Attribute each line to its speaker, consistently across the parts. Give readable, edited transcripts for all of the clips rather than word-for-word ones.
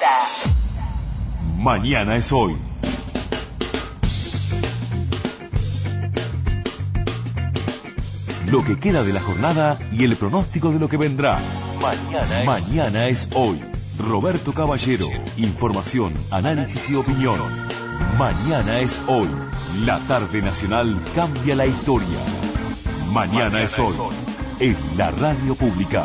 Speaker 1: Mañana es hoy. Lo que queda de la jornada y el pronóstico de lo que vendrá. Mañana es hoy. Roberto Caballero. Información, análisis y opinión. Mañana es hoy. La tarde nacional cambia la historia. Mañana es hoy. En la radio pública.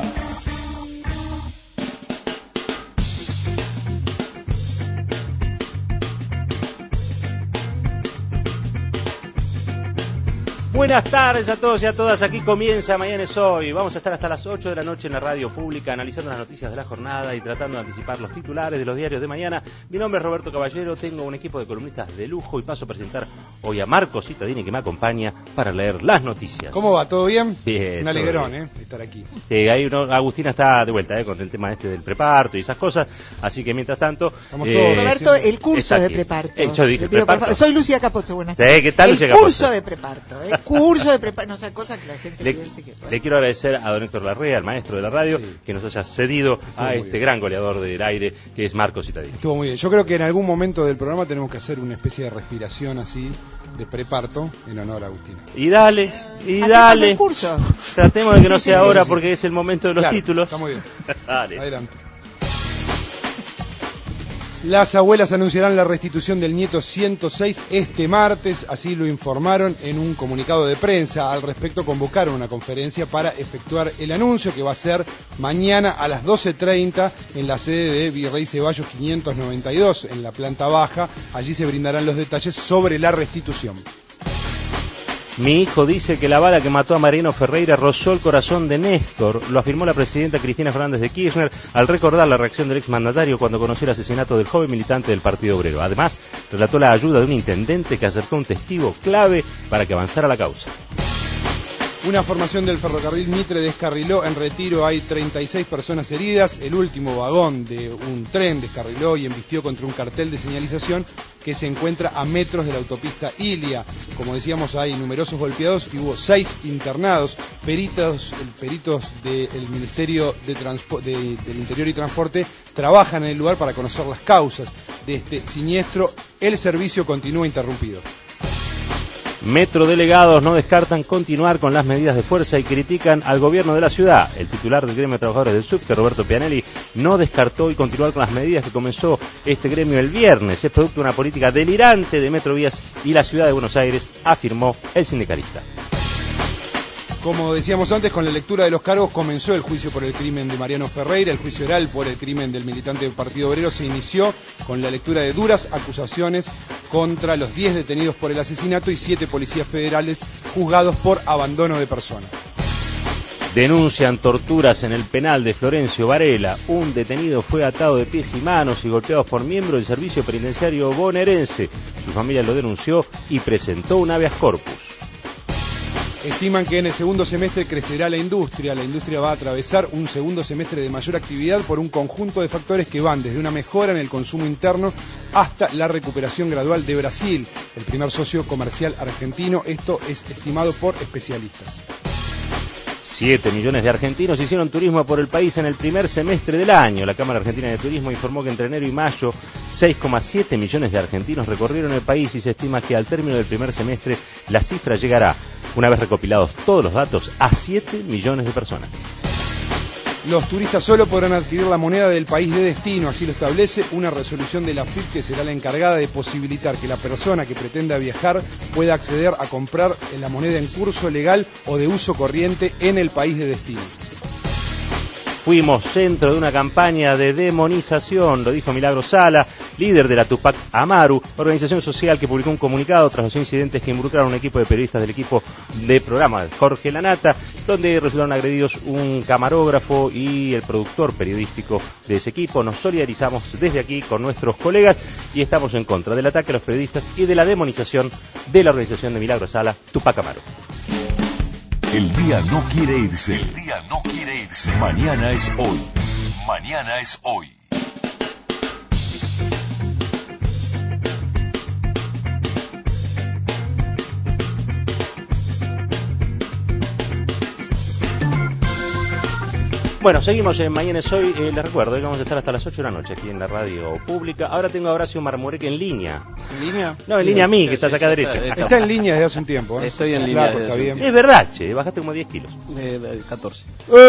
Speaker 2: Buenas tardes a todos y a todas, aquí comienza Mañana es Hoy. Vamos a estar hasta las 8 de la noche en la radio pública analizando las noticias de la jornada y tratando de anticipar los titulares de los diarios de mañana. Mi nombre es Roberto Caballero, tengo un equipo de columnistas de lujo y paso a presentar hoy a Marcos Citadini que me acompaña para leer las noticias.
Speaker 3: ¿Cómo va? ¿Todo bien?
Speaker 2: Bien.
Speaker 3: Un alegrón, estar aquí.
Speaker 2: Sí, Agustina está de vuelta con el tema del preparto y esas cosas, así que mientras tanto...
Speaker 4: Roberto, el curso de preparto.
Speaker 2: Yo dije preparto.
Speaker 4: Soy Lucía Capozzo, buenas tardes.
Speaker 2: ¿Qué tal, Lucía Capozzo?
Speaker 4: Curso de preparto, curso de preparto, no sé, cosa que la gente piense que...
Speaker 2: Le quiero agradecer a don Héctor Larrea, el maestro de la radio, que nos haya cedido a este gran goleador del aire, que es Marcos Citadini.
Speaker 3: Estuvo muy bien. Yo creo que en algún momento del programa tenemos que hacer una especie de respiración así, de preparto, en honor a Agustina.
Speaker 2: Y dale.
Speaker 4: El curso.
Speaker 2: Tratemos de que no sea ahora porque es el momento de los títulos.
Speaker 3: Está muy bien.
Speaker 2: Dale.
Speaker 3: Adelante. Las abuelas anunciarán la restitución del nieto 106 este martes, así lo informaron en un comunicado de prensa. Al respecto convocaron una conferencia para efectuar el anuncio que va a ser mañana a las 12:30 en la sede de Virrey Ceballos 592 en la planta baja. Allí se brindarán los detalles sobre la restitución.
Speaker 2: Mi hijo dice que la bala que mató a Mariano Ferreira rozó el corazón de Néstor. Lo afirmó la presidenta Cristina Fernández de Kirchner al recordar la reacción del exmandatario cuando conoció el asesinato del joven militante del Partido Obrero. Además, relató la ayuda de un intendente que acercó un testigo clave para que avanzara la causa.
Speaker 3: Una formación del ferrocarril Mitre descarriló. En Retiro hay 36 personas heridas. El último vagón de un tren descarriló y embistió contra un cartel de señalización que se encuentra a metros de la autopista Ilia. Como decíamos, hay numerosos golpeados y hubo 6 internados. Peritos del Ministerio del Interior y Transporte trabajan en el lugar para conocer las causas de este siniestro. El servicio continúa interrumpido.
Speaker 2: Metrodelegados no descartan continuar con las medidas de fuerza y critican al gobierno de la ciudad. El titular del gremio de trabajadores del subte, Roberto Pianelli, no descartó y continuar con las medidas que comenzó este gremio el viernes. Es producto de una política delirante de Metrovías y la ciudad de Buenos Aires, afirmó el sindicalista.
Speaker 3: Como decíamos antes, con la lectura de los cargos comenzó el juicio por el crimen de Mariano Ferreira. El juicio oral por el crimen del militante del Partido Obrero se inició con la lectura de duras acusaciones contra los 10 detenidos por el asesinato y 7 policías federales juzgados por abandono de persona.
Speaker 2: Denuncian torturas en el penal de Florencio Varela. Un detenido fue atado de pies y manos y golpeado por miembros del servicio penitenciario bonaerense. Su familia lo denunció y presentó un habeas corpus.
Speaker 3: Estiman que en el segundo semestre crecerá la industria. La industria va a atravesar un segundo semestre de mayor actividad por un conjunto de factores que van desde una mejora en el consumo interno hasta la recuperación gradual de Brasil, el primer socio comercial argentino. Esto es estimado por especialistas.
Speaker 2: 7 millones de argentinos hicieron turismo por el país en el primer semestre del año. La Cámara Argentina de Turismo informó que entre enero y mayo 6,7 millones de argentinos recorrieron el país y se estima que al término del primer semestre la cifra llegará, una vez recopilados todos los datos, a 7 millones de personas.
Speaker 3: Los turistas solo podrán adquirir la moneda del país de destino, así lo establece una resolución de la AFIP que será la encargada de posibilitar que la persona que pretenda viajar pueda acceder a comprar la moneda en curso legal o de uso corriente en el país de destino.
Speaker 2: Fuimos centro de una campaña de demonización, lo dijo Milagro Sala, líder de la Tupac Amaru, organización social que publicó un comunicado tras los incidentes que involucraron a un equipo de periodistas del equipo de programa Jorge Lanata, donde resultaron agredidos un camarógrafo y el productor periodístico de ese equipo. Nos solidarizamos desde aquí con nuestros colegas y estamos en contra del ataque a los periodistas y de la demonización de la organización de Milagro Sala, Tupac Amaru.
Speaker 1: El día no quiere irse. El día no quiere irse. Mañana es hoy. Mañana es hoy.
Speaker 2: Bueno, seguimos en Mañana es Hoy. Les recuerdo que vamos a estar hasta las 8 de la noche aquí en la radio pública. Ahora tengo a Horacio Marmoreque en línea.
Speaker 5: ¿En línea?
Speaker 2: No, en línea a mí, que estás acá a derecha.
Speaker 3: Está en línea desde hace un tiempo.
Speaker 5: Estoy en línea
Speaker 3: Flaco, está bien.
Speaker 2: Es verdad, che, bajaste como 10 kilos.
Speaker 5: 14.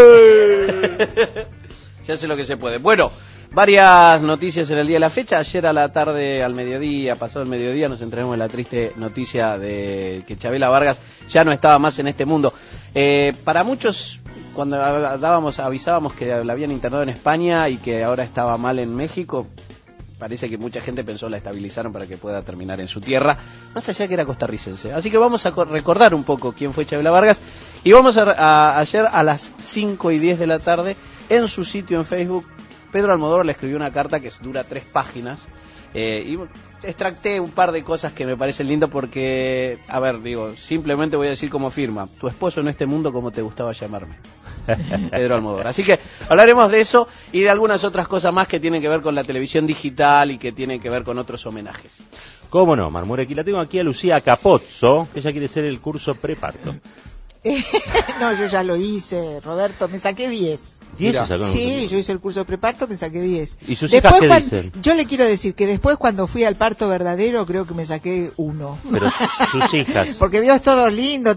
Speaker 5: Se hace lo que se puede. Bueno, varias noticias en el día de la fecha. Ayer a la tarde, al mediodía, pasado el mediodía, nos enteramos de la triste noticia de que Chabela Vargas ya no estaba más en este mundo. Para muchos, cuando avisábamos que la habían internado en España y que ahora estaba mal en México, parece que mucha gente pensó la estabilizaron para que pueda terminar en su tierra, más allá que era costarricense. Así que vamos a recordar un poco quién fue Chabela Vargas. Y vamos ayer a las 5:10 de la tarde, en su sitio en Facebook, Pedro Almodóvar le escribió una carta que dura 3 páginas. Y extracté un par de cosas que me parecen lindas porque, a ver, simplemente voy a decir como firma: tu esposo en este mundo como te gustaba llamarme. Pedro Almodóvar. Así que hablaremos de eso y de algunas otras cosas más que tienen que ver con la televisión digital y que tienen que ver con otros homenajes.
Speaker 2: ¿Cómo no, Marmoreque? La tengo aquí a Lucía Capozzo, que ella quiere hacer el curso preparto.
Speaker 4: No, yo ya lo hice, Roberto, me saqué 10. Sí, yo hice el curso de preparto, me saqué 10.
Speaker 2: ¿Y sus hijas qué dicen?
Speaker 4: Yo le quiero decir que después, cuando fui al parto verdadero, creo que me saqué 1.
Speaker 2: Pero sus hijas.
Speaker 4: Porque vio todo lindo,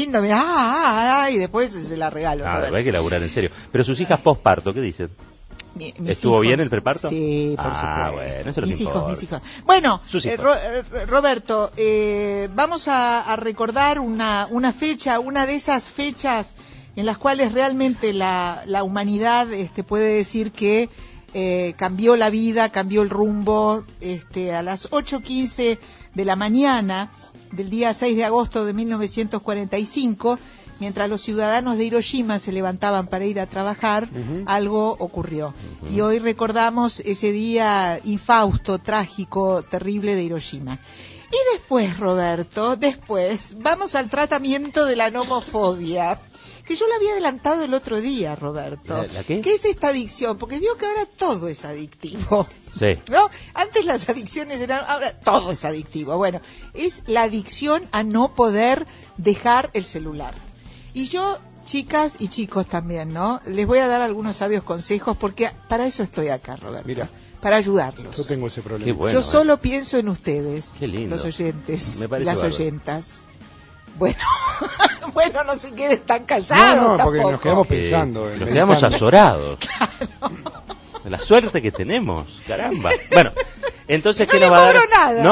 Speaker 4: y después se la regalo.
Speaker 2: Hay que laburar en serio. Pero sus hijas posparto, ¿qué dicen? ¿Estuvo
Speaker 4: hijos,
Speaker 2: bien el preparto?
Speaker 4: Sí, por supuesto.
Speaker 2: Bueno, eso es lo que importa.
Speaker 4: Mis hijos. Bueno, Roberto, vamos a recordar una fecha, una de esas fechas en las cuales realmente la humanidad puede decir que cambió la vida, cambió el rumbo. A las 8:15 de la mañana del día 6 de agosto de 1945, mientras los ciudadanos de Hiroshima se levantaban para ir a trabajar, algo ocurrió. Y hoy recordamos ese día infausto, trágico, terrible de Hiroshima. Y después, Roberto, vamos al tratamiento de la nomofobia, que yo la había adelantado el otro día, Roberto.
Speaker 2: ¿La qué?
Speaker 4: ¿Qué es esta adicción? Porque veo que ahora todo es adictivo.
Speaker 2: Sí.
Speaker 4: ¿No? Antes las adicciones eran, ahora todo es adictivo. Bueno, es la adicción a no poder dejar el celular. Y yo, chicas y chicos también, ¿no? Les voy a dar algunos sabios consejos porque para eso estoy acá, Roberto.
Speaker 3: Mira,
Speaker 4: para ayudarlos.
Speaker 3: yo tengo ese problema.
Speaker 2: Qué bueno,
Speaker 4: yo solo pienso en ustedes,
Speaker 2: qué lindo.
Speaker 4: los oyentes,
Speaker 2: Me parece
Speaker 4: las
Speaker 2: bárbaro.
Speaker 4: Bueno, bueno, no se queden tan callados.
Speaker 3: No, porque
Speaker 4: tampoco.
Speaker 3: nos quedamos pensando.
Speaker 2: Nos quedamos azorados. La suerte que tenemos, caramba. Bueno, entonces,
Speaker 4: no
Speaker 2: ¿qué
Speaker 4: le
Speaker 2: nos va a dar?
Speaker 4: cobro nada.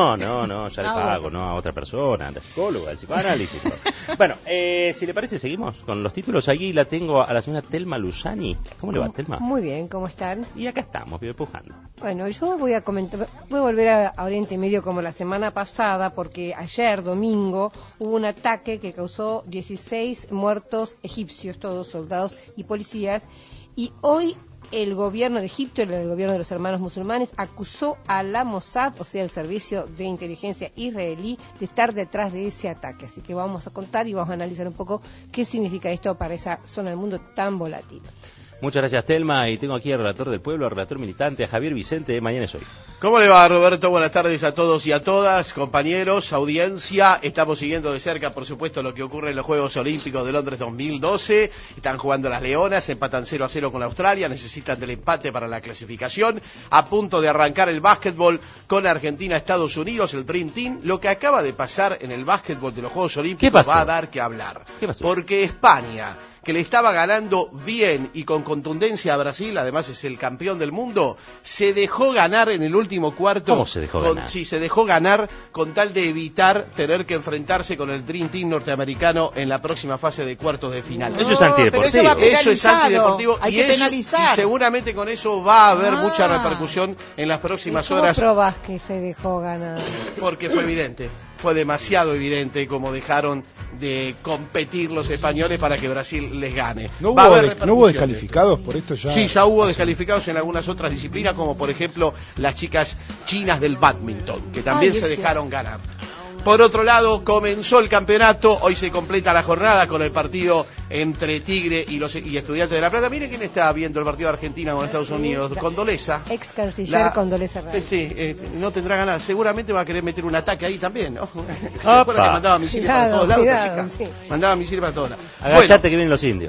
Speaker 2: No, ya le
Speaker 4: Ah,
Speaker 2: pago,
Speaker 4: bueno.
Speaker 2: no, a otra persona, a la psicóloga, al psicoanálisis. Bueno, si le parece, seguimos con los títulos. Aquí la tengo a la señora Telma Luzani. ¿Cómo le va, Telma?
Speaker 6: Muy bien, ¿cómo están?
Speaker 2: Y acá estamos, pujando.
Speaker 6: Bueno, yo voy a volver a Oriente Medio como la semana pasada, porque ayer, domingo, hubo un ataque que causó 16 muertos egipcios, todos soldados y policías, y hoy el gobierno de Egipto, el gobierno de los hermanos musulmanes, acusó a la Mossad, o sea, el servicio de inteligencia israelí, de estar detrás de ese ataque. Así que vamos a contar y vamos a analizar un poco qué significa esto para esa zona del mundo tan volátil.
Speaker 2: Muchas gracias, Telma, y tengo aquí al relator del pueblo, al relator militante, a Javier Vicente de Mañana es Hoy.
Speaker 7: ¿Cómo le va, Roberto? Buenas tardes a todos y a todas, compañeros, audiencia. Estamos siguiendo de cerca, por supuesto, lo que ocurre en los Juegos Olímpicos de Londres 2012. Están jugando las Leonas, empatan 0-0 con Australia, necesitan del empate para la clasificación. A punto de arrancar el básquetbol con Argentina-Estados Unidos, el Dream Team. Lo que acaba de pasar en el básquetbol de los Juegos Olímpicos va a dar que hablar.
Speaker 2: ¿Qué pasó?
Speaker 7: Porque España, que le estaba ganando bien y con contundencia a Brasil, además es el campeón del mundo, se dejó ganar en el último cuarto.
Speaker 2: ¿Cómo se dejó ganar?
Speaker 7: Sí, se dejó ganar con tal de evitar tener que enfrentarse con el Dream Team norteamericano en la próxima fase de cuartos de final.
Speaker 2: Eso es antideportivo.
Speaker 4: Pero eso va
Speaker 7: Eso es antideportivo
Speaker 4: hay
Speaker 7: y,
Speaker 4: que
Speaker 7: eso,
Speaker 4: penalizar.
Speaker 7: y seguramente con eso va a haber mucha repercusión en las próximas
Speaker 6: ¿Cómo
Speaker 7: horas,
Speaker 6: probás que se dejó ganar?
Speaker 7: porque fue evidente. Fue demasiado evidente cómo dejaron de competir los españoles para que Brasil les gane.
Speaker 3: ¿No
Speaker 7: Va a haber
Speaker 3: hubo
Speaker 7: repercusiones.
Speaker 3: descalificados por esto ya?
Speaker 7: Sí, ya hubo descalificados en algunas otras disciplinas, como por ejemplo las chicas chinas del bádminton, que también se dejaron ganar. Por otro lado, comenzó el campeonato, hoy se completa la jornada con el partido entre Tigre y Estudiantes de La Plata. Miren quién está viendo el partido de Argentina con Estados Unidos, Condoleza.
Speaker 6: Ex canciller Condoleza Rice.
Speaker 7: Sí, no tendrá ganas, seguramente va a querer meter un ataque ahí también, ¿no? ¿Se acuerdan que mandaba misiles para todos lados?
Speaker 6: Cuidado,
Speaker 7: chica?
Speaker 6: sí.
Speaker 7: Mandaba misiles para todos lados.
Speaker 2: Agachate que vienen los indios.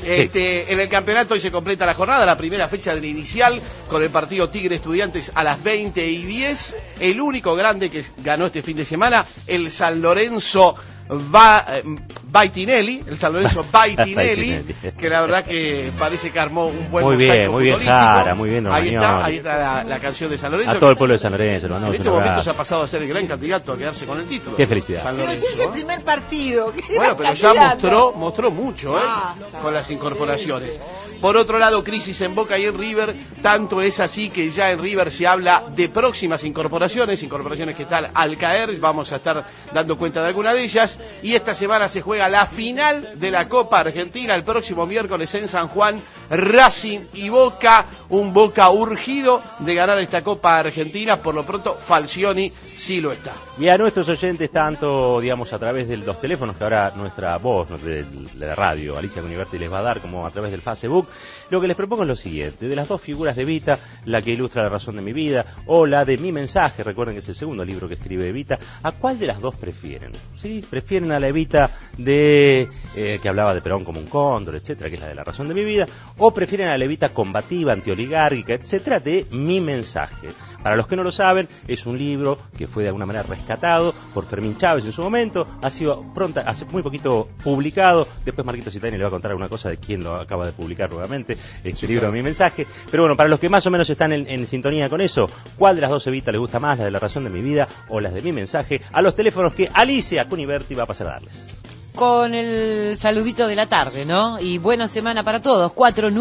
Speaker 7: En el campeonato hoy se completa la jornada, la primera fecha del inicial, con el partido Tigre Estudiantes a las 20:10. El único grande que ganó este fin de semana, el San Lorenzo Baitinelli, que la verdad que parece que armó un buen mosaico
Speaker 2: muy bien, Jara, muy bien.
Speaker 7: Ahí está la canción de San Lorenzo.
Speaker 2: A todo el pueblo de San Lorenzo.
Speaker 7: En este momento se ha pasado a ser el gran candidato a quedarse con el título.
Speaker 2: Qué felicidad.
Speaker 4: Pero si es el primer partido.
Speaker 7: Bueno, pero ya mostró mucho, con las incorporaciones. Por otro lado, crisis en Boca y en River, tanto es así que ya en River se habla de próximas incorporaciones que están al caer, vamos a estar dando cuenta de alguna de ellas, y esta semana se juega la final de la Copa Argentina, el próximo miércoles en San Juan, Racing y Boca, un Boca urgido de ganar esta Copa Argentina, por lo pronto Falcioni sí lo está.
Speaker 2: Y a nuestros oyentes, tanto, digamos, a través de los teléfonos que ahora nuestra voz de la radio, Alicia Cuniverti, les va a dar, como a través del Facebook, lo que les propongo es lo siguiente: de las dos figuras de Evita, la que ilustra La razón de mi vida o la de Mi mensaje, recuerden que es el segundo libro que escribe Evita, ¿a cuál de las dos prefieren? ¿Sí? ¿Prefieren a la Evita de que hablaba de Perón como un cóndor, etcétera, que es la de La razón de mi vida, o prefieren a la Evita combativa, antioligárquica, etcétera, de Mi mensaje? Para los que no lo saben, es un libro que fue de alguna manera rescatado por Fermín Chávez en su momento, ha sido hace muy poquito publicado. Después Marquito Citani le va a contar alguna cosa de quién lo acaba de publicar nuevamente, este libro de Mi mensaje. Pero bueno, para los que más o menos están en sintonía con eso, ¿cuál de las dos Evita les gusta más, la de La razón de mi vida o las de Mi mensaje? A los teléfonos que Alicia Cuniverti va a pasar a darles.
Speaker 8: Con el saludito de la tarde, ¿no? Y buena semana para todos.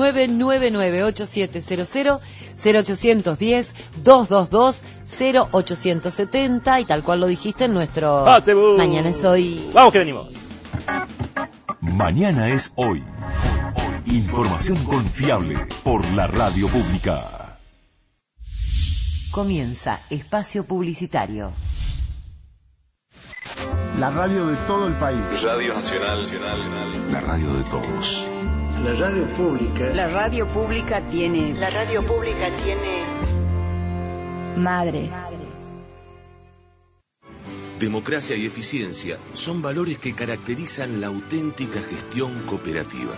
Speaker 8: 4999-8700, 0810-222-0870, y tal cual lo dijiste en nuestro Mañana es Hoy.
Speaker 2: Vamos que venimos.
Speaker 1: Mañana es hoy. Información confiable por la radio pública.
Speaker 9: Comienza Espacio Publicitario.
Speaker 10: La radio de todo el país.
Speaker 1: Radio Nacional. La radio de todos.
Speaker 11: La radio pública.
Speaker 9: La radio pública tiene.
Speaker 11: La radio pública tiene.
Speaker 9: Madres.
Speaker 12: Democracia y eficiencia son valores que caracterizan la auténtica gestión cooperativa.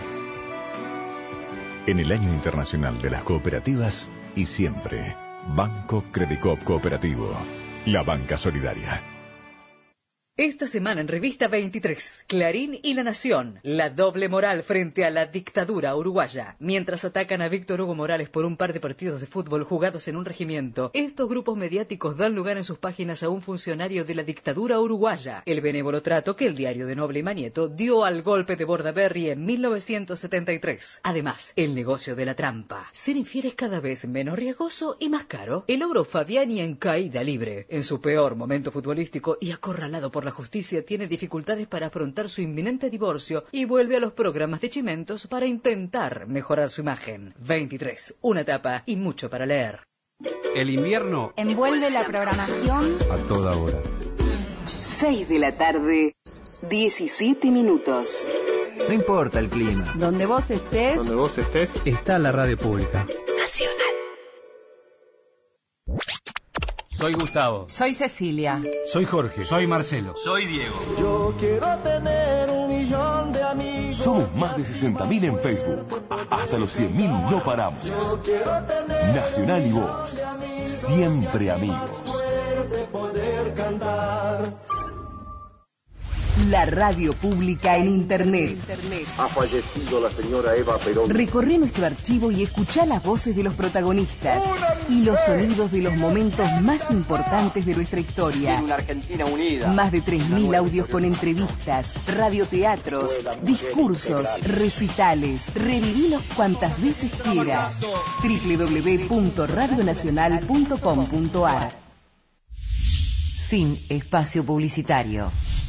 Speaker 13: En el Año Internacional de las Cooperativas y siempre, Banco Credicop Cooperativo, la banca solidaria.
Speaker 14: Esta semana en Revista 23, Clarín y La Nación, la doble moral frente a la dictadura uruguaya. Mientras atacan a Víctor Hugo Morales por un par de partidos de fútbol jugados en un regimiento, estos grupos mediáticos dan lugar en sus páginas a un funcionario de la dictadura uruguaya, el benévolo trato que el diario de Noble y Manieto dio al golpe de Bordaberry en 1973. Además, el negocio de la trampa. Ser infiel es cada vez menos riesgoso y más caro. El logro Fabiani en caída libre. En su peor momento futbolístico y acorralado por la justicia, tiene dificultades para afrontar su inminente divorcio y vuelve a los programas de Chimentos para intentar mejorar su imagen. 23, una etapa y mucho para leer.
Speaker 15: El invierno
Speaker 16: envuelve la programación
Speaker 15: a toda hora.
Speaker 9: 6 de la tarde, 17 minutos.
Speaker 17: No importa el clima.
Speaker 16: Donde vos estés,
Speaker 15: está la radio pública.
Speaker 9: Nacional.
Speaker 15: Soy Gustavo.
Speaker 16: Soy Cecilia.
Speaker 15: Soy Jorge. Soy Marcelo.
Speaker 18: Soy Diego.
Speaker 19: Yo quiero tener 1.000.000 de amigos.
Speaker 1: Somos más de 60.000 en Facebook. Hasta los 100.000 no paramos.
Speaker 19: Yo quiero tener
Speaker 1: Nacional y vos. Siempre amigos.
Speaker 19: Poder cantar.
Speaker 9: La radio pública en Internet.
Speaker 20: Ha fallecido la señora Eva Perón.
Speaker 9: Recorre nuestro archivo y escuchá las voces de los protagonistas y los sonidos de los momentos más importantes de nuestra historia.
Speaker 18: Una Argentina unida.
Speaker 9: Más de 3.000 audios con entrevistas, radioteatros, discursos, recitales. Revivilos cuantas veces quieras. www.radionacional.com.ar. Fin espacio publicitario.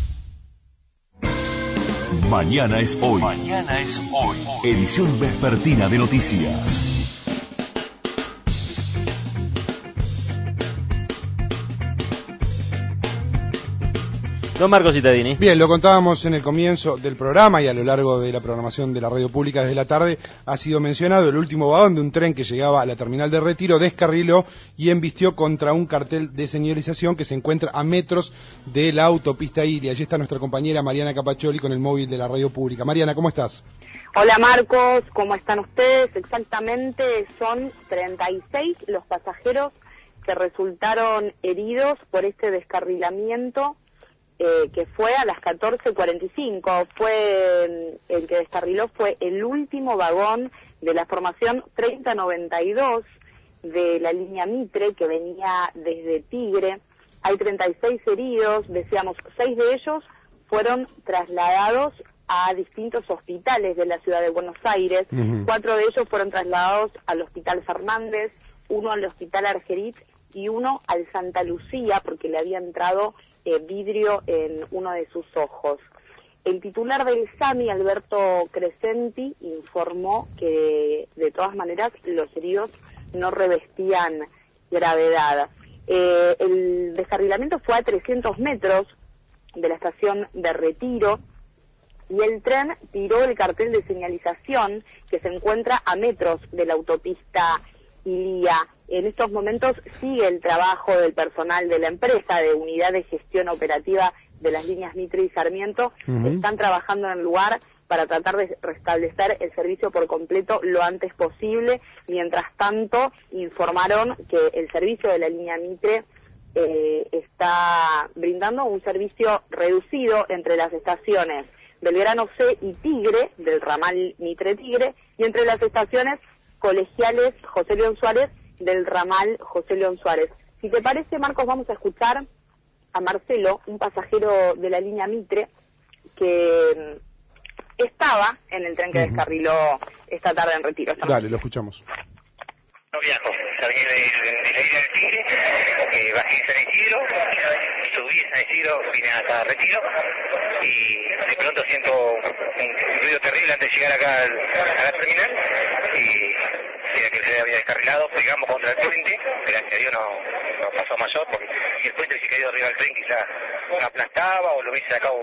Speaker 1: Mañana es hoy.
Speaker 12: Mañana es hoy.
Speaker 1: Edición vespertina de noticias.
Speaker 2: Don Marcos Cittadini.
Speaker 3: Bien, lo contábamos en el comienzo del programa y a lo largo de la programación de la radio pública desde la tarde ha sido mencionado el último vagón de un tren que llegaba a la terminal de Retiro, descarriló y embistió contra un cartel de señalización que se encuentra a metros de la autopista Ilia. Allí está nuestra compañera Mariana Capacholi con el móvil de la radio pública. Mariana, ¿cómo estás?
Speaker 18: Hola Marcos, ¿cómo están ustedes? Exactamente son 36 los pasajeros que resultaron heridos por este descarrilamiento que fue a las 14:45. El que descarriló fue el último vagón de la formación 3092 de la línea Mitre que venía desde Tigre. Hay 36 heridos, decíamos, 6 de ellos fueron trasladados a distintos hospitales de la ciudad de Buenos Aires. 4 de ellos fueron trasladados al Hospital Fernández, 1 al Hospital Argerich y 1 al Santa Lucía porque le había entrado vidrio en uno de sus ojos. El titular del SAMI, Alberto Crescenti, informó que de todas maneras los heridos no revestían gravedad. El descarrilamiento fue a 300 metros de la estación de Retiro y el tren tiró el cartel de señalización que se encuentra a metros de la autopista Ilía. En estos momentos sigue el trabajo del personal de la empresa, de Unidad de Gestión Operativa de las líneas Mitre y Sarmiento. Están trabajando en el lugar para tratar de restablecer el servicio por completo lo antes posible. Mientras tanto, informaron que el servicio de la línea Mitre está brindando un servicio reducido entre las estaciones Belgrano C y Tigre, del ramal Mitre Tigre, y entre las estaciones Colegiales José León Suárez, del ramal José León Suárez. Si te parece, Marcos, vamos a escuchar a Marcelo, un pasajero de la línea Mitre, que estaba en el tren que descarriló esta tarde en Retiro.
Speaker 3: Dale, lo escuchamos.
Speaker 21: No viajo, salí de la isla del Tigre, bajé en San Isidro, subí en San Isidro, vine acá a Retiro y de pronto siento un ruido terrible antes de llegar acá a la terminal y decía que se había descarrilado, pegamos contra el puente, gracias a Dios no pasó mayor, porque si el puente se caído arriba del tren quizás lo aplastaba o lo hubiese sacado.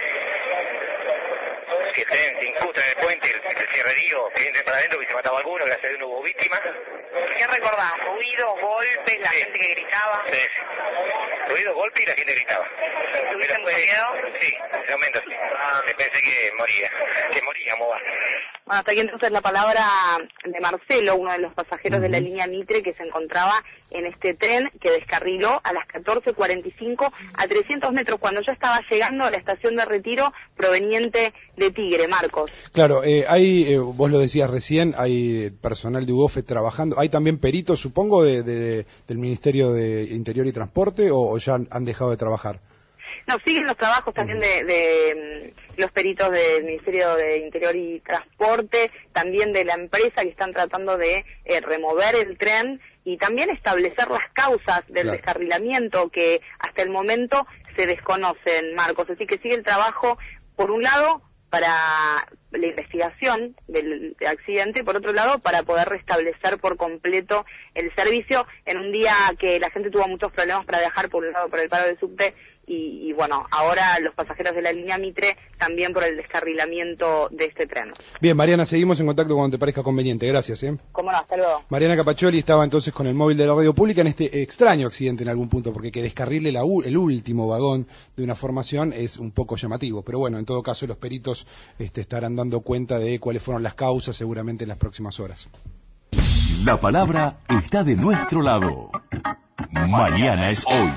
Speaker 21: Si el tren se incrusta en el puente, el cierrerío que entre para adentro, que se mataba alguno, gracias a Dios no hubo víctimas.
Speaker 18: ¿Qué recordás? ¿Ruidos, golpes, la gente que gritaba?
Speaker 21: Sí. Ruido, golpe y la gente gritaba.
Speaker 18: ¿Tuviste mucho miedo?
Speaker 21: Sí, en ese momento sí. Pensé que moríamos.
Speaker 18: Bueno, hasta aquí entonces la palabra de Marcelo, uno de los pasajeros de la línea Mitre que se encontraba en este tren que descarriló a las 14:45 a 300 metros cuando ya estaba llegando a la estación de Retiro proveniente de Tigre. Marcos.
Speaker 3: Claro, vos lo decías recién, hay personal de UOFE trabajando, hay también peritos, supongo, del Ministerio de Interior y Transporte, o ya han dejado de trabajar.
Speaker 18: No, siguen los trabajos también de los peritos del Ministerio de Interior y Transporte, también de la empresa que están tratando de remover el tren y también establecer las causas del descarrilamiento que hasta el momento se desconocen, Marcos. Así que sigue el trabajo, por un lado, para la investigación del accidente y por otro lado para poder restablecer por completo el servicio en un día que la gente tuvo muchos problemas para viajar, por un lado por el paro del subte y bueno, ahora los pasajeros de la línea Mitre también por el descarrilamiento de este tren.
Speaker 3: Bien, Mariana, seguimos en contacto cuando te parezca conveniente. Gracias.
Speaker 18: Cómo no, hasta luego.
Speaker 3: Mariana Capaccioli estaba entonces con el móvil de la radio pública en este extraño accidente en algún punto, porque que descarrile el último vagón de una formación es un poco llamativo, pero bueno, en todo caso los peritos estarán dando cuenta de cuáles fueron las causas seguramente en las próximas horas.
Speaker 1: La palabra está de nuestro lado. Mañana es hoy.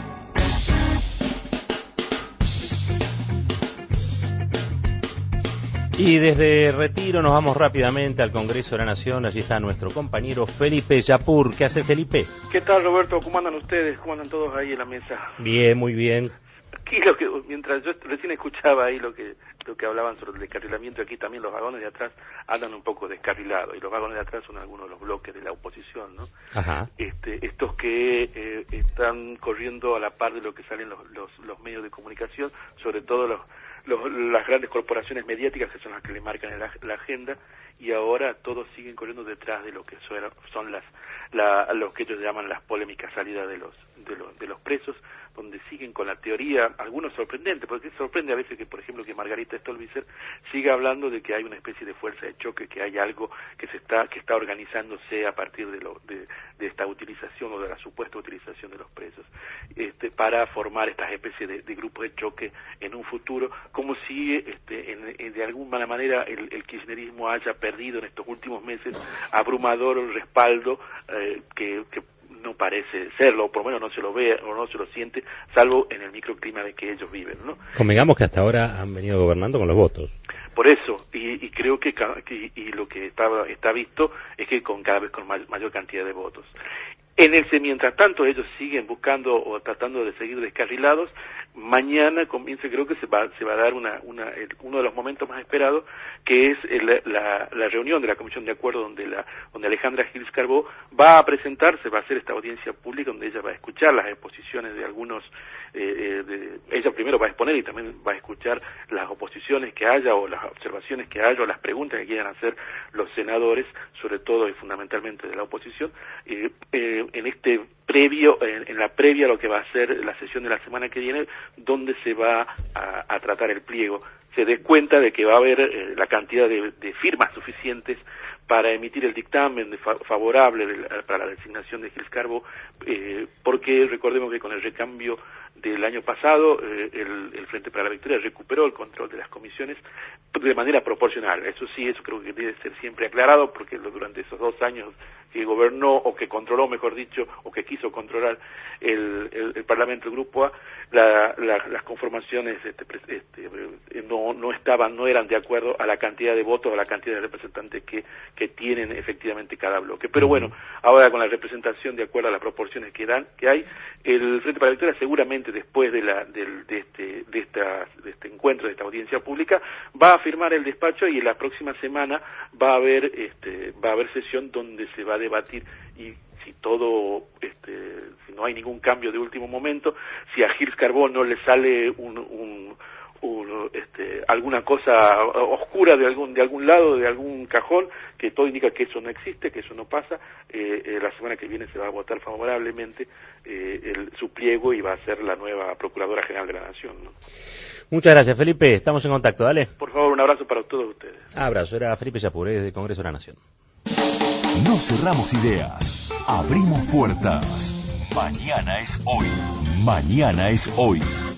Speaker 2: Y desde Retiro nos vamos rápidamente al Congreso de la Nación. Allí está nuestro compañero Felipe Yapur. ¿Qué hace Felipe?
Speaker 22: ¿Qué tal, Roberto? ¿Cómo andan ustedes? ¿Cómo andan todos ahí en la mesa?
Speaker 2: Bien, muy bien.
Speaker 22: Aquí mientras yo recién escuchaba ahí lo que hablaban sobre el descarrilamiento, aquí también los vagones de atrás andan un poco descarrilados y los vagones de atrás son algunos de los bloques de la oposición, ¿no?
Speaker 2: Ajá.
Speaker 22: Estos que están corriendo a la par de lo que salen los medios de comunicación, sobre todo las grandes corporaciones mediáticas que son las que le marcan la agenda, y ahora todos siguen corriendo detrás de lo que son lo que ellos llaman las polémicas salidas de los presos, donde siguen con la teoría, algunos sorprendentes, porque sorprende a veces que, por ejemplo, que Margarita Stolbizer siga hablando de que hay una especie de fuerza de choque, que hay algo que está organizándose a partir de esta utilización o de la supuesta utilización de los presos, para formar estas especies de grupos de choque en un futuro, como si de alguna manera el kirchnerismo haya perdido en estos últimos meses abrumador respaldo que no parece serlo, o por lo menos no se lo ve o no se lo siente, salvo en el microclima de que ellos viven, ¿no?
Speaker 2: Convengamos que hasta ahora han venido gobernando con los votos.
Speaker 22: Por eso, y creo que lo que está visto es que cada vez con mayor cantidad de votos. Mientras tanto ellos siguen buscando o tratando de seguir descarrilados. Mañana comienza, creo que se va a dar uno de los momentos más esperados, que es la reunión de la Comisión de Acuerdo donde Alejandra Gils Carbó va a presentarse, va a hacer esta audiencia pública donde ella va a escuchar las exposiciones de algunos, ella primero va a exponer y también va a escuchar las oposiciones que haya o las observaciones que haya o las preguntas que quieran hacer los senadores, sobre todo y fundamentalmente de la oposición, en la previa a lo que va a ser la sesión de la semana que viene, donde se va a tratar el pliego. Se dé cuenta de que va a haber la cantidad de firmas suficientes para emitir el dictamen favorable para la designación de Gils Carbó, porque recordemos que con el recambio del año pasado, el Frente para la Victoria recuperó el control de las comisiones de manera proporcional. Eso sí, eso creo que debe ser siempre aclarado, porque durante esos 2 años que gobernó, o que controló, mejor dicho, o que quiso controlar el Parlamento, el Grupo A, las conformaciones no eran de acuerdo a la cantidad de votos, a la cantidad de representantes que tienen efectivamente cada bloque. Pero bueno, ahora con la representación de acuerdo a las proporciones que hay, el Frente para la Victoria seguramente después de este encuentro, de esta audiencia pública, va a firmar el despacho, y en la próxima semana va a haber sesión donde se va a debatir, y si si no hay ningún cambio de último momento, si a Gils Carbó no le sale alguna cosa oscura de algún lado, de algún cajón, que todo indica que eso no existe, que eso no pasa, la semana que viene se va a votar favorablemente su pliego, y va a ser la nueva Procuradora General de la Nación, ¿no?
Speaker 2: Muchas gracias, Felipe. Estamos en contacto, dale.
Speaker 22: Por favor, un abrazo para todos ustedes.
Speaker 2: Abrazo. Era Felipe Yapur, desde Congreso de la Nación.
Speaker 1: No cerramos ideas, abrimos puertas. Mañana es hoy. Mañana es hoy.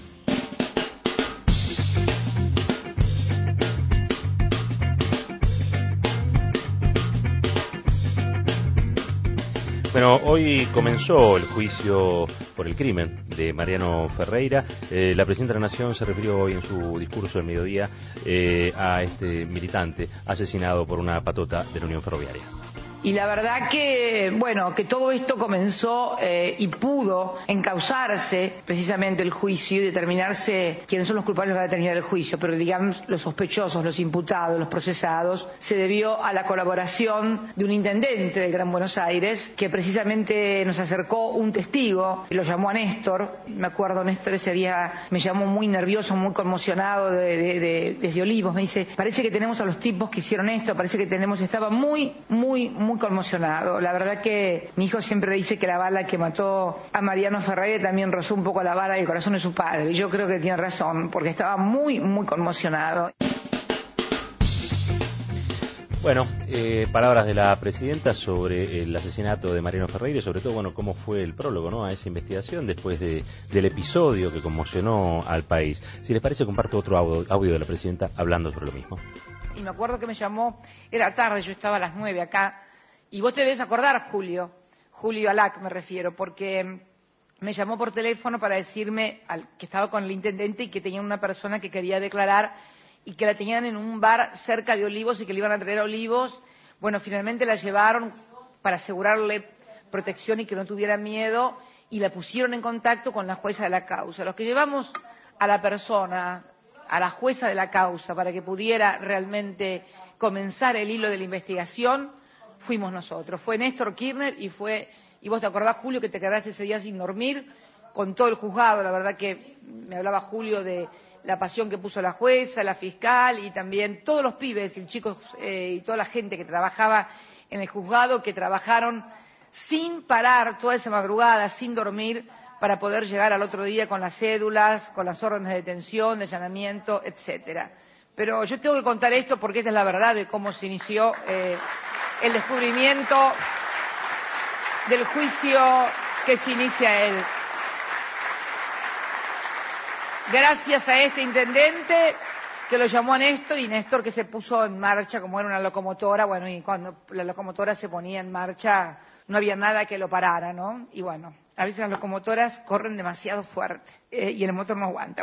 Speaker 2: Bueno, hoy comenzó el juicio por el crimen de Mariano Ferreira. La Presidenta de la Nación se refirió hoy en su discurso del mediodía a este militante asesinado por una patota de la Unión Ferroviaria.
Speaker 5: Y la verdad que, bueno, que todo esto comenzó y pudo encauzarse precisamente el juicio y determinarse quiénes son los culpables para determinar el juicio, pero digamos los sospechosos, los imputados, los procesados, se debió a la colaboración de un intendente del Gran Buenos Aires que precisamente nos acercó un testigo, lo llamó a Néstor. Me acuerdo, Néstor ese día me llamó muy nervioso, muy conmocionado desde Olivos. Me dice, parece que tenemos a los tipos que hicieron esto, parece que tenemos, estaba muy conmocionado. La verdad que mi hijo siempre dice que la bala que mató a Mariano Ferreira también rozó un poco la bala y el corazón de su padre. Y yo creo que tiene razón, porque estaba muy conmocionado.
Speaker 2: Bueno, palabras de la Presidenta sobre el asesinato de Mariano Ferreira y sobre todo, bueno, cómo fue el prólogo, ¿no?, a esa investigación después del episodio que conmocionó al país. Si les parece, comparto otro audio de la Presidenta hablando sobre lo mismo.
Speaker 5: Y me acuerdo que me llamó, era tarde, yo estaba a las 9 acá, y vos te debes acordar, Julio Alac me refiero, porque me llamó por teléfono para decirme que estaba con el intendente y que tenía una persona que quería declarar y que la tenían en un bar cerca de Olivos y que le iban a traer a Olivos. Bueno, finalmente la llevaron para asegurarle protección y que no tuviera miedo, y la pusieron en contacto con la jueza de la causa. Los que llevamos a la persona, a la jueza de la causa, para que pudiera realmente comenzar el hilo de la investigación, fuimos nosotros. Fue Néstor Kirchner y vos te acordás, Julio, que te quedaste ese día sin dormir con todo el juzgado. La verdad que me hablaba Julio de la pasión que puso la jueza, la fiscal y también todos los pibes y chicos y toda la gente que trabajaba en el juzgado, que trabajaron sin parar toda esa madrugada, sin dormir, para poder llegar al otro día con las cédulas, con las órdenes de detención, de allanamiento, etcétera. Pero yo tengo que contar esto porque esta es la verdad de cómo se inició el descubrimiento del juicio que se inicia él. gracias a este intendente que lo llamó a Néstor, y Néstor que se puso en marcha como era una locomotora, bueno, y cuando la locomotora se ponía en marcha no había nada que lo parara, ¿no? Y bueno, a veces las locomotoras corren demasiado fuerte y el motor no aguanta.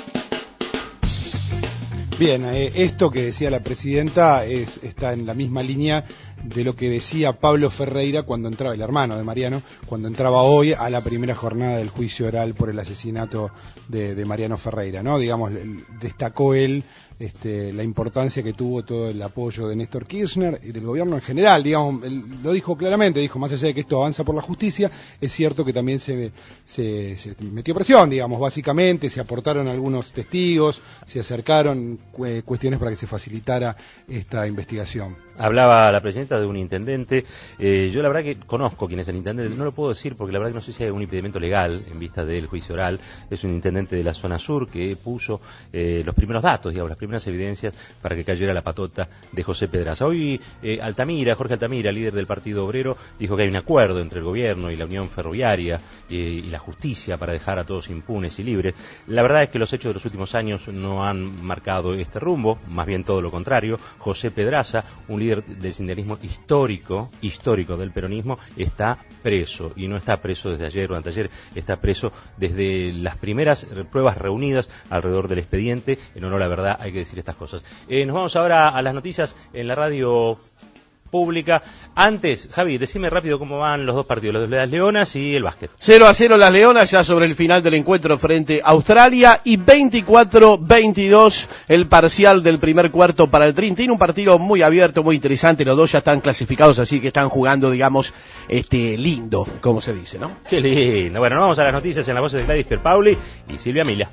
Speaker 3: Bien, esto que decía la presidenta está en la misma línea de lo que decía Pablo Ferreira cuando entraba, el hermano de Mariano, cuando entraba hoy a la primera jornada del juicio oral por el asesinato de Mariano Ferreira, ¿no? Digamos, destacó él la importancia que tuvo todo el apoyo de Néstor Kirchner y del gobierno en general, digamos, él lo dijo claramente, dijo, más allá de que esto avanza por la justicia, es cierto que también se metió presión, digamos, básicamente, se aportaron algunos testigos, se acercaron cuestiones para que se facilitara esta investigación.
Speaker 2: Hablaba la presidenta de un intendente, yo la verdad que conozco quién es el intendente, no lo puedo decir porque la verdad que no sé si hay un impedimento legal en vista del juicio oral, es un intendente de la zona sur que puso los primeros datos, digamos, las primeras evidencias para que cayera la patota de José Pedraza. Hoy Jorge Altamira, líder del Partido Obrero, dijo que hay un acuerdo entre el gobierno y la Unión Ferroviaria y la justicia para dejar a todos impunes y libres. La verdad es que los hechos de los últimos años no han marcado este rumbo, más bien todo lo contrario. José Pedraza, un líder del sindicalismo histórico del peronismo, está preso, y no está preso desde ayer o anteayer, está preso desde las primeras pruebas reunidas alrededor del expediente. En honor a la verdad hay que decir estas cosas. Nos vamos ahora a las noticias en la radio pública. Antes, Javi, decime rápido cómo van los dos partidos, los de las Leonas y el básquet.
Speaker 7: 0-0 las Leonas ya sobre el final del encuentro frente a Australia, y 24-22 el parcial del primer cuarto para el Trintín. Un partido muy abierto, muy interesante. Los dos ya están clasificados, así que están jugando, digamos, lindo, como se dice, ¿no?
Speaker 2: Qué lindo. Bueno, vamos a las noticias en la voz de Gladys Pierpauli y Silvia Mila.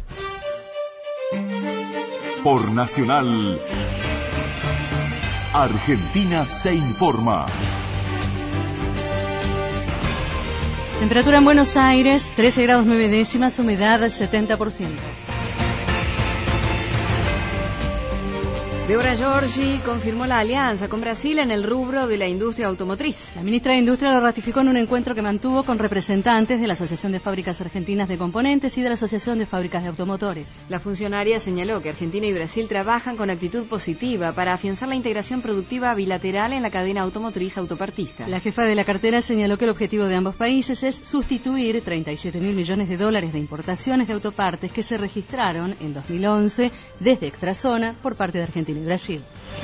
Speaker 1: Por Nacional, Argentina se informa.
Speaker 4: Temperatura en Buenos Aires, 13 grados 9 décimas, humedad 70%.
Speaker 6: Deborah Giorgi confirmó la alianza con Brasil en el rubro de la industria automotriz.
Speaker 4: La ministra de Industria lo ratificó en un encuentro que mantuvo con representantes de la Asociación de Fábricas Argentinas de Componentes y de la Asociación de Fábricas de Automotores.
Speaker 6: La funcionaria señaló que Argentina y Brasil trabajan con actitud positiva para afianzar la integración productiva bilateral en la cadena automotriz autopartista.
Speaker 4: La jefa de la cartera señaló que el objetivo de ambos países es sustituir 37.000 millones de dólares de importaciones de autopartes que se registraron en 2011 desde extrazona por parte de Argentina y Brasil.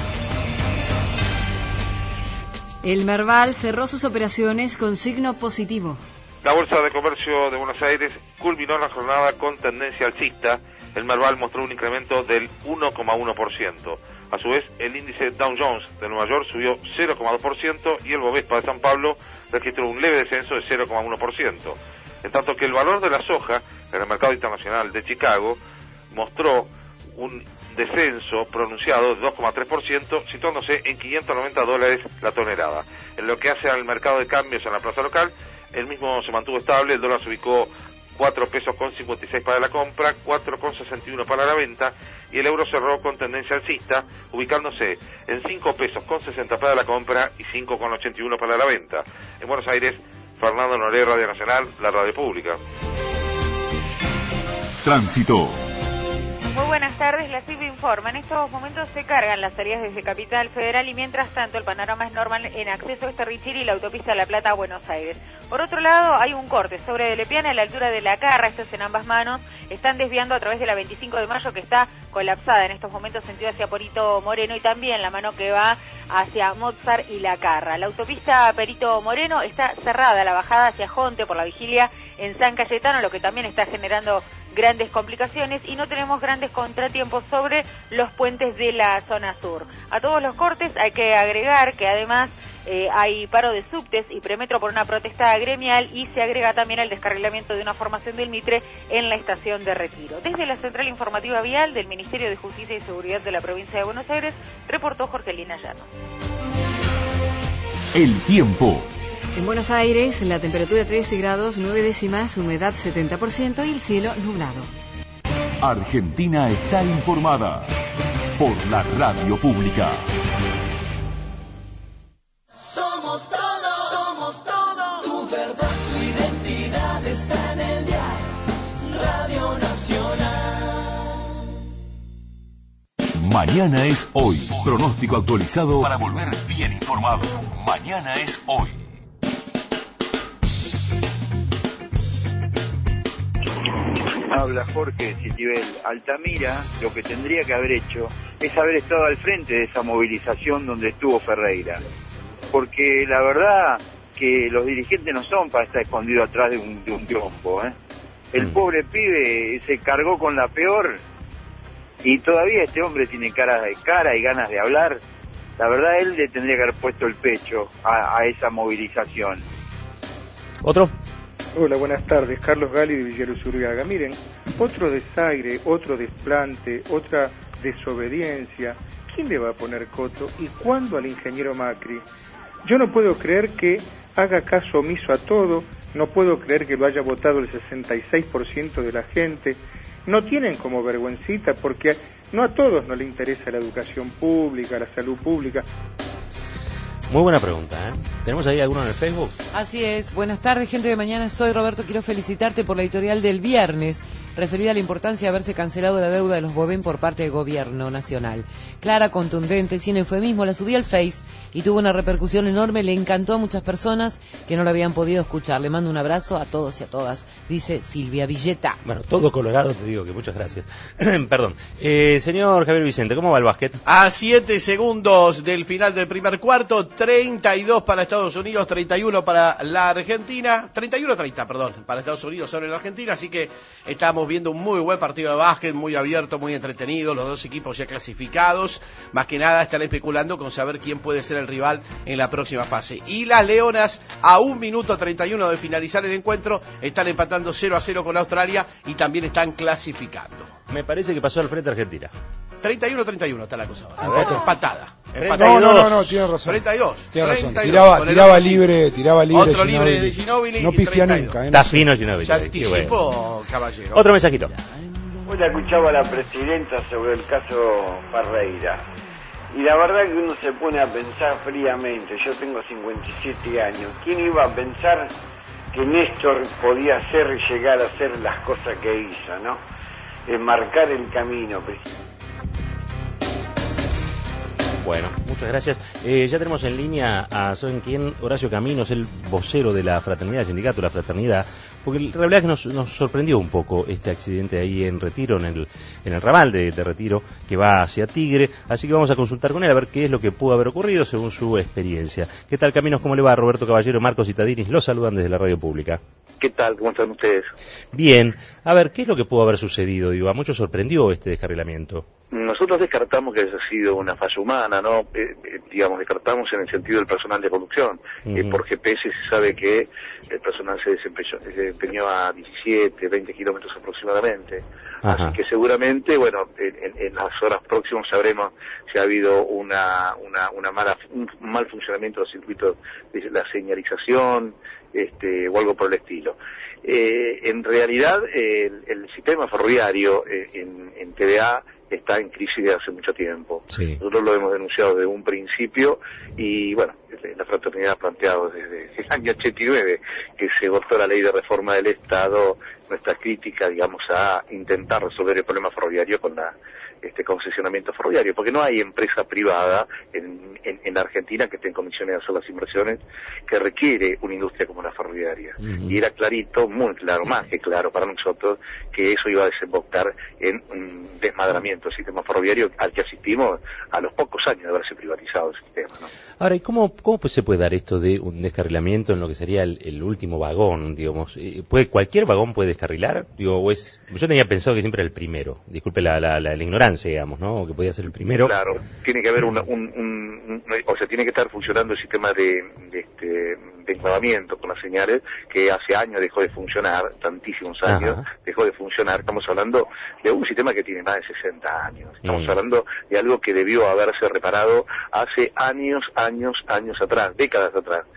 Speaker 6: El Merval cerró sus operaciones con signo positivo.
Speaker 23: La Bolsa de Comercio de Buenos Aires culminó la jornada con tendencia alcista. El Merval mostró un incremento del 1,1%. A su vez, el índice Dow Jones de Nueva York subió 0,2% y el Bovespa de San Pablo registró un leve descenso de 0,1%. En tanto que el valor de la soja en el mercado internacional de Chicago mostró un descenso pronunciado de 2,3%, situándose en $590 la tonelada. En lo que hace al mercado de cambios en la plaza local, el mismo se mantuvo estable, el dólar se ubicó 4 pesos con 56 para la compra, 4,61 para la venta, y el euro cerró con tendencia alcista, ubicándose en 5 pesos con 60 para la compra y 5,81 para la venta. En Buenos Aires, Fernando Noré, Radio Nacional, la radio pública.
Speaker 1: Tránsito.
Speaker 24: Muy buenas tardes, la CIP informa. En estos momentos se cargan las salidas desde Capital Federal y mientras tanto el panorama es normal en acceso a Richiri y la autopista La Plata a Buenos Aires. Por otro lado, hay un corte sobre de Lepiana a la altura de La Carra, esto es en ambas manos. Están desviando a través de la 25 de mayo que está colapsada en estos momentos sentido hacia Perito Moreno y también la mano que va hacia Mozart y La Carra. La autopista Perito Moreno está cerrada, la bajada hacia Jonte por la vigilia en San Cayetano, lo que también está generando grandes complicaciones y no tenemos grandes contratiempos sobre los puentes de la zona sur. A todos los cortes hay que agregar que además hay paro de subtes y premetro por una protesta gremial y se agrega también el descarrilamiento de una formación del Mitre en la estación de Retiro. Desde la Central Informativa Vial del Ministerio de Justicia y Seguridad de la provincia de Buenos Aires, reportó Jorgelina Llano.
Speaker 1: El tiempo.
Speaker 6: En Buenos Aires, la temperatura 13 grados 9 décimas, humedad 70% y el cielo nublado.
Speaker 1: Argentina está informada por la radio pública.
Speaker 19: Somos todo, tu verdad, tu identidad está en el diario Radio Nacional.
Speaker 1: Mañana es hoy. Pronóstico actualizado para volver bien informado. Mañana es hoy.
Speaker 8: Habla Jorge Citibel. Altamira lo que tendría que haber hecho es haber estado al frente de esa movilización donde estuvo Ferreira. Porque la verdad que los dirigentes no son para estar escondidos atrás de un triunfo. El pobre pibe se cargó con la peor y todavía este hombre tiene cara y ganas de hablar. La verdad él le tendría que haber puesto el pecho a esa movilización.
Speaker 2: ¿Otro?
Speaker 10: Hola, buenas tardes. Carlos Gali de Villeros Urbiaga. Miren, otro desaire, otro desplante, otra desobediencia. ¿Quién le va a poner coto y cuándo al ingeniero Macri? Yo no puedo creer que haga caso omiso a todo, no puedo creer que lo haya votado el 66% de la gente. No tienen como vergüencita porque no a todos no le interesa la educación pública, la salud pública.
Speaker 2: Muy buena pregunta, ¿eh? ¿Tenemos ahí alguno en el Facebook?
Speaker 11: Así es. Buenas tardes, gente de Mañana. Soy Roberto. Quiero felicitarte por la editorial del viernes, referida a la importancia de haberse cancelado la deuda de los Bodén por parte del gobierno nacional. Clara, contundente, sin eufemismo, la subí al Face y tuvo una repercusión enorme. Le encantó a muchas personas que no la habían podido escuchar. Le mando un abrazo a todos y a todas, dice Silvia Villeta.
Speaker 2: Bueno, todo colorado te digo que muchas gracias. Perdón. Señor Javier Vicente, ¿cómo va el básquet?
Speaker 7: A 7 segundos del final del primer cuarto, 32 para Estados Unidos, 31 para la Argentina, 31-30, perdón, para Estados Unidos sobre la Argentina, así que estamos viendo un muy buen partido de básquet, muy abierto, muy entretenido, los dos equipos ya clasificados, más que nada están especulando con saber quién puede ser el rival en la próxima fase. Y las Leonas, a 1 minuto 31 de finalizar el encuentro, están empatando 0-0 con Australia y también están clasificando.
Speaker 2: Me parece que pasó al frente Argentina.
Speaker 7: 31-31 está la cosa ahora.
Speaker 2: A ver.
Speaker 7: Empatada.
Speaker 3: No, tiene razón.
Speaker 7: 32.
Speaker 3: Tiene razón.
Speaker 7: 32.
Speaker 3: Tiraba libre.
Speaker 7: Otro libre de Ginóbili.
Speaker 3: No pifia nunca.
Speaker 2: Está fino Ginóbili.
Speaker 7: Se anticipó, caballero.
Speaker 2: Otro mensajito.
Speaker 8: Hoy la escuchaba a la presidenta sobre el caso Ferreira. Y la verdad que uno se pone a pensar fríamente. Yo tengo 57 años. ¿Quién iba a pensar que Néstor podía hacer y llegar a hacer las cosas que hizo, no? Marcar el camino.
Speaker 2: Bueno, muchas gracias. Ya tenemos en línea a, ¿saben quién? Horacio Caminos, el vocero de la Fraternidad, el sindicato de la Fraternidad, porque la realidad es que nos sorprendió un poco este accidente ahí en Retiro, en el ramal de Retiro, que va hacia Tigre, así que vamos a consultar con él a ver qué es lo que pudo haber ocurrido según su experiencia. ¿Qué tal, Caminos? ¿Cómo le va? Roberto Caballero, Marcos Citadinis, los saludan desde la radio pública.
Speaker 13: ¿Qué tal? ¿Cómo están ustedes?
Speaker 2: Bien. A ver, ¿qué es lo que pudo haber sucedido? Digo, a muchos sorprendió este descarrilamiento.
Speaker 13: Nosotros descartamos que haya sido una falla humana, ¿no? Digamos, descartamos en el sentido del personal de conducción. Por GPS se sabe que el personal se desempeñó a 17, 20 kilómetros aproximadamente.
Speaker 2: Ajá.
Speaker 13: Así que seguramente, bueno, en las horas próximas sabremos si ha habido un mal funcionamiento del circuito de la señalización, o algo por el estilo. En realidad, el sistema ferroviario en TVA está en crisis desde hace mucho tiempo.
Speaker 2: Sí.
Speaker 13: Nosotros lo hemos denunciado desde un principio y, bueno, la Fraternidad ha planteado desde el año 89 que se votó la ley de reforma del Estado, nuestra crítica, digamos, a intentar resolver el problema ferroviario con concesionamiento ferroviario, porque no hay empresa privada en Argentina que esté en condiciones de hacer las inversiones que requiere una industria como la ferroviaria. Y era clarito, muy claro, más que claro para nosotros, que eso iba a desembocar en un desmadramiento del sistema ferroviario al que asistimos a los pocos años de haberse privatizado el sistema, ¿no?
Speaker 2: Ahora, ¿y cómo se puede dar esto de un descarrilamiento en lo que sería el último vagón, digamos? ¿Cualquier vagón puede descarrilar? Yo tenía pensado que siempre era el primero. Disculpe la ignorancia, digamos, ¿no? Que podía ser el primero.
Speaker 13: Claro, tiene que haber tiene que estar funcionando el sistema de enclavamiento con las señales que hace años dejó de funcionar, tantísimos años. Ajá. Dejó de funcionar. Estamos hablando de un sistema que tiene más de 60 años. Estamos hablando de algo que debió haberse reparado hace años atrás, décadas atrás.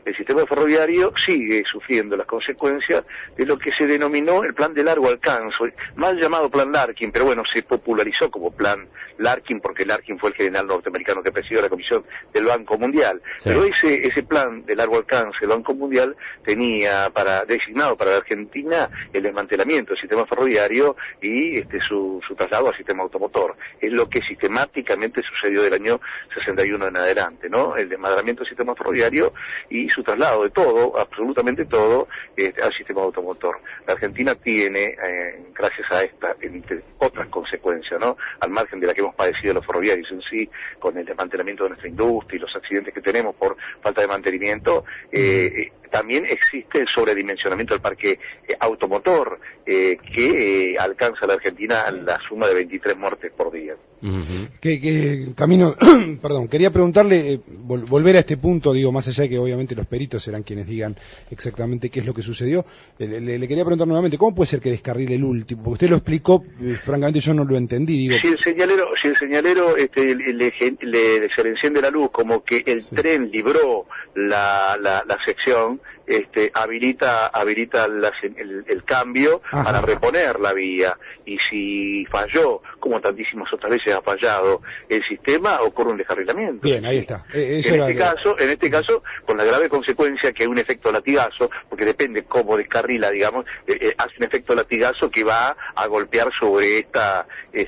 Speaker 13: el sistema ferroviario sigue sufriendo las consecuencias de lo que se denominó el plan de largo alcance, mal llamado plan Larkin, pero bueno, se popularizó como plan Larkin porque Larkin fue el general norteamericano que presidió la Comisión del Banco Mundial. Sí. Pero ese plan de largo alcance del Banco Mundial tenía designado para la Argentina el desmantelamiento del sistema ferroviario y su traslado al sistema automotor. Es lo que sistemáticamente sucedió del año 61 en adelante, ¿no? El desmantelamiento del sistema ferroviario y su traslado de todo, absolutamente todo, al sistema automotor. La Argentina tiene, gracias a esta, entre otras consecuencias, ¿no? Al margen de la que hemos padecido los ferroviarios en sí, con el desmantelamiento de nuestra industria y los accidentes que tenemos por falta de mantenimiento, también existe el sobredimensionamiento del parque automotor, que alcanza a la Argentina la suma de 23 muertes por día.
Speaker 3: Camino, perdón, quería preguntarle, volver a este punto, digo, más allá de que obviamente los peritos serán quienes digan exactamente qué es lo que sucedió, le quería preguntar nuevamente, ¿cómo puede ser que descarrile el último? Porque usted lo explicó, francamente yo no lo entendí, digo.
Speaker 13: Si el señalero se le enciende la luz como que el tren libró la sección, habilita el cambio para reponer la vía, y si falló, como tantísimas otras veces ha fallado el sistema, ocurre un descarrilamiento.
Speaker 3: Bien, ahí está.
Speaker 13: En este caso, con la grave consecuencia que hay un efecto latigazo, porque depende cómo descarrila, digamos, hace un efecto latigazo que va a golpear sobre esta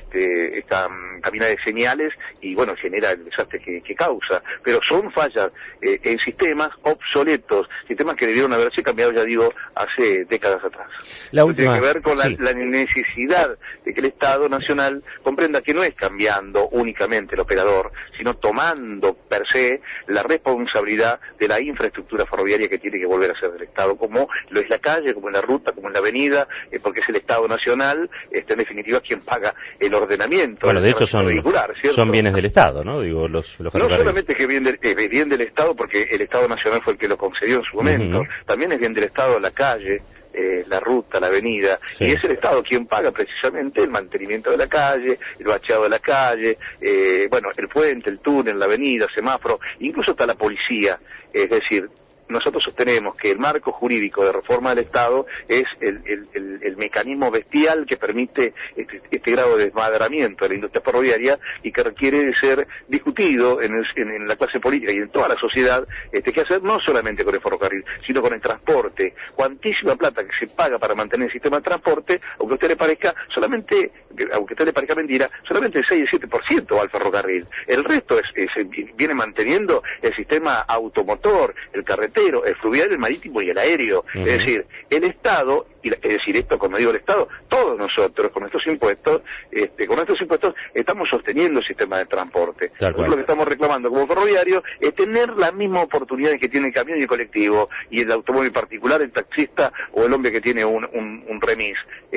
Speaker 13: cabina de señales y bueno, genera el desastre que causa. Pero son fallas en sistemas obsoletos, sistemas que debieron haberse cambiado, ya digo, hace décadas atrás. Tiene que ver con la necesidad de que el Estado Nacional comprenda que no es cambiando únicamente el operador, sino tomando per se la responsabilidad de la infraestructura ferroviaria que tiene que volver a ser del Estado, como lo es la calle, como es la ruta, como es la avenida, porque es el Estado Nacional, en definitiva, quien paga el ordenamiento.
Speaker 2: Bueno, de hecho son bienes del Estado, ¿no? Digo, los ferrocarriles.
Speaker 13: No solamente que bien del Estado, porque el Estado Nacional fue el que lo concedió en su momento, también es bien del Estado la calle, la ruta, la avenida, y es el Estado quien paga precisamente el mantenimiento de la calle, el bacheado de la calle, el puente, el túnel, la avenida, semáforo, incluso hasta la policía. Es decir, nosotros sostenemos que el marco jurídico de reforma del Estado es el mecanismo bestial que permite este grado de desmadramiento de la industria ferroviaria y que requiere de ser discutido en la clase política y en toda la sociedad, que hacer no solamente con el ferrocarril, sino con el transporte. Cuantísima plata que se paga para mantener el sistema de transporte, aunque a usted le parezca mentira, solamente el 6 y el 7% va al ferrocarril. El resto viene manteniendo el sistema automotor, el carretero, el fluvial, el marítimo y el aéreo. Es decir, el Estado, es decir, esto cuando digo el Estado, todos nosotros con nuestros impuestos estamos sosteniendo el sistema de transporte. Lo que estamos reclamando como ferroviario es tener las mismas oportunidades que tiene el camión y el colectivo, y el automóvil particular, el taxista o el hombre que tiene un remis.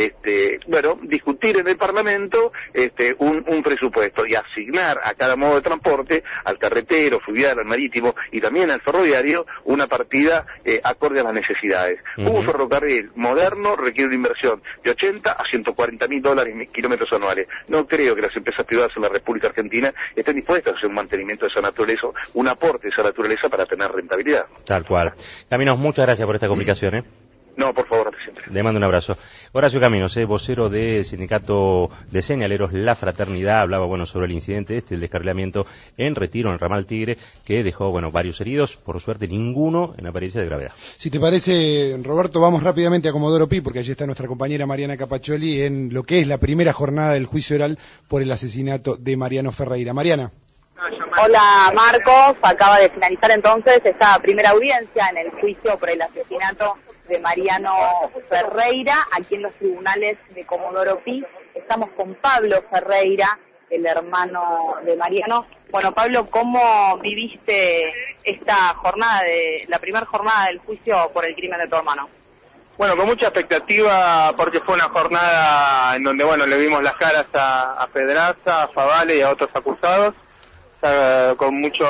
Speaker 13: Discutir en el Parlamento un presupuesto y asignar a cada modo de transporte, al carretero, fluvial, al marítimo y también al ferroviario, una partida acorde a las necesidades. Un ferrocarril moderno requiere una inversión de 80 a 140 mil dólares kilómetros anuales. No creo que las empresas privadas en la República Argentina estén dispuestas a hacer un mantenimiento de esa naturaleza, un aporte de esa naturaleza para tener rentabilidad.
Speaker 2: Tal cual. Caminos, muchas gracias por esta comunicación.
Speaker 13: No, por favor, siempre.
Speaker 2: Le mando un abrazo. Horacio Caminos, vocero del sindicato de señaleros La Fraternidad, hablaba sobre el incidente el descarrilamiento en Retiro, en el ramal Tigre, que dejó varios heridos, por suerte ninguno en apariencia de gravedad.
Speaker 3: Si te parece, Roberto, vamos rápidamente a Comodoro Pi, porque allí está nuestra compañera Mariana Capaccioli en lo que es la primera jornada del juicio oral por el asesinato de Mariano Ferreira. Mariana.
Speaker 18: Hola Marcos, acaba de finalizar entonces esta primera audiencia en el juicio por el asesinato de Mariano Ferreira, aquí en los tribunales de Comodoro Pi. Estamos con Pablo Ferreira, el hermano de Mariano. Bueno, Pablo, ¿cómo viviste esta jornada, la primera jornada del juicio por el crimen de tu hermano?
Speaker 14: Bueno, con mucha expectativa, porque fue una jornada en donde, le vimos las caras a Pedraza, a Favale y a otros acusados, con mucho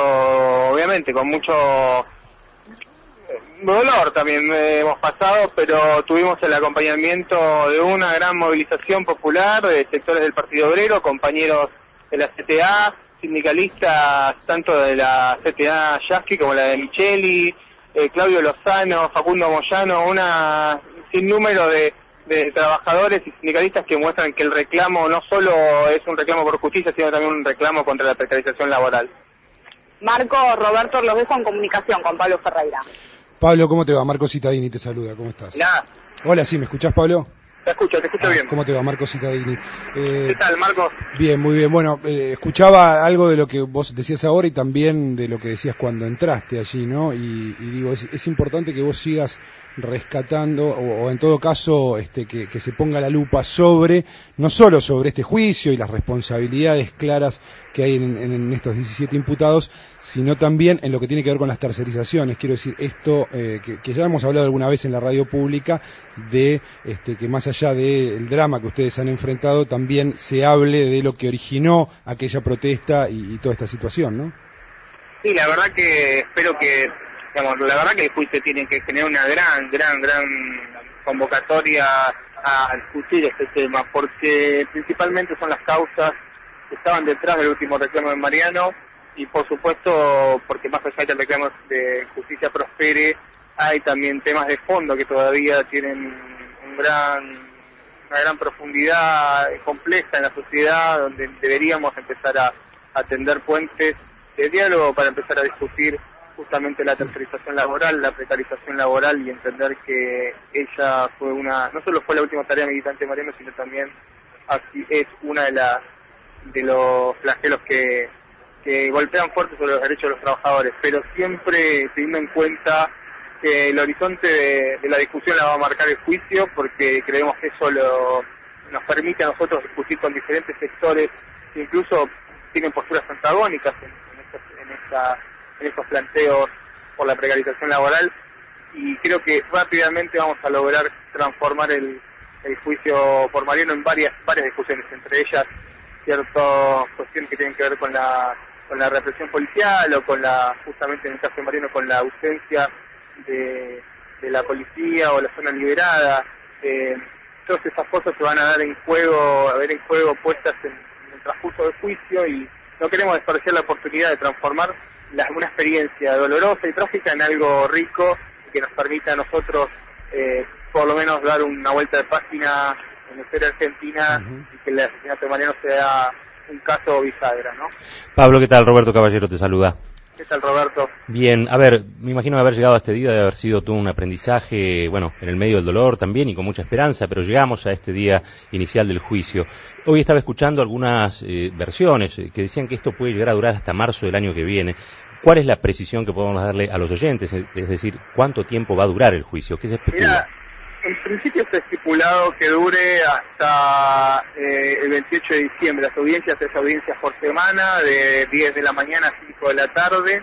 Speaker 14: dolor también hemos pasado, pero tuvimos el acompañamiento de una gran movilización popular de sectores del Partido Obrero, compañeros de la CTA, sindicalistas tanto de la CTA Yasky como la de Micheli, Claudio Lozano, Facundo Moyano, una sinnúmero de trabajadores y sindicalistas que muestran que el reclamo no solo es un reclamo por justicia, sino también un reclamo contra la precarización laboral.
Speaker 18: Marco, Roberto, los dejo en comunicación con Pablo Ferreira.
Speaker 3: Pablo, ¿cómo te va? Marco Cittadini te saluda, ¿cómo estás? Hola, sí, ¿me escuchás, Pablo?
Speaker 14: Te escucho bien.
Speaker 3: ¿Cómo te va, Marco Cittadini?
Speaker 14: ¿Qué tal, Marco?
Speaker 3: Bien, muy bien. Bueno, escuchaba algo de lo que vos decías ahora y también de lo que decías cuando entraste allí, ¿no? Y digo, es importante que vos sigas rescatando, o en todo caso, que se ponga la lupa sobre, no solo sobre este juicio y las responsabilidades claras que hay en estos 17 imputados, sino también en lo que tiene que ver con las tercerizaciones. Quiero decir, esto que ya hemos hablado alguna vez en la radio pública, de que más allá del drama que ustedes han enfrentado, también se hable de lo que originó aquella protesta y toda esta situación, ¿no?
Speaker 14: Sí, la verdad que espero que, digamos, la verdad que el juicio tiene que generar una gran convocatoria a discutir este tema, porque principalmente son las causas que estaban detrás del último reclamo de Mariano, y por supuesto, porque más allá de que el reclamo de justicia prospere, hay también temas de fondo que todavía tienen una gran profundidad compleja en la sociedad, donde deberíamos empezar a tender puentes de diálogo para empezar a discutir justamente la tercerización laboral, la precarización laboral, y entender que ella fue no solo fue la última tarea militante de Mariano, sino también es una de los flagelos que golpean fuerte sobre los derechos de los trabajadores, pero siempre teniendo en cuenta que el horizonte de la discusión la va a marcar el juicio, porque creemos que eso nos permite a nosotros discutir con diferentes sectores que incluso tienen posturas antagónicas en estos planteos por la precarización laboral, y creo que rápidamente vamos a lograr transformar el juicio por Mariano en varias discusiones, entre ellas ciertas cuestiones que tienen que ver con la represión policial, o justamente en el caso de Mariano, con la ausencia de la policía o la zona liberada. Todas esas cosas se van a ver en juego puestas en el transcurso del juicio, y no queremos desperdiciar la oportunidad de transformar una experiencia dolorosa y trágica en algo rico que nos permita a nosotros por lo menos dar una vuelta de página en la historia argentina, y que el asesinato de Mariano sea un caso bisagra, ¿no?
Speaker 2: Pablo, ¿qué tal? Roberto Caballero te saluda.
Speaker 14: ¿Qué tal, Roberto?
Speaker 2: Bien, a ver, me imagino haber llegado a este día, de haber sido todo un aprendizaje, bueno, en el medio del dolor también y con mucha esperanza, pero llegamos a este día inicial del juicio. Hoy estaba escuchando algunas versiones que decían que esto puede llegar a durar hasta marzo del año que viene. ¿Cuál es la precisión que podemos darle a los oyentes? Es decir, ¿cuánto tiempo va a durar el juicio? ¿Qué se especula?
Speaker 14: Mira, en principio está estipulado que dure hasta el 28 de diciembre. Las audiencias es audiencias por semana, de 10 de la mañana a 5 de la tarde,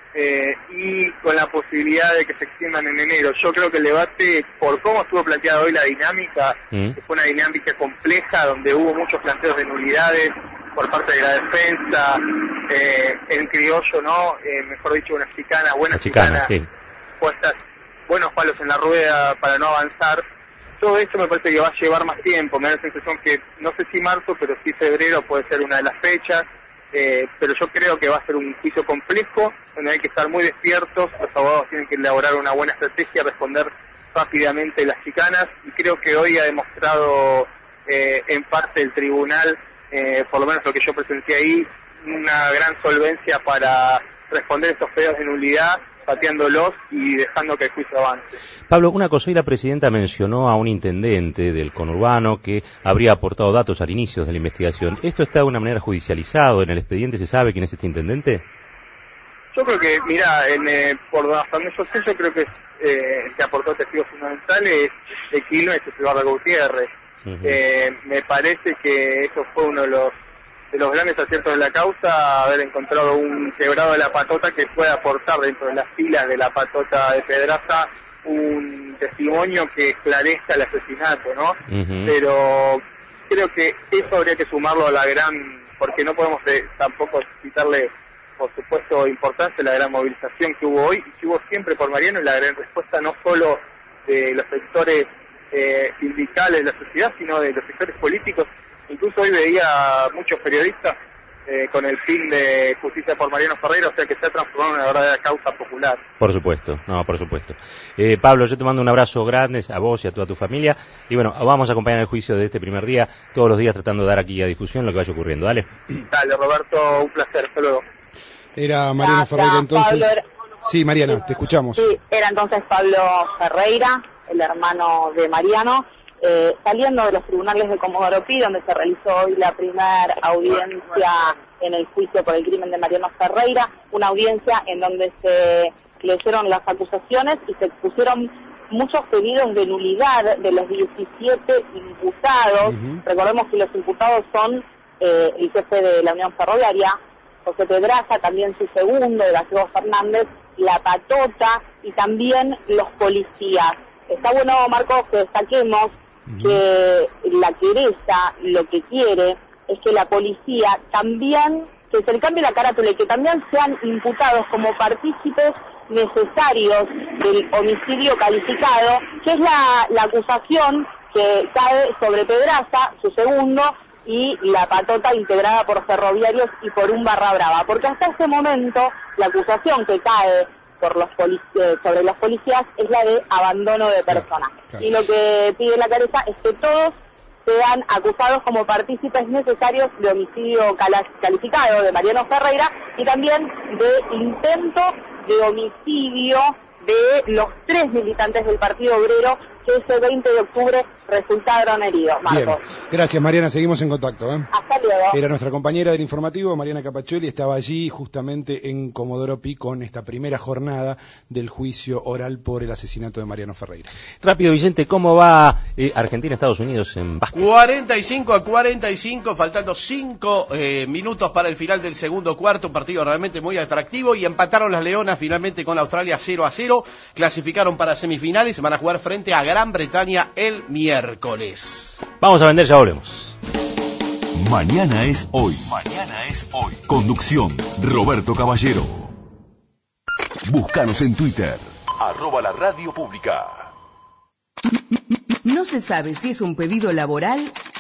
Speaker 14: y con la posibilidad de que se extiendan en enero. Yo creo que el debate, por cómo estuvo planteada hoy la dinámica, que fue una dinámica compleja, donde hubo muchos planteos de nulidades por parte de la defensa, en criollo, ¿no? Mejor dicho, unas chicanas, buenas chicanas, sí, puestas buenos palos en la rueda para no avanzar. Todo esto me parece que va a llevar más tiempo. Me da la sensación que, no sé si marzo, pero sí febrero puede ser una de las fechas, pero yo creo que va a ser un juicio complejo, donde hay que estar muy despiertos. Los abogados tienen que elaborar una buena estrategia, responder rápidamente las chicanas, y creo que hoy ha demostrado en parte el tribunal, por lo menos lo que yo presencié ahí, una gran solvencia para responder estos pedidos de nulidad, pateándolos y dejando que el juicio avance.
Speaker 2: Pablo, una cosa, hoy la presidenta mencionó a un intendente del conurbano que habría aportado datos al inicio de la investigación. ¿Esto está de una manera judicializado? ¿En el expediente se sabe quién es este intendente?
Speaker 14: Yo creo que, mira, por hasta donde yo sé, yo creo que el que aportó testigos fundamentales de Quilmes es Eduardo Gutiérrez. Me parece que eso fue uno de los grandes aciertos de la causa, haber encontrado un quebrado de la patota que pueda aportar dentro de las filas de la patota de Pedraza un testimonio que esclarezca el asesinato, ¿no? Pero creo que eso habría que sumarlo a la porque no podemos tampoco quitarle, por supuesto, importancia a la gran movilización que hubo hoy y que hubo siempre por Mariano, y la gran respuesta no solo de los sectores sindicales de la sociedad, sino de los sectores políticos. Incluso hoy veía muchos periodistas con el fin de justicia por Mariano Ferreira, o sea que se ha transformado en una verdadera causa popular.
Speaker 2: Por supuesto, por supuesto. Pablo, yo te mando un abrazo grande a vos y a toda tu familia. Y bueno, vamos a acompañar el juicio de este primer día, todos los días tratando de dar aquí a difusión lo que vaya ocurriendo. Dale.
Speaker 14: Dale, Roberto, un placer. Hasta luego.
Speaker 3: Era Mariano Ferreira entonces.
Speaker 18: Pablo,
Speaker 3: Sí, Mariana, te escuchamos.
Speaker 18: Sí, era entonces Pablo Ferreira, el hermano de Mariano, saliendo de los tribunales de Comodoro Pi, donde se realizó hoy la primera audiencia en el juicio por el crimen de Mariano Ferreira, una audiencia en donde se leyeron las acusaciones y se expusieron muchos pedidos de nulidad de los 17 imputados. Recordemos que los imputados son el jefe de la Unión Ferroviaria, José Pedraza, también su segundo, Gallego Fernández, la Patota y también los policías. Está bueno, Marcos, que destaquemos que la querella lo que quiere es que la policía también, que se le cambie la carátula y que también sean imputados como partícipes necesarios del homicidio calificado, que es la acusación que cae sobre Pedraza, su segundo, y la Patota integrada por ferroviarios y por un barra brava, porque hasta ese momento la acusación que cae por los sobre los policías es la de abandono de persona. Claro. Y lo que pide la querella es que todos sean acusados como partícipes necesarios de homicidio calificado de Mariano Ferreira y también de intento de homicidio de los 3 militantes del Partido Obrero que ese 20 de octubre resultaron heridos. Marcos.
Speaker 3: Bien, gracias Mariana, seguimos en contacto.
Speaker 18: Hasta luego.
Speaker 3: Era nuestra compañera del informativo, Mariana Capaccioli, estaba allí justamente en Comodoro Pi con esta primera jornada del juicio oral por el asesinato de Mariano Ferreira.
Speaker 2: Rápido, Vicente, ¿cómo va Argentina-Estados Unidos en básquet?
Speaker 7: 45-45, faltando 5 minutos para el final del segundo cuarto, un partido realmente muy atractivo, y empataron las Leonas finalmente con Australia 0-0, clasificaron para semifinales, van a jugar frente a Gran Bretaña el miércoles.
Speaker 2: Vamos a vender, ya volvemos.
Speaker 1: Mañana es hoy. Mañana es hoy. Conducción, Roberto Caballero. Búscanos en Twitter, @la Radio Pública.
Speaker 9: No se sabe si es un pedido laboral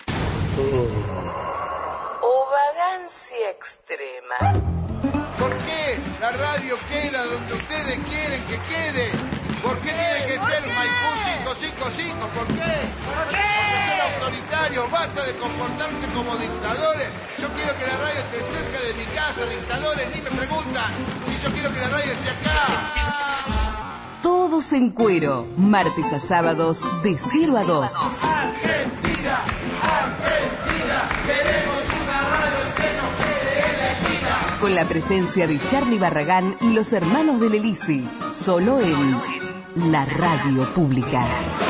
Speaker 9: o vagancia extrema.
Speaker 15: ¿Por qué la radio queda donde ustedes quieren que quede? ¿Por qué tiene que ser Maipú 555? ¿Por qué? ¿Por qué? Son autoritarios, basta de comportarse como dictadores. Yo quiero que la radio esté cerca de mi casa, dictadores, ni me preguntan si yo quiero que la radio esté acá.
Speaker 9: Todos en cuero, martes a sábados de 0 a 2.
Speaker 15: Argentina, Argentina, queremos una radio que nos quede en la esquina.
Speaker 9: Con la presencia de Charly Barragán y los hermanos del Elisi, solo en la Radio Pública.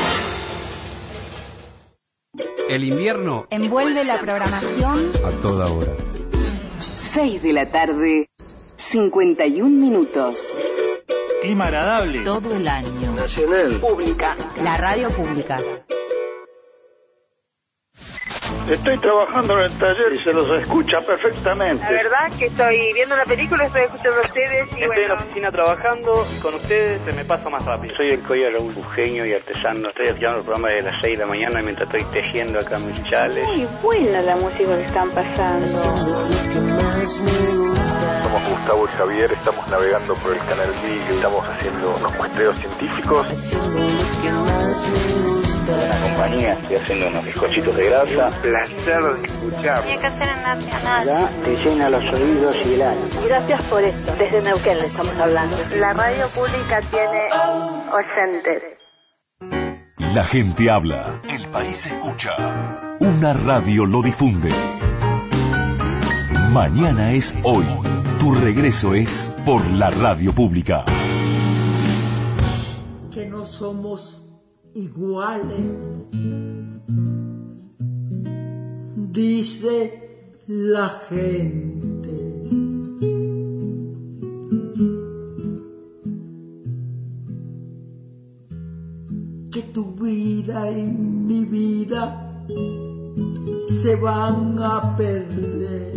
Speaker 16: El invierno
Speaker 17: envuelve la programación
Speaker 16: a toda hora.
Speaker 9: 6 de la tarde, 51 minutos.
Speaker 16: Clima agradable.
Speaker 9: Todo el año.
Speaker 16: Nacional.
Speaker 9: Pública. La Radio Pública.
Speaker 20: Estoy trabajando en el taller y se los escucha perfectamente.
Speaker 24: La verdad que estoy viendo una película, estoy escuchando a ustedes y
Speaker 25: estoy en la oficina trabajando y con ustedes se me pasa más rápido.
Speaker 26: Soy el Coya Raúl, bujeño y artesano. Estoy escuchando el programa de las 6 de la mañana mientras estoy tejiendo acá mis chales.
Speaker 17: Muy buena la música que están pasando.
Speaker 27: Somos Gustavo y Javier, estamos navegando por el canal Beagle, estamos haciendo unos muestreos científicos.
Speaker 26: La compañía, estoy haciendo unos bizcochitos de grasa.
Speaker 20: Placer de escuchar.
Speaker 24: Tiene que ser en Nacional.
Speaker 26: Ya te llena los oídos y el alma.
Speaker 17: Gracias por esto. Desde Neuquén le estamos hablando.
Speaker 24: La Radio Pública tiene oyentes.
Speaker 1: La gente habla, el país escucha. Una radio lo difunde. Mañana es hoy. Tu regreso es por la Radio Pública.
Speaker 19: Que no somos iguales, dice la gente. Que tu vida y mi vida se van a perder.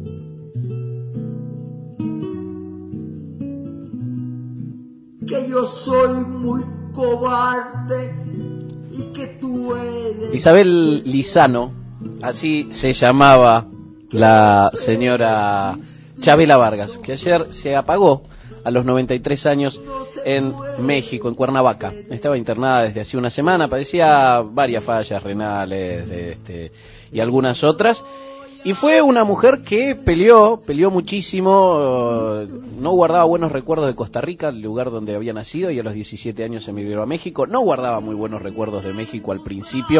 Speaker 19: Que yo soy muy cobarde y que tú eres...
Speaker 28: Isabel Lizano, así se llamaba
Speaker 4: la señora Chavela Vargas, que ayer se apagó a los 93 años en México, en Cuernavaca. Estaba internada desde hace una semana, padecía varias fallas renales y algunas otras. Y fue una mujer que peleó muchísimo, no guardaba buenos recuerdos de Costa Rica, el lugar donde había nacido, y a los 17 años emigró a México. No guardaba muy buenos recuerdos de México al principio,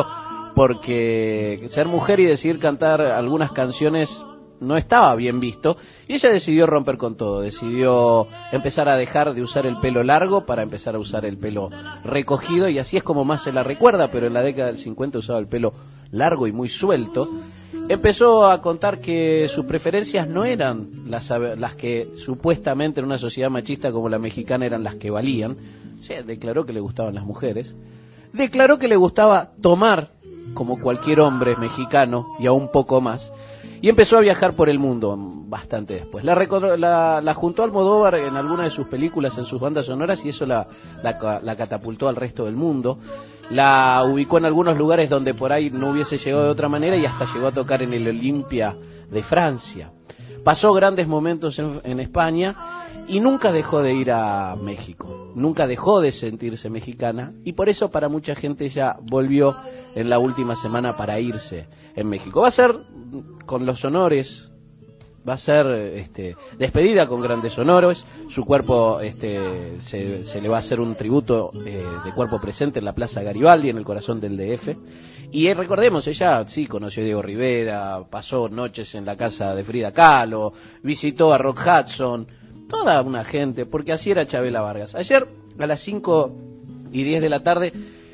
Speaker 4: porque ser mujer y decidir cantar algunas canciones no estaba bien visto, y ella decidió romper con todo, decidió empezar a dejar de usar el pelo largo para empezar a usar el pelo recogido, y así es como más se la recuerda, pero en la década del 50 usaba el pelo largo y muy suelto. Empezó a contar que sus preferencias no eran las que supuestamente en una sociedad machista como la mexicana eran las que valían. O sea, declaró que le gustaban las mujeres, declaró que le gustaba tomar como cualquier hombre mexicano y aún poco más, y empezó a viajar por el mundo bastante después. La juntó Almodóvar en alguna de sus películas, en sus bandas sonoras, y eso la catapultó al resto del mundo. La ubicó en algunos lugares donde por ahí no hubiese llegado de otra manera, y hasta llegó a tocar en el Olimpia de Francia. Pasó grandes momentos en España y nunca dejó de ir a México, nunca dejó de sentirse mexicana, y por eso para mucha gente ella volvió en la última semana para irse en México. Va a ser con los honores, va a ser despedida con grandes honores. Su cuerpo se le va a hacer un tributo de cuerpo presente en la Plaza Garibaldi, en el corazón del DF. Y recordemos, ella sí conoció a Diego Rivera, pasó noches en la casa de Frida Kahlo, visitó a Rock Hudson, toda una gente, porque así era Chavela Vargas. Ayer a las 5:10 de la tarde,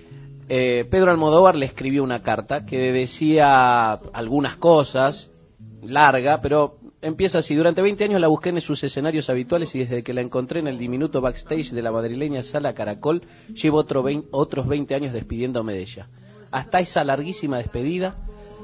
Speaker 4: Pedro Almodóvar le escribió una carta que decía algunas cosas, larga, pero empieza así: durante 20 años la busqué en sus escenarios habituales, y desde que la encontré en el diminuto backstage de la madrileña Sala Caracol, llevo otros 20 años despidiéndome de ella. Hasta esta larguísima despedida,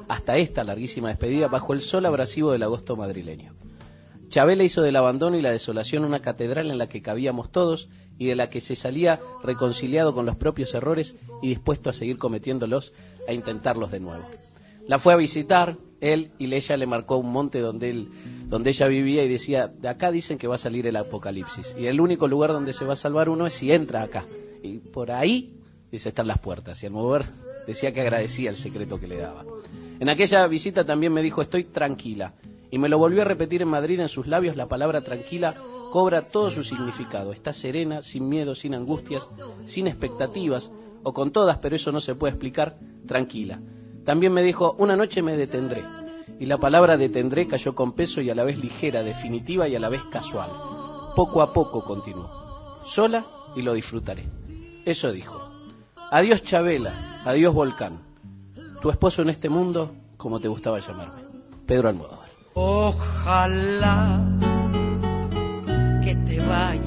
Speaker 4: bajo el sol abrasivo del agosto madrileño. Chavela hizo del abandono y la desolación una catedral en la que cabíamos todos, y de la que se salía reconciliado con los propios errores y dispuesto a seguir cometiéndolos, a intentarlos de nuevo. La fue a visitar él, y ella le marcó un monte donde ella vivía, y decía: de acá dicen que va a salir el apocalipsis, y el único lugar donde se va a salvar uno es si entra acá, y por ahí, dice, están las puertas. Y Almodóvar decía que agradecía el secreto que le daba. En aquella visita también me dijo: estoy tranquila, y me lo volvió a repetir en Madrid. En sus labios la palabra tranquila cobra todo su significado. Está serena, sin miedo, sin angustias, sin expectativas, o con todas, pero eso no se puede explicar, tranquila. También me dijo: una noche me detendré. Y la palabra detendré cayó con peso, y a la vez ligera, definitiva y a la vez casual. Poco a poco, continuó, sola, y lo disfrutaré. Eso dijo. Adiós Chavela, adiós Volcán, tu esposo en este mundo, como te gustaba llamarme. Pedro Almodóvar.
Speaker 19: Ojalá que te vaya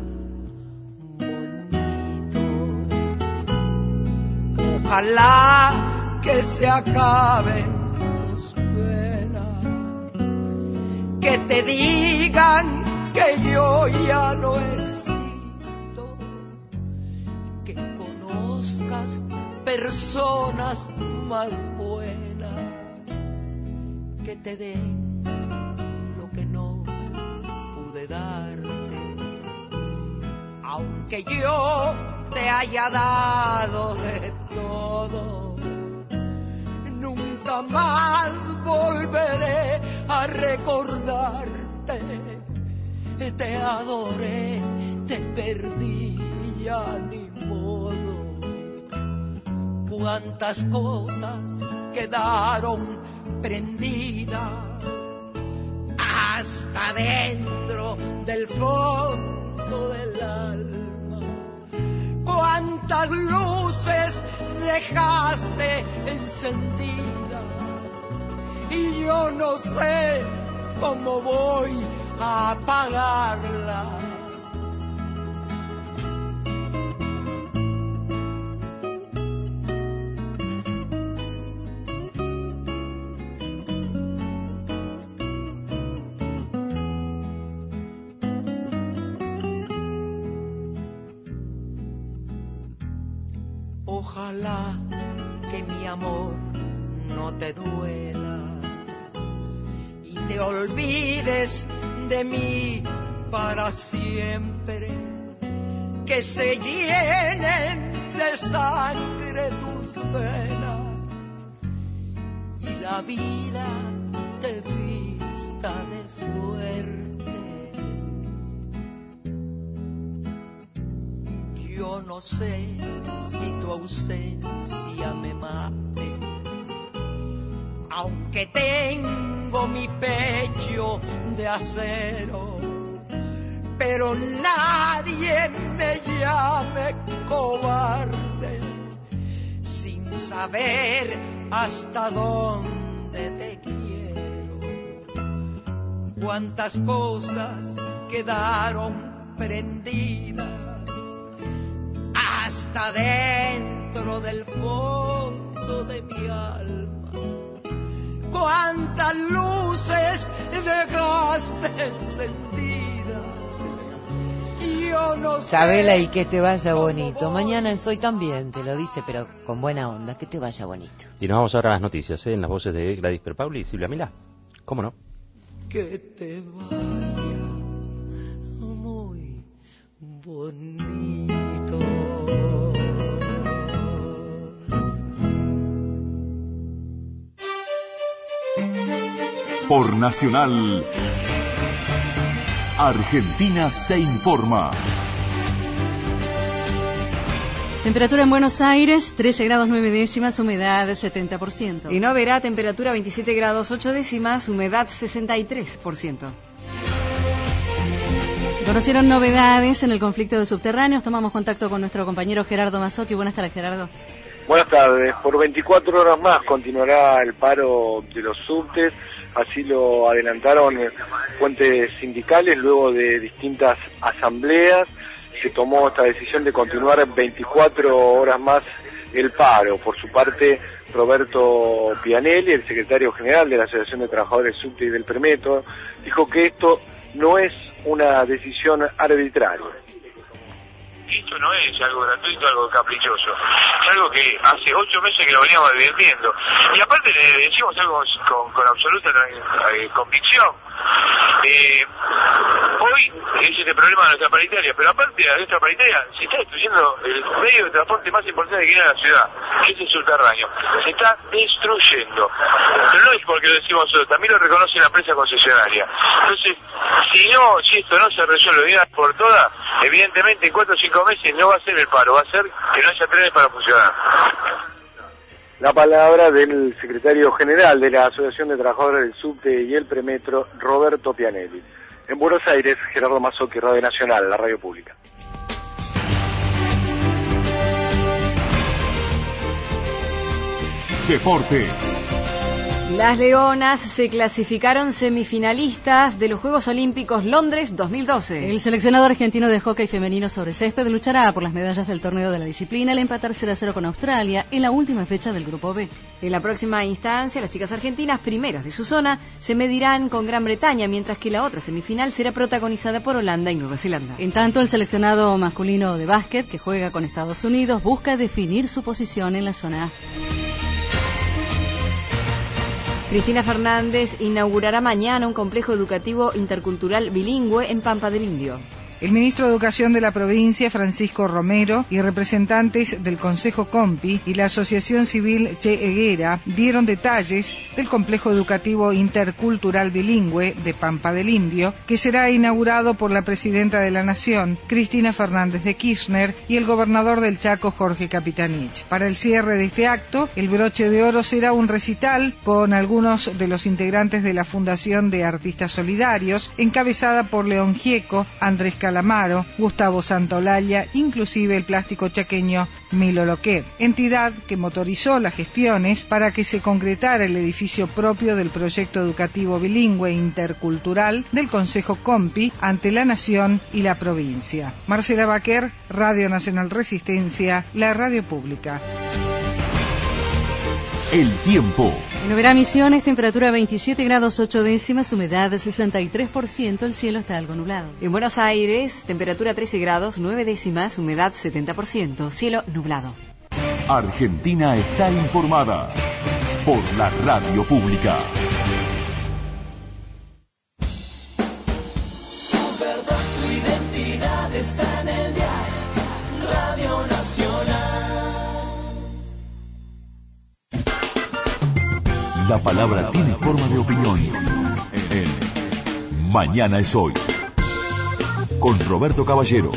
Speaker 19: bonito, ojalá que se acaben tus penas, que te digan que yo ya no existo, que conozcas personas más buenas, que te den lo que no pude darte, aunque yo te haya dado de todo. Nunca más volveré a recordarte. Te adoré, te perdí, ya ni modo. Cuántas cosas quedaron prendidas hasta dentro del fondo del alma. Cuántas luces dejaste encendidas y yo no sé cómo voy a apagarla. Ojalá que mi amor no te duela
Speaker 5: te olvides de mí para siempre, que se llenen de sangre tus venas y la vida te vista de suerte. Yo no sé si tu ausencia me mate, aunque tengo mi pecho de acero, pero nadie me llame cobarde sin saber hasta dónde te quiero. Cuántas cosas quedaron prendidas hasta dentro del fondo de mi alma. Cuántas luces dejaste encendidas. Yo no sé.
Speaker 11: Chabela, y que te vaya bonito. Mañana en Soy también te lo dice, pero con buena onda, que te vaya bonito.
Speaker 2: Y nos vamos ahora a las noticias, en las voces de Gladys Perpauli y Silvia Milá. ¿Cómo no?
Speaker 5: Que te vaya muy bonito.
Speaker 1: Por Nacional, Argentina se informa.
Speaker 6: Temperatura en Buenos Aires, 13 grados 9 décimas, humedad 70%.
Speaker 10: En Oberá, temperatura 27 grados 8 décimas, humedad 63%.
Speaker 6: Se conocieron novedades en el conflicto de subterráneos. Tomamos contacto con nuestro compañero Gerardo Mazzocchi. Buenas tardes, Gerardo.
Speaker 27: Buenas tardes. Por 24 horas más continuará el paro de los subtes. Así lo adelantaron fuentes sindicales luego de distintas asambleas. Se tomó esta decisión de continuar 24 horas más el paro. Por su parte, Roberto Pianelli, el secretario general de la Asociación de Trabajadores Subte y del Premetro, dijo que esto no es una decisión arbitraria.
Speaker 12: Esto no es algo gratuito, algo caprichoso. Es algo que hace 8 meses que lo veníamos advirtiendo. Y aparte le decimos algo con absoluta convicción. Hoy es este problema de nuestra paritaria, pero aparte de nuestra paritaria se está destruyendo el medio de transporte más importante que tiene la ciudad, que es el subterráneo. Se está destruyendo. Pero no es porque lo decimos nosotros, también lo reconoce la empresa concesionaria. Entonces, si esto no se resuelve bien por todas, evidentemente en 4 o 5 meses no va a ser el paro, va a ser que no haya trenes para funcionar.
Speaker 27: La palabra del secretario general de la Asociación de Trabajadores del Subte y el Premetro, Roberto Pianelli. En Buenos Aires, Gerardo Mazzocchi, Radio Nacional, la radio pública.
Speaker 1: Deportes.
Speaker 10: Las Leonas se clasificaron semifinalistas de los Juegos Olímpicos Londres 2012.
Speaker 6: El seleccionado argentino de hockey femenino sobre césped luchará por las medallas del torneo de la disciplina al empatar 0-0 con Australia en la última fecha del Grupo B.
Speaker 10: En la próxima instancia, las chicas argentinas, primeras de su zona, se medirán con Gran Bretaña, mientras que la otra semifinal será protagonizada por Holanda y Nueva Zelanda.
Speaker 6: En tanto, el seleccionado masculino de básquet, que juega con Estados Unidos, busca definir su posición en la zona A.
Speaker 10: Cristina Fernández inaugurará mañana un complejo educativo intercultural bilingüe en Pampa del Indio.
Speaker 21: El ministro de Educación de la provincia, Francisco Romero, y representantes del Consejo Compi y la Asociación Civil Che Higuera dieron detalles del complejo educativo intercultural bilingüe de Pampa del Indio, que será inaugurado por la presidenta de la Nación, Cristina Fernández de Kirchner, y el gobernador del Chaco, Jorge Capitanich. Para el cierre de este acto, el broche de oro será un recital con algunos de los integrantes de la Fundación de Artistas Solidarios, encabezada por León Gieco, Andrés Calamaro, Gustavo Santolaya, inclusive el plástico chaqueño Milo Loquet, entidad que motorizó las gestiones para que se concretara el edificio propio del proyecto educativo bilingüe intercultural del Consejo Compi ante la Nación y la provincia. Marcela Baquer, Radio Nacional Resistencia, la radio pública.
Speaker 1: El tiempo.
Speaker 6: En Oberá Misiones, temperatura 27 grados 8 décimas, humedad 63%, el cielo está algo nublado.
Speaker 10: En Buenos Aires, temperatura 13 grados 9 décimas, humedad 70%, cielo nublado.
Speaker 1: Argentina está informada por la radio pública. La palabra tiene forma de opinión. En Mañana es Hoy. Con Roberto Caballero.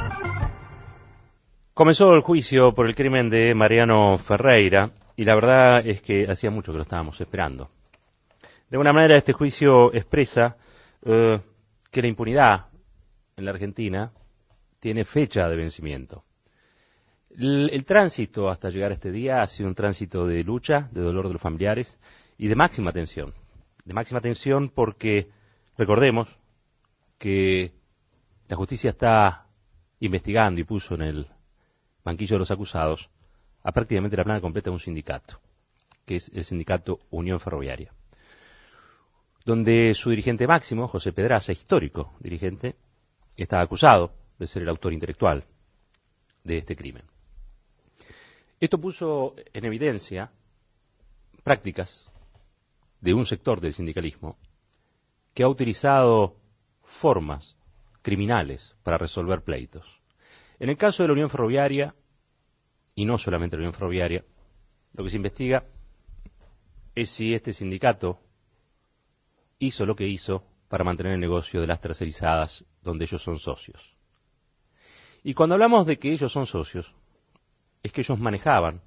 Speaker 2: Comenzó el juicio por el crimen de Mariano Ferreira y la verdad es que hacía mucho que lo estábamos esperando. De alguna manera este juicio expresa que la impunidad en la Argentina tiene fecha de vencimiento. El tránsito hasta llegar a este día ha sido un tránsito de lucha, de dolor de los familiares y de máxima tensión. De máxima tensión porque recordemos que la justicia está investigando y puso en el banquillo de los acusados a prácticamente la plana completa de un sindicato, que es el sindicato Unión Ferroviaria, donde su dirigente máximo, José Pedraza, histórico dirigente, está acusado de ser el autor intelectual de este crimen. Esto puso en evidencia prácticas de un sector del sindicalismo que ha utilizado formas criminales para resolver pleitos. En el caso de la Unión Ferroviaria, y no solamente la Unión Ferroviaria, lo que se investiga es si este sindicato hizo lo que hizo para mantener el negocio de las tercerizadas donde ellos son socios. Y cuando hablamos de que ellos son socios, es que ellos manejaban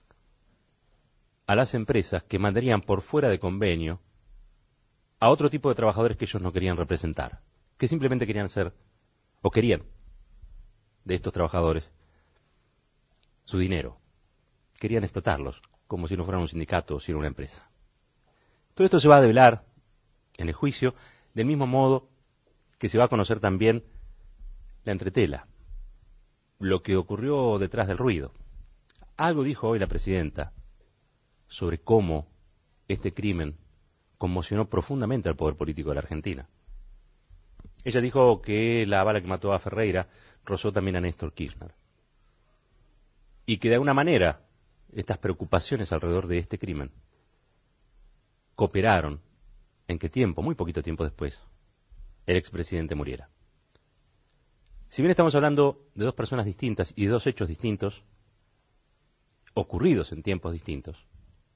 Speaker 2: a las empresas que mandarían por fuera de convenio a otro tipo de trabajadores que ellos no querían representar, que simplemente querían ser, o querían, de estos trabajadores, su dinero. Querían explotarlos, como si no fueran un sindicato o si era una empresa. Todo esto se va a develar en el juicio, del mismo modo que se va a conocer también la entretela, lo que ocurrió detrás del ruido. Algo dijo hoy la presidenta sobre cómo este crimen conmocionó profundamente al poder político de la Argentina. Ella dijo que la bala que mató a Ferreira rozó también a Néstor Kirchner. Y que de alguna manera estas preocupaciones alrededor de este crimen cooperaron en que muy poquito tiempo después, el expresidente muriera. Si bien estamos hablando de dos personas distintas y de dos hechos distintos, ocurridos en tiempos distintos,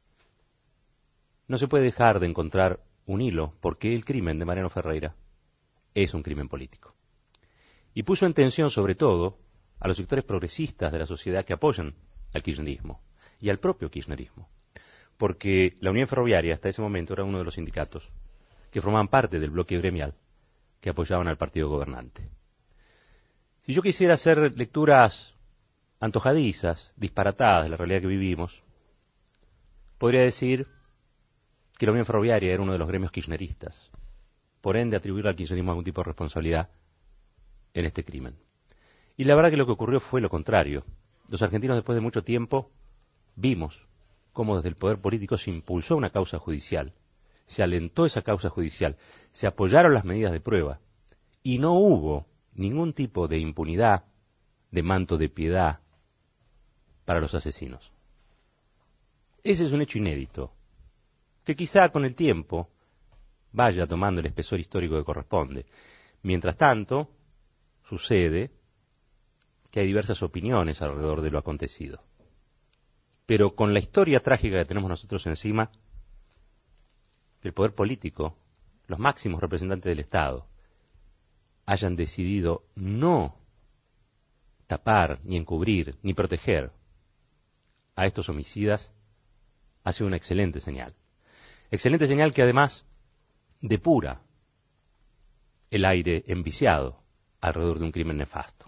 Speaker 2: no se puede dejar de encontrar un hilo porque el crimen de Mariano Ferreira es un crimen político. Y puso en tensión sobre todo a los sectores progresistas de la sociedad que apoyan al kirchnerismo y al propio kirchnerismo, porque la Unión Ferroviaria hasta ese momento era uno de los sindicatos que formaban parte del bloque gremial que apoyaban al partido gobernante. Si yo quisiera hacer lecturas antojadizas, disparatadas de la realidad que vivimos, podría decir que la Unión Ferroviaria era uno de los gremios kirchneristas, por ende atribuirle al kirchnerismo algún tipo de responsabilidad en este crimen. Y la verdad que lo que ocurrió fue lo contrario. Los argentinos, después de mucho tiempo, vimos cómo desde el poder político se impulsó una causa judicial, se alentó esa causa judicial, se apoyaron las medidas de prueba y no hubo ningún tipo de impunidad, de manto de piedad para los asesinos. Ese es un hecho inédito, que quizá con el tiempo vaya tomando el espesor histórico que corresponde. Mientras tanto, sucede que hay diversas opiniones alrededor de lo acontecido. Pero con la historia trágica que tenemos nosotros encima, el poder político, los máximos representantes del Estado, hayan decidido no tapar, ni encubrir, ni proteger a estos homicidas, ha sido una excelente señal. Excelente señal que además depura el aire enviciado alrededor de un crimen nefasto.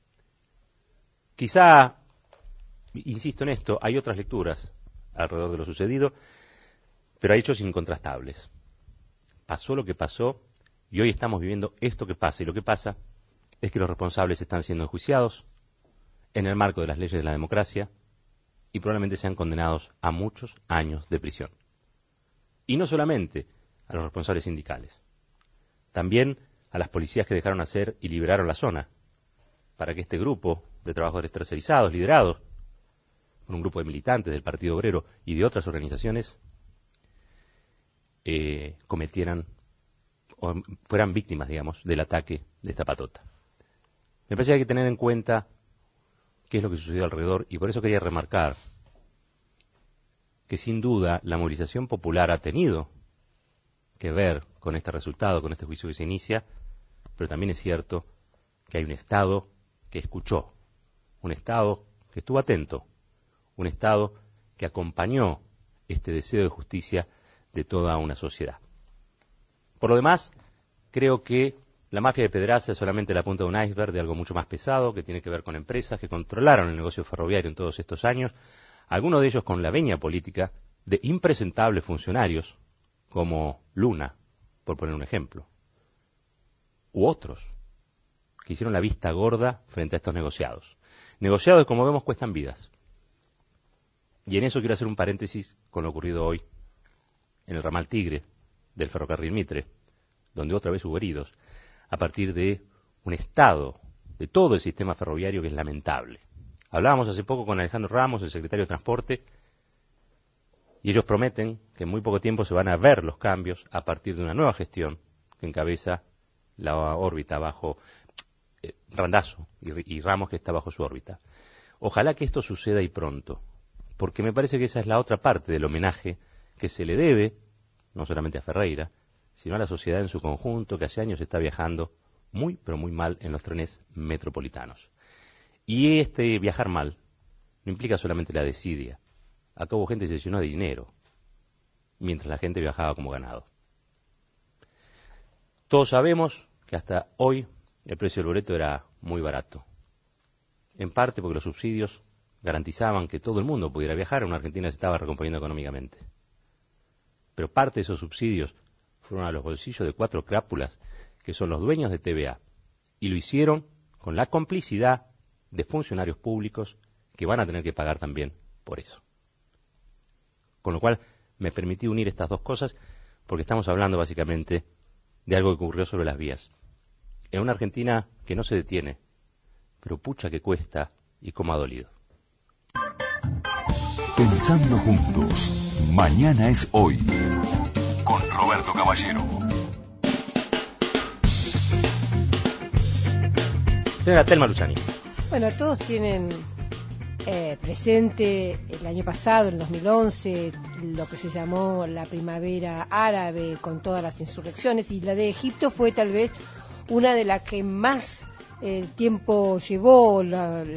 Speaker 2: Quizá, insisto en esto, hay otras lecturas alrededor de lo sucedido, pero hay hechos incontrastables. Pasó lo que pasó y hoy estamos viviendo esto que pasa, y lo que pasa es que los responsables están siendo enjuiciados en el marco de las leyes de la democracia y probablemente sean condenados a muchos años de prisión. Y no solamente a los responsables sindicales, también a las policías que dejaron hacer y liberaron la zona para que este grupo de trabajadores tercerizados, liderados por un grupo de militantes del Partido Obrero y de otras organizaciones, cometieran o fueran víctimas, digamos, del ataque de esta patota. Me parece que hay que tener en cuenta qué es lo que sucedió alrededor, y por eso quería remarcar que sin duda la movilización popular ha tenido que ver con este resultado, con este juicio que se inicia, pero también es cierto que hay un Estado que escuchó, un Estado que estuvo atento, un Estado que acompañó este deseo de justicia de toda una sociedad. Por lo demás, creo que la mafia de Pedraza es solamente la punta de un iceberg de algo mucho más pesado, que tiene que ver con empresas que controlaron el negocio ferroviario en todos estos años, algunos de ellos con la veña política de impresentables funcionarios, como Luna, por poner un ejemplo, u otros, que hicieron la vista gorda frente a estos negociados. Negociados que, como vemos, cuestan vidas. Y en eso quiero hacer un paréntesis con lo ocurrido hoy en el ramal Tigre del ferrocarril Mitre, donde otra vez hubo heridos, a partir de un estado de todo el sistema ferroviario que es lamentable. Hablábamos hace poco con Alejandro Ramos, el secretario de Transporte, y ellos prometen que en muy poco tiempo se van a ver los cambios a partir de una nueva gestión que encabeza la órbita bajo Randazzo y Ramos, que está bajo su órbita. Ojalá que esto suceda y pronto, porque me parece que esa es la otra parte del homenaje que se le debe, no solamente a Ferreira, sino a la sociedad en su conjunto, que hace años está viajando muy, pero muy mal en los trenes metropolitanos. Y este viajar mal no implica solamente la desidia. Acá hubo gente que se llenó de dinero, mientras la gente viajaba como ganado. Todos sabemos que hasta hoy el precio del boleto era muy barato. En parte porque los subsidios garantizaban que todo el mundo pudiera viajar. Una Argentina se estaba recomponiendo económicamente. Pero parte de esos subsidios fueron a los bolsillos de 4 crápulas que son los dueños de TVA. Y lo hicieron con la complicidad de funcionarios públicos que van a tener que pagar también por eso. Con lo cual me permití unir estas dos cosas porque estamos hablando básicamente de algo que ocurrió sobre las vías. En una Argentina que no se detiene, pero pucha que cuesta y cómo ha dolido.
Speaker 1: Pensando juntos, mañana es hoy, con Roberto Caballero.
Speaker 2: Señora Telma Luzani.
Speaker 3: Bueno, todos tienen presente el año pasado, en 2011, lo que se llamó la primavera árabe con todas las insurrecciones, y la de Egipto fue tal vez una de las que más tiempo llevó, las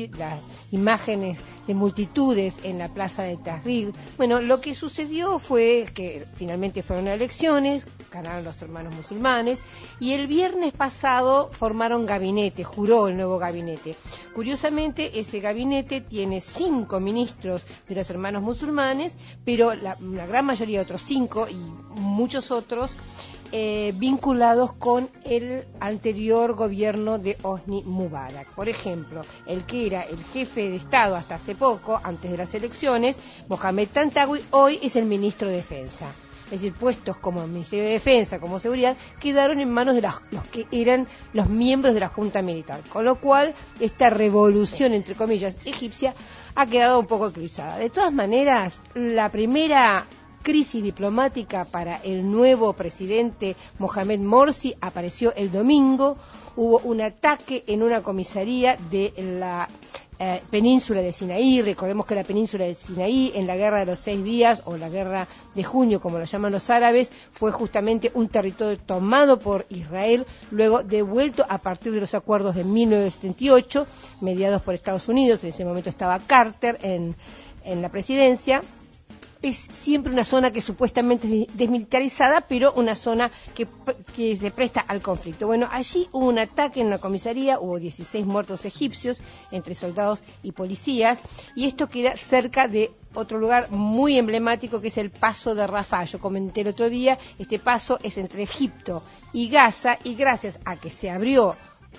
Speaker 3: imágenes de multitudes en la plaza de Tahrir. Bueno, lo que sucedió fue que finalmente fueron elecciones, ganaron los hermanos musulmanes, y el viernes pasado formaron gabinete, juró el nuevo gabinete. Curiosamente, ese gabinete tiene 5 ministros de los hermanos musulmanes, pero la gran mayoría de otros 5 y muchos otros vinculados con el anterior gobierno de Hosni Mubarak. Por ejemplo, el que era el jefe de Estado hasta hace poco, antes de las elecciones, Mohamed Tantawi, hoy es el ministro de Defensa. Es decir, puestos como Ministerio de Defensa, como Seguridad, quedaron en manos de los que eran los miembros de la Junta Militar. Con lo cual, esta revolución, entre comillas, egipcia, ha quedado un poco eclipsada. De todas maneras, la primera crisis diplomática para el nuevo presidente Mohamed Morsi apareció el domingo. Hubo un ataque en una comisaría de la península de Sinaí. Recordemos que la península de Sinaí, en la guerra de los 6 días o la guerra de junio, como lo llaman los árabes, fue justamente un territorio tomado por Israel, luego devuelto a partir de los acuerdos de 1978, mediados por Estados Unidos. En ese momento estaba Carter en la presidencia. Es siempre una zona que supuestamente es desmilitarizada, pero una zona que se presta al conflicto. Bueno, allí hubo un ataque en la comisaría, hubo 16 muertos egipcios, entre soldados y policías, y esto queda cerca de otro lugar muy emblemático que es el Paso de Rafah. Yo comenté el otro día, este paso es entre Egipto y Gaza, y gracias a que se abrió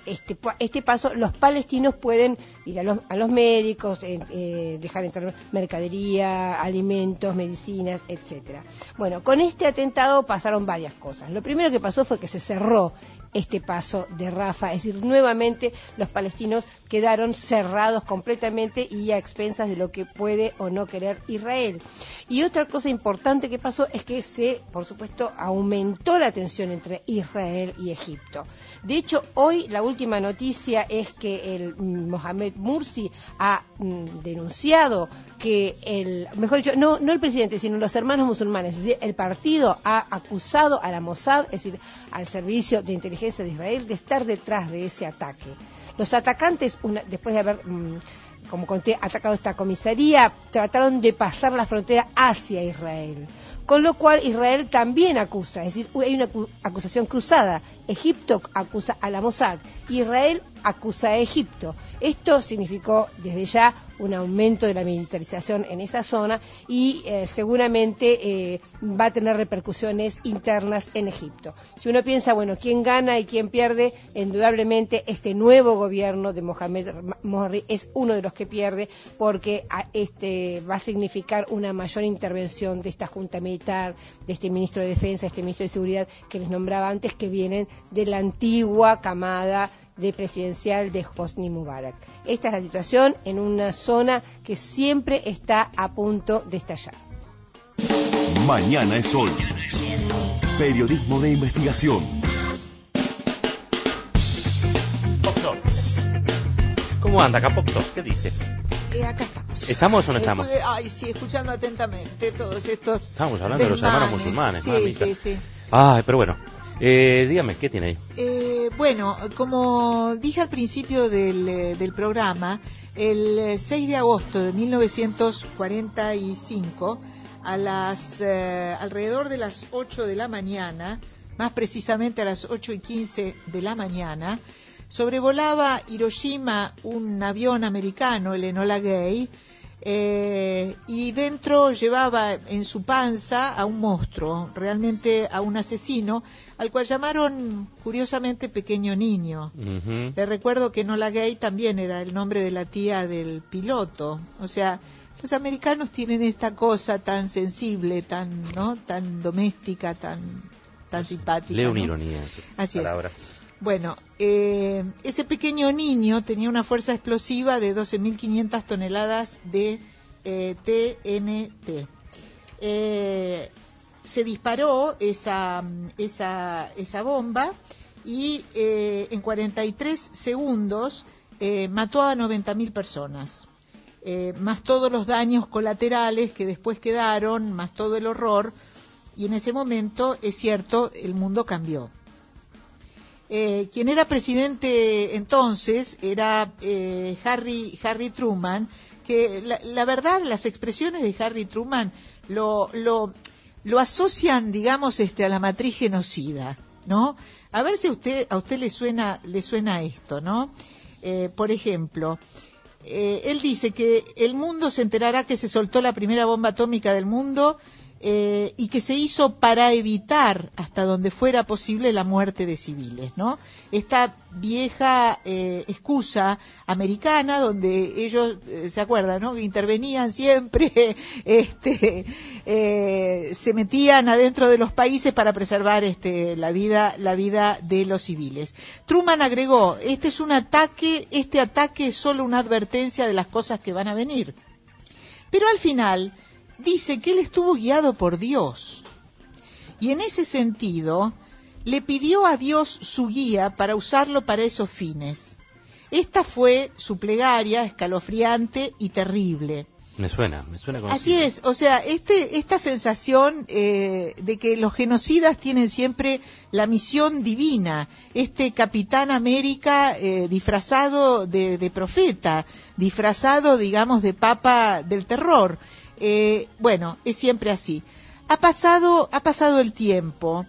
Speaker 3: este paso, los palestinos pueden ir a los médicos, dejar entrar mercadería, alimentos, medicinas, etcétera. Bueno, con este atentado pasaron varias cosas. Lo primero que pasó fue que se cerró este paso de Rafah, es decir, nuevamente los palestinos quedaron cerrados completamente y a expensas de lo que puede o no querer Israel. Y otra cosa importante que pasó es que por supuesto, aumentó la tensión entre Israel y Egipto. De hecho, hoy la última noticia es que el Mohamed Morsi ha denunciado que mejor dicho, no el presidente, sino los hermanos musulmanes, es decir, el partido ha acusado a la Mossad, es decir, al servicio de inteligencia de Israel, de estar detrás de ese ataque. Los atacantes, después de haber, como conté, atacado esta comisaría, trataron de pasar la frontera hacia Israel. Con lo cual Israel también acusa, es decir, hay una acusación cruzada. Egipto acusa a la Mossad, Israel acusa a Egipto. Esto significó desde ya un aumento de la militarización en esa zona y seguramente va a tener repercusiones internas en Egipto. Si uno piensa, bueno, quién gana y quién pierde, indudablemente este nuevo gobierno de Mohamed Morsi es uno de los que pierde, porque va a significar una mayor intervención de esta junta militar, de este ministro de Defensa, este ministro de Seguridad que les nombraba antes, que vienen de la antigua camada de presidencial de Hosni Mubarak. Esta es la situación en una zona que siempre está a punto de estallar.
Speaker 1: Mañana es hoy. Periodismo de investigación.
Speaker 2: Doctor, ¿cómo anda, Capocto? ¿Qué dice?
Speaker 7: Acá estamos.
Speaker 2: ¿Estamos o no estamos?
Speaker 7: Ay, sí, escuchando atentamente todos estos.
Speaker 2: Estamos hablando de los hermanos musulmanes,
Speaker 7: sí,
Speaker 2: mamita.
Speaker 7: Sí.
Speaker 2: Ay, pero bueno. Dígame, ¿qué tiene ahí?
Speaker 7: Bueno, como dije al principio del programa, el 6 de agosto de 1945, alrededor de las 8 de la mañana, más precisamente a las 8:15 de la mañana, sobrevolaba Hiroshima un avión americano, el Enola Gay, y dentro llevaba en su panza a un monstruo, realmente a un asesino, al cual llamaron curiosamente Pequeño Niño.
Speaker 2: Uh-huh.
Speaker 7: Le recuerdo que Enola Gay también era el nombre de la tía del piloto. O sea, los americanos tienen esta cosa tan sensible, tan doméstica, tan simpática.
Speaker 2: Leo una
Speaker 7: ¿no?
Speaker 2: ironía.
Speaker 7: Así
Speaker 2: palabra.
Speaker 7: es. Bueno, ese pequeño niño tenía una fuerza explosiva de 12.500 toneladas de TNT. Se disparó esa bomba y en 43 segundos mató a 90.000 personas, más todos los daños colaterales que después quedaron, más todo el horror, y en ese momento, es cierto, el mundo cambió. Quien era presidente entonces era Harry Truman, que la verdad las expresiones de Harry Truman lo asocian, digamos, a la matriz genocida, ¿no? A ver si a usted le suena esto, ¿no? Por ejemplo, él dice que el mundo se enterará que se soltó la primera bomba atómica del mundo y que se hizo para evitar hasta donde fuera posible la muerte de civiles, ¿no? Esta vieja excusa americana donde ellos, ¿se acuerdan, no? Que intervenían siempre, se metían adentro de los países para preservar la vida de los civiles. Truman agregó, este ataque es solo una advertencia de las cosas que van a venir. Pero al final dice que él estuvo guiado por Dios y en ese sentido le pidió a Dios su guía para usarlo para esos fines. Esta fue su plegaria escalofriante y terrible.
Speaker 2: Me suena conocido.
Speaker 7: Así es, o sea, esta sensación de que los genocidas tienen siempre la misión divina, Capitán América disfrazado de profeta, disfrazado, digamos, de papa del terror. Bueno, es siempre así. Ha pasado el tiempo.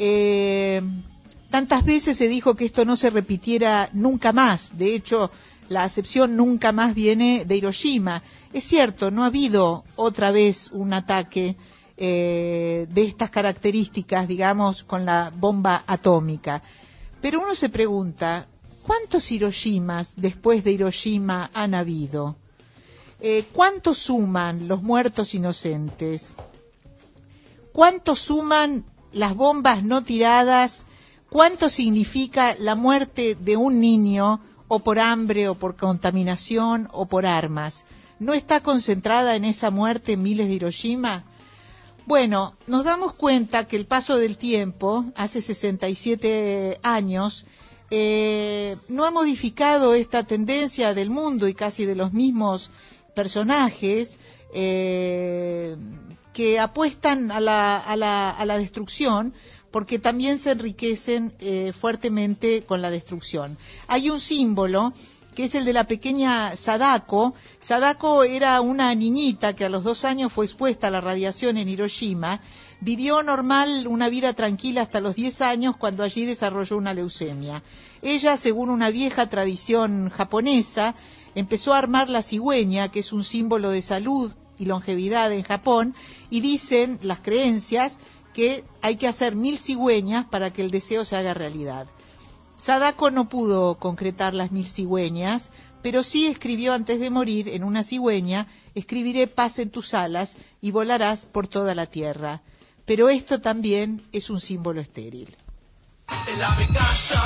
Speaker 7: Tantas veces se dijo que esto no se repitiera nunca más. De hecho, la acepción nunca más viene de Hiroshima. Es cierto, no ha habido otra vez un ataque de estas características, digamos, con la bomba atómica. Pero uno se pregunta, ¿cuántos Hiroshimas después de Hiroshima han habido? ¿Cuánto suman los muertos inocentes? ¿Cuánto suman las bombas no tiradas? ¿Cuánto significa la muerte de un niño, o por hambre, o por contaminación, o por armas? ¿No está concentrada en esa muerte miles de Hiroshima? Bueno, nos damos cuenta que el paso del tiempo, hace 67 años, no ha modificado esta tendencia del mundo y casi de los mismos personajes. que apuestan a la destrucción, porque también se enriquecen fuertemente con la destrucción. Hay un símbolo que es el de la pequeña Sadako. Sadako era una niñita que a los 2 años fue expuesta a la radiación en Hiroshima. Vivió normal, una vida tranquila hasta los 10 años, cuando allí desarrolló una leucemia. Ella, según una vieja tradición japonesa, empezó a armar la cigüeña, que es un símbolo de salud y longevidad en Japón, y dicen las creencias que hay que hacer 1000 cigüeñas para que el deseo se haga realidad. Sadako no pudo concretar las 1000 cigüeñas, pero sí escribió antes de morir en una cigüeña: escribiré paz en tus alas y volarás por toda la tierra. Pero esto también es un símbolo estéril.
Speaker 8: En la venganza,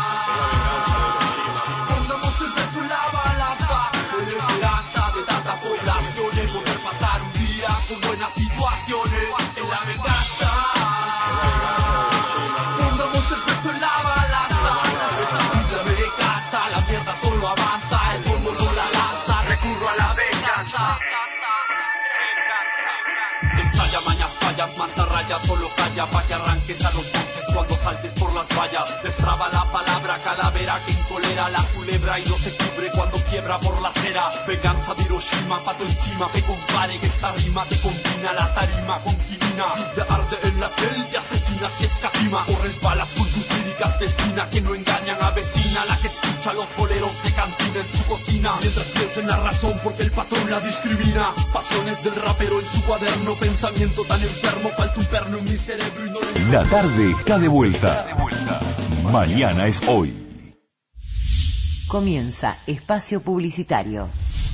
Speaker 8: pongamos el peso en la balanza, con esperanza de tantas poblaciones, poder pasar un día con buenas situaciones. En la venganza, pongamos el peso en la balanza, esa simple me cansa, la mierda solo avanza, el polvo no la lanza, recurro a la venganza. Ensaya mañas fallas, mantarrayas, solo calla pa' que arranques a los bosques cuando saltes por las vallas. Destraba la palabra calavera que encolera la culebra y no se cubre cuando quiebra por la cera. Venganza de Hiroshima, pato encima, te compare que esta rima te combina la tarima con quinina. Te arde en la piel y asesinas y escatima. Corres balas con tus líricas de esquina que no engañan a vecina, la que escucha los boleros de cantina en su cocina. Mientras piensa en la razón porque el patrón la discrimina. Pasiones del rapero en su cuaderno, pensamiento tan enfermo, falta un perno en mi cerebro y no le...
Speaker 1: La tarde está de vuelta. Mañana es hoy.
Speaker 9: Comienza espacio publicitario.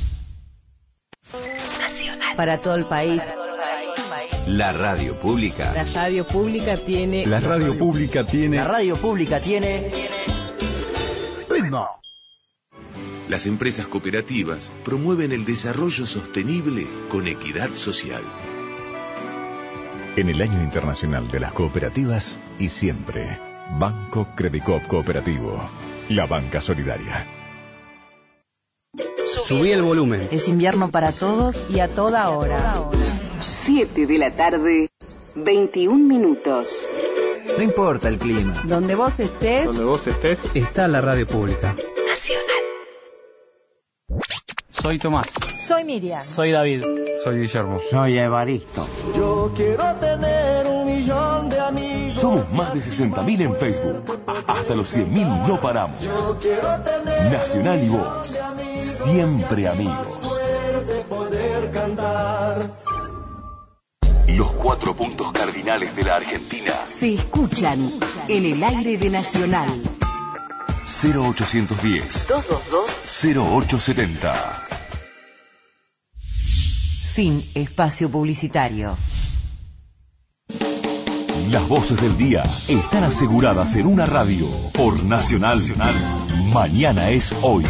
Speaker 9: Nacional. Para todo el país.
Speaker 13: La radio pública.
Speaker 14: La radio pública tiene...
Speaker 13: La radio pública tiene...
Speaker 14: La radio pública tiene...
Speaker 13: ritmo.
Speaker 15: Las empresas cooperativas promueven el desarrollo sostenible con equidad social.
Speaker 18: En el Año Internacional de las Cooperativas y siempre, Banco Credicop Cooperativo, la banca solidaria.
Speaker 16: Subí el volumen.
Speaker 9: Es invierno para todos y a toda hora. 7 de la tarde, 21 minutos.
Speaker 13: No importa el clima.
Speaker 9: Donde vos estés,
Speaker 16: está la radio pública.
Speaker 9: Nacional.
Speaker 16: Soy Tomás.
Speaker 10: Soy Miriam.
Speaker 16: Soy David. Soy Guillermo.
Speaker 13: Soy Evaristo.
Speaker 19: Yo quiero tener 1.000.000 de amigos.
Speaker 1: Somos más de 60.000 en Facebook. Hasta los 100.000 no paramos.
Speaker 19: Yo quiero tener
Speaker 1: Nacional y vos, siempre amigos.
Speaker 19: de poder cantar.
Speaker 1: Los 4 puntos cardinales de la Argentina.
Speaker 9: Se escuchan en el aire de Nacional.
Speaker 1: 0810
Speaker 9: 222
Speaker 1: 0870.
Speaker 9: Fin espacio publicitario.
Speaker 1: Las voces del día están aseguradas en una radio por Nacional. Mañana es hoy.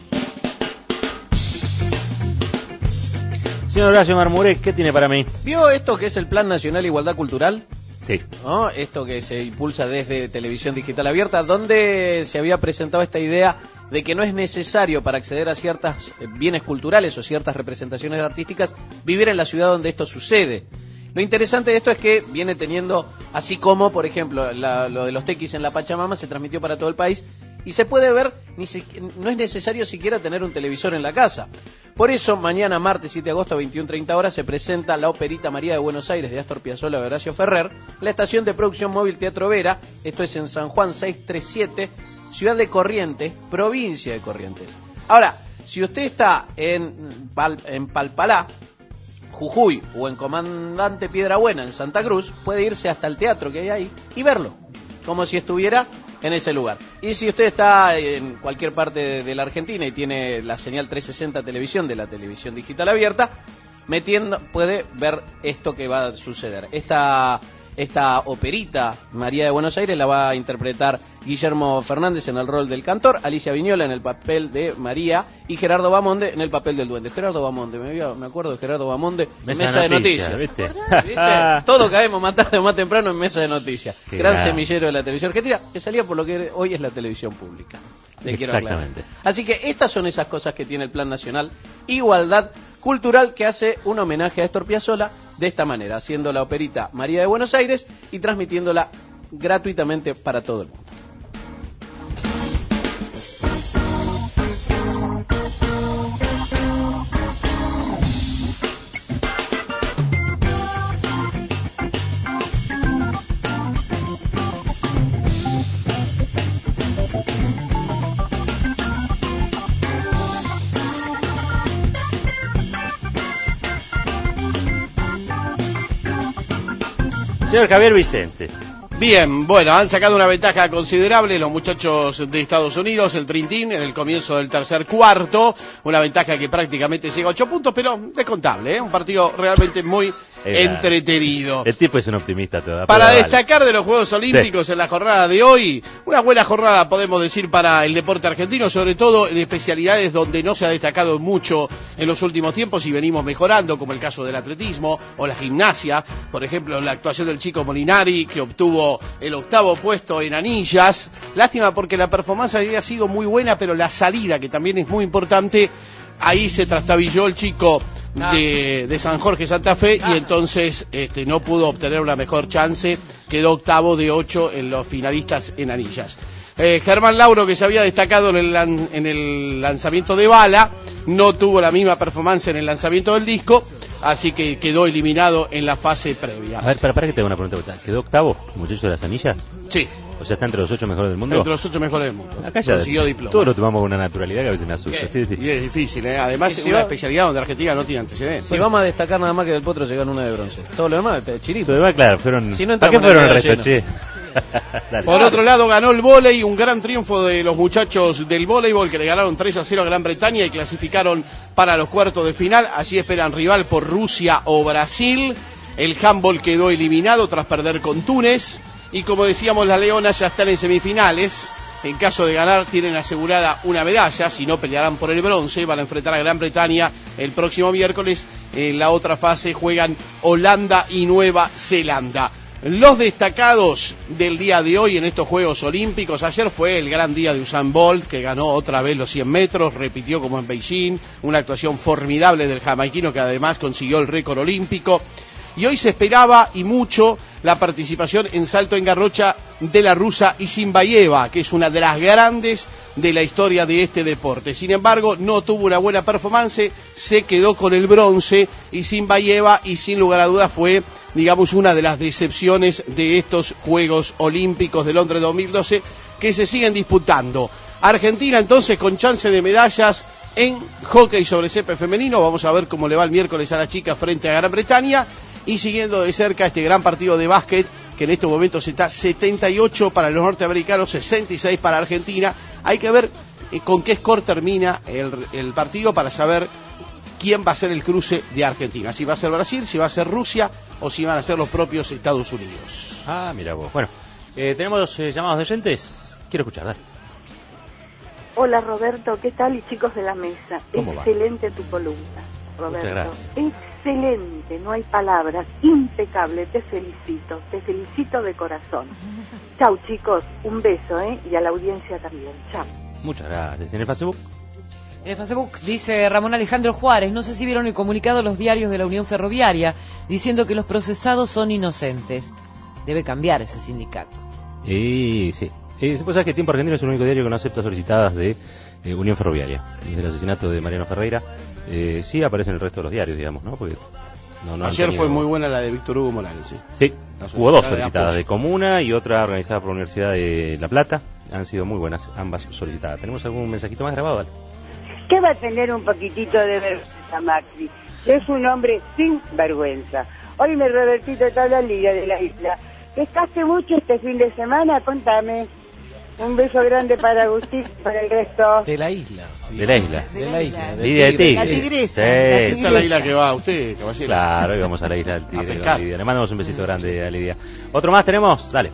Speaker 2: Señor Horacio Marmurek, ¿qué tiene para mí?
Speaker 4: ¿Vio esto que es el Plan Nacional de Igualdad Cultural?
Speaker 2: Sí.
Speaker 4: ¿No? Esto que se impulsa desde Televisión Digital Abierta, donde se había presentado esta idea de que no es necesario para acceder a ciertos bienes culturales o ciertas representaciones artísticas vivir en la ciudad donde esto sucede. Lo interesante de esto es que viene teniendo, así como, por ejemplo, lo de los tequis en la Pachamama se transmitió para todo el país y se puede ver, no es necesario siquiera tener un televisor en la casa. Por eso, mañana, martes 7 de agosto, 21:30 horas, se presenta la operita María de Buenos Aires de Astor Piazzolla y Horacio Ferrer, la estación de producción móvil Teatro Vera, esto es en San Juan 637, ciudad de Corrientes, provincia de Corrientes. Ahora, si usted está en Palpalá, Jujuy o en Comandante Piedrabuena, en Santa Cruz, puede irse hasta el teatro que hay ahí y verlo, como si estuviera en ese lugar. Y si usted está en cualquier parte de la Argentina y tiene la señal 360 televisión de la Televisión Digital Abierta, puede ver esto que va a suceder. Esta operita María de Buenos Aires la va a interpretar Guillermo Fernández en el rol del cantor, Alicia Viñola en el papel de María y Gerardo Bamonde en el papel del duende. Gerardo Bamonde, me acuerdo de Gerardo Bamonde, Mesa de Noticias. ¿Viste? Todo caemos más tarde o más temprano en Mesa de Noticias. Gran semillero de la televisión argentina, que salía por lo que hoy es la televisión pública. Le quiero aclarar. Así que estas son esas cosas que tiene el Plan Nacional Igualdad cultural que hace un homenaje a Astor Piazzolla de esta manera, haciendo la operita María de Buenos Aires y transmitiéndola gratuitamente para todo el mundo.
Speaker 2: Señor Javier Vicente.
Speaker 17: Bien, bueno, han sacado una ventaja considerable los muchachos de Estados Unidos, el Dream Team, en el comienzo del tercer cuarto. Una ventaja que prácticamente llega a 8 puntos, pero descontable, ¿eh? Un partido realmente muy entretenido.
Speaker 2: El tipo es un optimista todo.
Speaker 17: Para destacar de los Juegos Olímpicos en la jornada de hoy, una buena jornada podemos decir para el deporte argentino, sobre todo en especialidades donde no se ha destacado mucho en los últimos tiempos y venimos mejorando, como el caso del atletismo o la gimnasia. Por ejemplo, la actuación del chico Molinari, que obtuvo el 8º puesto en anillas. Lástima porque la performance había sido muy buena, pero la salida, que también es muy importante, ahí se trastabilló el chico de San Jorge Santa Fe y entonces no pudo obtener una mejor chance, quedó 8º de 8 en los finalistas en anillas. Germán Lauro, que se había destacado en el lanzamiento de bala, no tuvo la misma performance en el lanzamiento del disco, así que quedó eliminado en la fase previa.
Speaker 2: A ver, para que te haga una pregunta. ¿Quedó 8º, muchacho de las anillas?
Speaker 17: Sí.
Speaker 2: O sea, está entre los 8 mejores del mundo.
Speaker 17: Entre los 8 mejores del mundo.
Speaker 2: Acá ya
Speaker 17: consiguió diploma.
Speaker 2: Todo lo tomamos con una naturalidad que a veces me asusta. Sí.
Speaker 17: Y es difícil, ¿eh? Además es una especialidad donde Argentina no tiene antecedentes.
Speaker 4: Si vamos a destacar nada más que Del Potro llegan una de bronce. Todo lo demás, chirito.
Speaker 2: Todo lo demás, claro, fueron...
Speaker 4: Si no
Speaker 2: ¿Para qué fueron el resto, che?
Speaker 17: Por otro lado, ganó el vóley, un gran triunfo de los muchachos del voleibol que le ganaron 3-0 a Gran Bretaña y clasificaron para los cuartos de final. Allí esperan rival por Rusia o Brasil. El handball quedó eliminado tras perder con Túnez. Y como decíamos, las Leonas ya están en semifinales. En caso de ganar, tienen asegurada una medalla. Si no, pelearán por el bronce. Van a enfrentar a Gran Bretaña el próximo miércoles. En la otra fase juegan Holanda y Nueva Zelanda. Los destacados del día de hoy en estos Juegos Olímpicos. Ayer fue el gran día de Usain Bolt, que ganó otra vez los 100 metros, repitió como en Beijing, una actuación formidable del jamaiquino que además consiguió el récord olímpico. Y hoy se esperaba y mucho la participación en salto en garrocha de la rusa Isinbayeva, que es una de las grandes de la historia de este deporte. Sin embargo, no tuvo una buena performance, se quedó con el bronce Isinbayeva y sin lugar a dudas fue, digamos, una de las decepciones de estos Juegos Olímpicos de Londres 2012 que se siguen disputando. Argentina entonces con chance de medallas en hockey sobre césped femenino. Vamos a ver cómo le va el miércoles a la chica frente a Gran Bretaña. Y siguiendo de cerca este gran partido de básquet, que en estos momentos está 78 para los norteamericanos, 66 para Argentina. Hay que ver con qué score termina el partido para saber quién va a ser el cruce de Argentina. Si va a ser Brasil, si va a ser Rusia o si van a ser los propios Estados Unidos.
Speaker 2: Ah, mira vos. Bueno, tenemos llamados de oyentes. Quiero escuchar, dale.
Speaker 20: Hola Roberto, ¿qué tal? Y chicos de la mesa.
Speaker 2: ¿Cómo va?
Speaker 20: Excelente tu columna, Roberto.
Speaker 2: Muchas gracias.
Speaker 20: Excelente, no hay palabras, impecable, te felicito de corazón. Chau chicos, un beso, y a la audiencia también, chau.
Speaker 2: Muchas gracias. ¿En el Facebook?
Speaker 11: En el Facebook dice Ramón Alejandro Juárez, no sé si vieron el comunicado de los diarios de la Unión Ferroviaria, diciendo que los procesados son inocentes. Debe cambiar ese sindicato.
Speaker 2: Sí. Se puede saber que Tiempo Argentino es el único diario que no acepta solicitadas de Unión Ferroviaria. Desde el asesinato de Mariano Ferreira, sí aparece en el resto de los diarios, digamos, ¿no? Porque no
Speaker 17: ayer fue muy buena la de Víctor Hugo Morales, ¿sí?
Speaker 2: Sí, hubo dos solicitadas de Comuna y otra organizada por la Universidad de La Plata. Han sido muy buenas ambas solicitadas. ¿Tenemos algún mensajito más grabado? Vale.
Speaker 22: ¿Qué va a tener un poquitito de vergüenza, Maxi? Es un hombre sin vergüenza. Oíme, Robertito, te habla Lidia de la isla. ¿Pescaste mucho este fin de semana? Contame. Un beso grande para Agustín, para el resto.
Speaker 4: De la isla.
Speaker 2: De la isla.
Speaker 4: De la isla.
Speaker 2: Lidia de Tigre.
Speaker 7: La tigresa.
Speaker 2: Sí.
Speaker 17: Esa es la isla que va usted, caballero.
Speaker 2: Claro, hoy vamos a la isla del Tigre con Lidia. Le mandamos un besito grande a Lidia. ¿Otro más tenemos? Dale.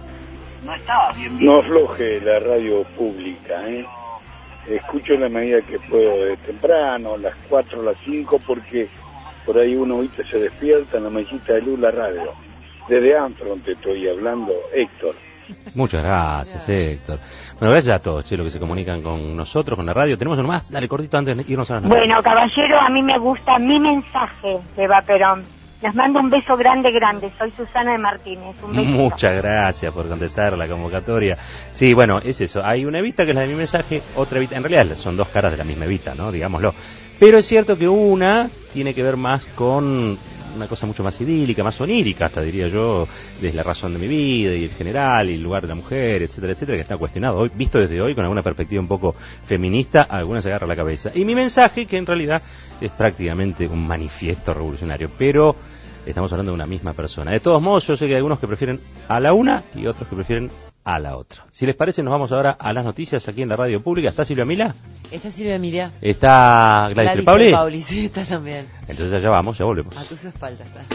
Speaker 23: No afloje la radio pública, Escucho en la medida que puedo de temprano, las 4 o las 5, porque por ahí uno ¿viste? Se despierta en la mesita de luz la radio. Desde Anfront te estoy hablando, Héctor.
Speaker 2: Muchas gracias, Héctor. Bueno, gracias a todos, los que se comunican con nosotros, con la radio. ¿Tenemos uno más? Dale, cortito, antes de irnos a la noche.
Speaker 5: Bueno, caballero, a mí me gusta mi mensaje de Eva Perón. Les mando un beso grande, grande. Soy Susana de Martínez. Un beso.
Speaker 2: Muchas gracias por contestar la convocatoria. Sí, bueno, es eso. Hay una Evita que es la de mi mensaje, otra Evita. En realidad son dos caras de la misma Evita, ¿no? Digámoslo. Pero es cierto que una tiene que ver más con una cosa mucho más idílica, más onírica, hasta diría yo, desde la razón de mi vida y el general y el lugar de la mujer, etcétera, etcétera, que está cuestionado hoy, visto desde hoy con alguna perspectiva un poco feminista, alguna se agarra la cabeza. Y mi mensaje, que en realidad es prácticamente un manifiesto revolucionario, pero estamos hablando de una misma persona. De todos modos, yo sé que hay algunos que prefieren a la una y otros que prefieren a la otra. Si les parece, nos vamos ahora a las noticias aquí en la radio pública. ¿Está Silvia Mila?
Speaker 11: Está Silvia Emilia.
Speaker 2: ¿Está Gladys Pauli?
Speaker 11: Sí, está también.
Speaker 2: Entonces allá vamos, ya volvemos.
Speaker 11: A tus espaldas está.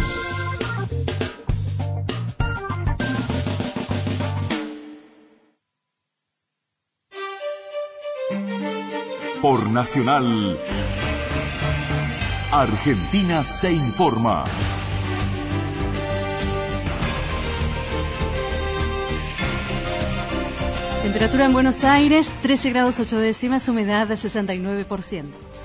Speaker 1: Por Nacional, Argentina se informa.
Speaker 6: Temperatura en Buenos Aires, 13 grados 8 décimas, humedad de 69%.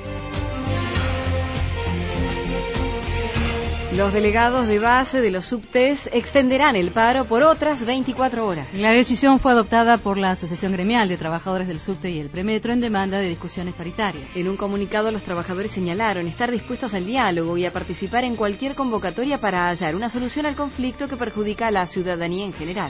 Speaker 10: Los delegados de base de los subtes extenderán el paro por otras 24 horas.
Speaker 6: La decisión fue adoptada por la Asociación Gremial de Trabajadores del Subte y el Premetro en demanda de discusiones paritarias.
Speaker 10: En un comunicado, los trabajadores señalaron estar dispuestos al diálogo y a participar en cualquier convocatoria para hallar una solución al conflicto que perjudica a la ciudadanía en general.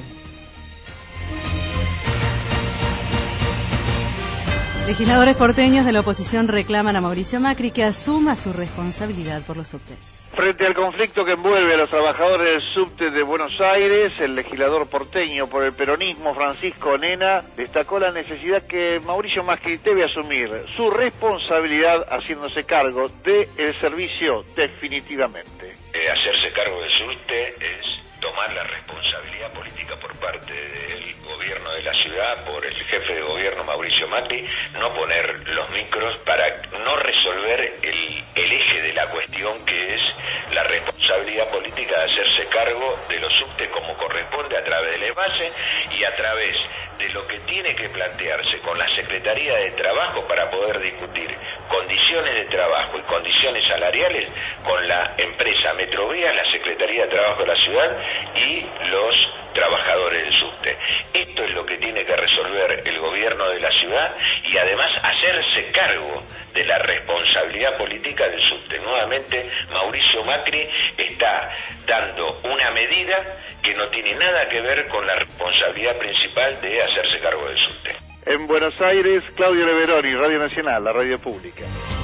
Speaker 6: Legisladores porteños de la oposición reclaman a Mauricio Macri que asuma su responsabilidad por los subtes.
Speaker 12: Frente al conflicto que envuelve a los trabajadores del subte de Buenos Aires, el legislador porteño por el peronismo, Francisco Nena, destacó la necesidad que Mauricio Macri debe asumir su responsabilidad haciéndose cargo del servicio definitivamente.
Speaker 21: Hacerse cargo del subte es tomar la responsabilidad política por parte del gobierno de la ciudad, por el jefe de gobierno Mauricio Macri, no poner los micros para no resolver el eje de la cuestión, que es la responsabilidad política de hacerse cargo de los subtes como corresponde a través del EBACE y a través de lo que tiene que plantearse con la Secretaría de Trabajo para poder discutir condiciones de trabajo y condiciones salariales con la empresa Metrovía, la Secretaría de Trabajo de la ciudad y los trabajadores del subte. Esto es lo que tiene que resolver el gobierno de la ciudad y además hacerse cargo de la responsabilidad política del subte. Nuevamente, Mauricio Macri está dando una medida que no tiene nada que ver con la responsabilidad principal de hacerse cargo del subte.
Speaker 12: En Buenos Aires, Claudio Leveroni, Radio Nacional, la radio pública.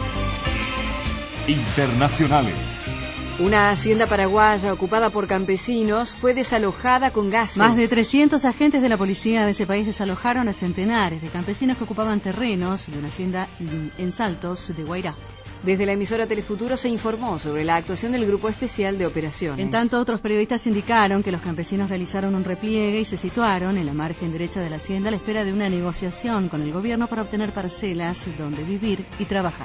Speaker 1: Internacionales.
Speaker 10: Una hacienda paraguaya ocupada por campesinos fue desalojada con gases.
Speaker 6: Más de 300 agentes de la policía de ese país desalojaron a centenares de campesinos que ocupaban terrenos de una hacienda en Saltos de Guairá.
Speaker 10: Desde la emisora Telefuturo se informó sobre la actuación del Grupo Especial de Operaciones.
Speaker 6: En tanto, otros periodistas indicaron que los campesinos realizaron un repliegue y se situaron en la margen derecha de la hacienda a la espera de una negociación con el gobierno para obtener parcelas donde vivir y trabajar.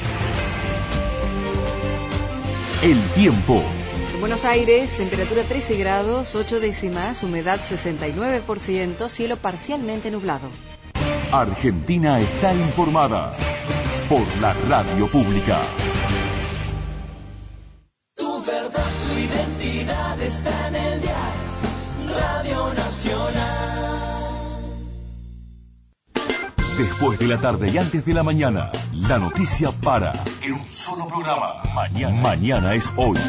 Speaker 1: El tiempo.
Speaker 10: En Buenos Aires, temperatura 13 grados, 8 décimas, humedad 69%, cielo parcialmente nublado.
Speaker 1: Argentina está informada por la radio pública.
Speaker 19: Tu verdad, tu identidad está en el diario Radio Nacional.
Speaker 1: Después de la tarde y antes de la mañana, la noticia para en un solo programa. Mañana es hoy.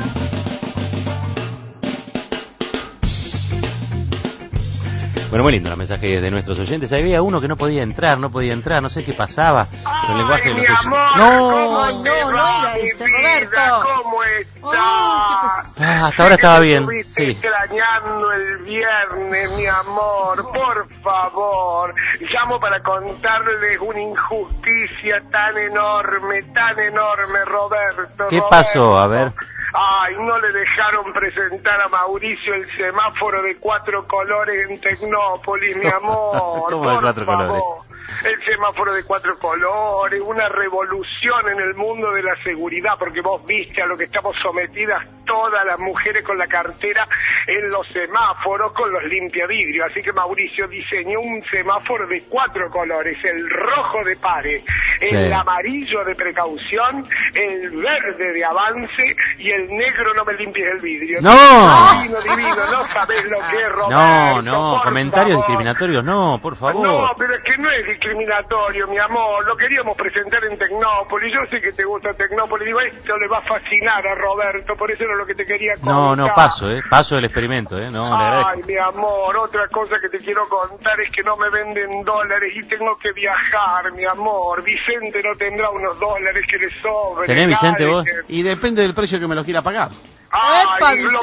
Speaker 2: Bueno, muy lindo los mensajes de nuestros oyentes. Había uno que no podía entrar, no sé qué pasaba con el lenguaje de los oyentes.
Speaker 7: No era este, Roberto.
Speaker 12: ¿Cómo estás?
Speaker 2: Hasta ahora estaba bien. Sí.
Speaker 12: Extrañando el viernes, mi amor, por favor. Llamo para contarles una injusticia tan enorme, Roberto.
Speaker 2: ¿Qué pasó? A ver.
Speaker 12: Ay, no le dejaron presentar a Mauricio el semáforo de 4 colores en Tecnópolis, mi amor.
Speaker 2: ¿Cómo de 4 colores?
Speaker 12: El semáforo de 4 colores, una revolución en el mundo de la seguridad, porque vos viste a lo que estamos sometidas
Speaker 3: todas las mujeres con la cartera en los semáforos con los limpiavidrios. Así que Mauricio diseñó un semáforo de 4 colores: el rojo de pare, el amarillo de precaución, el verde de avance y el negro no me limpies el vidrio.
Speaker 2: ¡No!
Speaker 3: Divino, no sabés lo que es, Roberto.
Speaker 2: No, comentarios discriminatorios, no, por favor.
Speaker 3: No, pero es que no es discriminatorio, mi amor. Lo queríamos presentar en Tecnópolis. Yo sé que te gusta Tecnópolis. Digo, esto le va a fascinar a Roberto. Por eso era lo que te quería contar.
Speaker 2: No, paso el experimento, no, le agradezco.
Speaker 3: Ay, mi amor, otra cosa que te quiero contar es que no me venden dólares y tengo que viajar, mi amor. Vicente no tendrá unos dólares que le sobren.
Speaker 2: ¿Tenés, Vicente, vos?
Speaker 17: Y depende del precio que me los quiera pagar.
Speaker 3: Ay, lo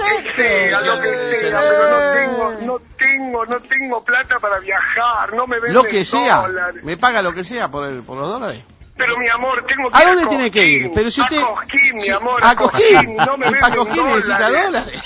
Speaker 3: que sea, pero no tengo plata para viajar, no me venden
Speaker 17: Lo que sea,
Speaker 3: dólares.
Speaker 17: me paga lo que sea por los dólares.
Speaker 3: Pero mi amor, tengo que
Speaker 17: ¿A
Speaker 3: ir
Speaker 17: dónde tiene que ir? Pero si usted...
Speaker 3: a Cosquín, mi amor,
Speaker 17: ¿A Cosquín?
Speaker 3: no me
Speaker 17: ¿Y para
Speaker 3: venden
Speaker 17: Cosquín necesita
Speaker 3: dólares?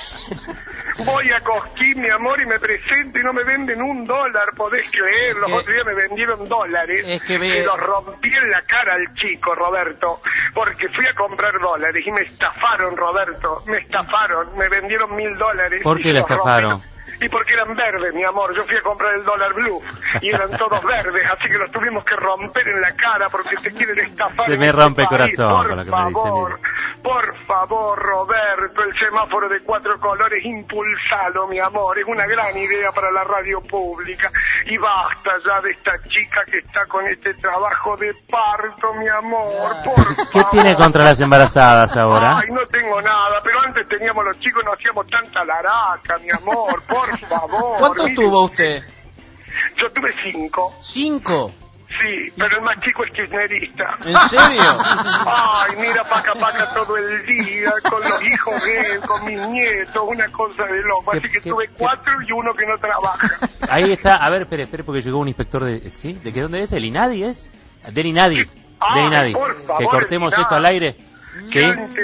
Speaker 3: Voy a Cosquín, mi amor, y me presento y no me venden un dólar, podés creer. Los otros días me vendieron dólares.
Speaker 17: Es que
Speaker 3: me los rompí en la cara al chico, Roberto, porque fui a comprar dólares y me estafaron, Roberto. Me estafaron, me vendieron $1.000.
Speaker 2: ¿Por qué le estafaron?
Speaker 3: Y porque eran verdes, mi amor. Yo fui a comprar el dólar blue y eran todos verdes, así que los tuvimos que romper en la cara porque te quieren estafar.
Speaker 2: Se me rompe el corazón con lo que me dice.
Speaker 3: Por favor, Roberto, el semáforo de 4 colores, impulsalo, mi amor. Es una gran idea para la radio pública. Y basta ya de esta chica que está con este trabajo de parto, mi amor. Por
Speaker 2: ¿Qué
Speaker 3: favor.
Speaker 2: tiene contra las embarazadas ahora?
Speaker 3: Ay, no tengo nada, pero antes teníamos los chicos, no hacíamos tanta laraca, mi amor, por favor.
Speaker 17: ¿Cuántos tuvo usted?
Speaker 3: Yo tuve 5.
Speaker 17: ¿5?
Speaker 3: Sí, pero el más chico es kirchnerista.
Speaker 17: ¿En serio?
Speaker 3: Ay, mira, paca todo el día, con los hijos de él, con mis nietos, una cosa de loco. Así que tuve 4 y uno que no trabaja.
Speaker 2: Ahí está, a ver, espere, porque llegó un inspector de... ¿Sí? ¿De qué? ¿Dónde es? ¿Del INADI es? Del INADI. Del INADI.
Speaker 3: Por favor,
Speaker 2: que cortemos esto al aire. ¿Sí?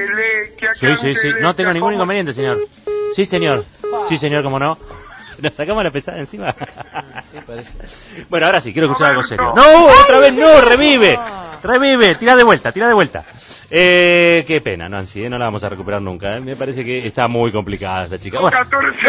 Speaker 2: Sí. No tengo ningún inconveniente, señor. Sí, señor, cómo no. ¿Nos sacamos la pesada encima?
Speaker 4: Sí, parece.
Speaker 2: Bueno, ahora sí, quiero escuchar algo serio. ¡No! ¡Otra vez no! ¡Revive! Tira de vuelta. Qué pena, Nancy, no la vamos a recuperar nunca. Me parece que está muy complicada esta chica. Bueno.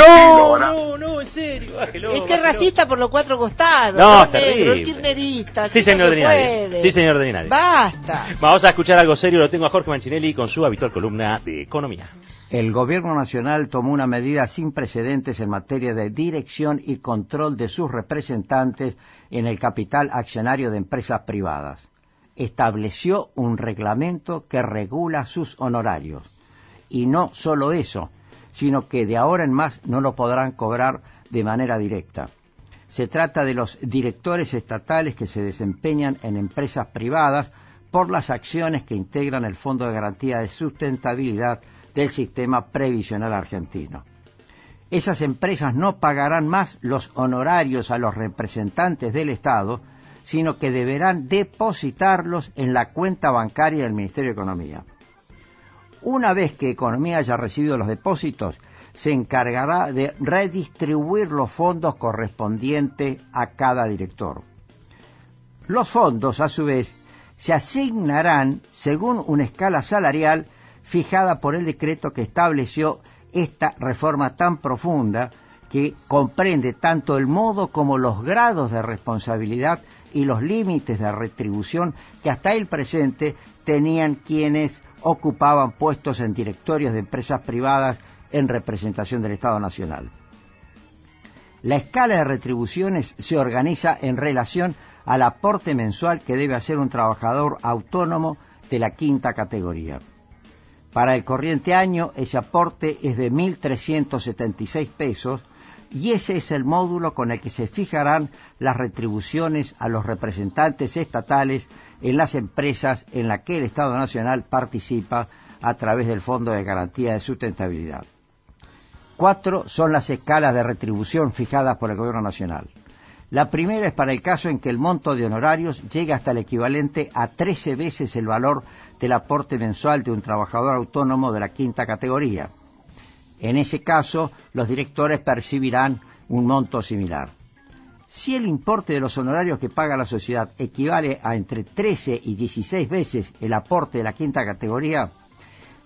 Speaker 2: No, en serio.
Speaker 7: Es que es racista por los 4 costados.
Speaker 2: No,
Speaker 7: negro,
Speaker 2: terrible.
Speaker 7: el kirchnerista.
Speaker 2: Sí, señor de Ninadi. Sí, señor de Ninadi.
Speaker 7: Basta.
Speaker 2: Vamos a escuchar algo serio. Lo tengo a Jorge Mancinelli con su habitual columna de economía.
Speaker 13: El Gobierno Nacional tomó una medida sin precedentes en materia de dirección y control de sus representantes en el capital accionario de empresas privadas. Estableció un reglamento que regula sus honorarios. Y no solo eso, sino que de ahora en más no lo podrán cobrar de manera directa. Se trata de los directores estatales que se desempeñan en empresas privadas por las acciones que integran el Fondo de Garantía de Sustentabilidad del sistema previsional argentino. Esas empresas no pagarán más los honorarios a los representantes del Estado, sino que deberán depositarlos en la cuenta bancaria del Ministerio de Economía. Una vez que Economía haya recibido los depósitos, se encargará de redistribuir los fondos correspondientes a cada director. Los fondos, a su vez, se asignarán según una escala salarial fijada por el decreto que estableció esta reforma tan profunda que comprende tanto el modo como los grados de responsabilidad y los límites de retribución que hasta el presente tenían quienes ocupaban puestos en directorios de empresas privadas en representación del Estado Nacional. La escala de retribuciones se organiza en relación al aporte mensual que debe hacer un trabajador autónomo de la 5ª categoría. Para el corriente año, ese aporte es de 1.376 pesos y ese es el módulo con el que se fijarán las retribuciones a los representantes estatales en las empresas en las que el Estado Nacional participa a través del Fondo de Garantía de Sustentabilidad. 4 son las escalas de retribución fijadas por el Gobierno Nacional. La primera es para el caso en que el monto de honorarios llegue hasta el equivalente a 13 veces el valor del aporte mensual de un trabajador autónomo de la 5ª categoría. En ese caso, los directores percibirán un monto similar. Si el importe de los honorarios que paga la sociedad equivale a entre 13 y 16 veces el aporte de la 5ª categoría,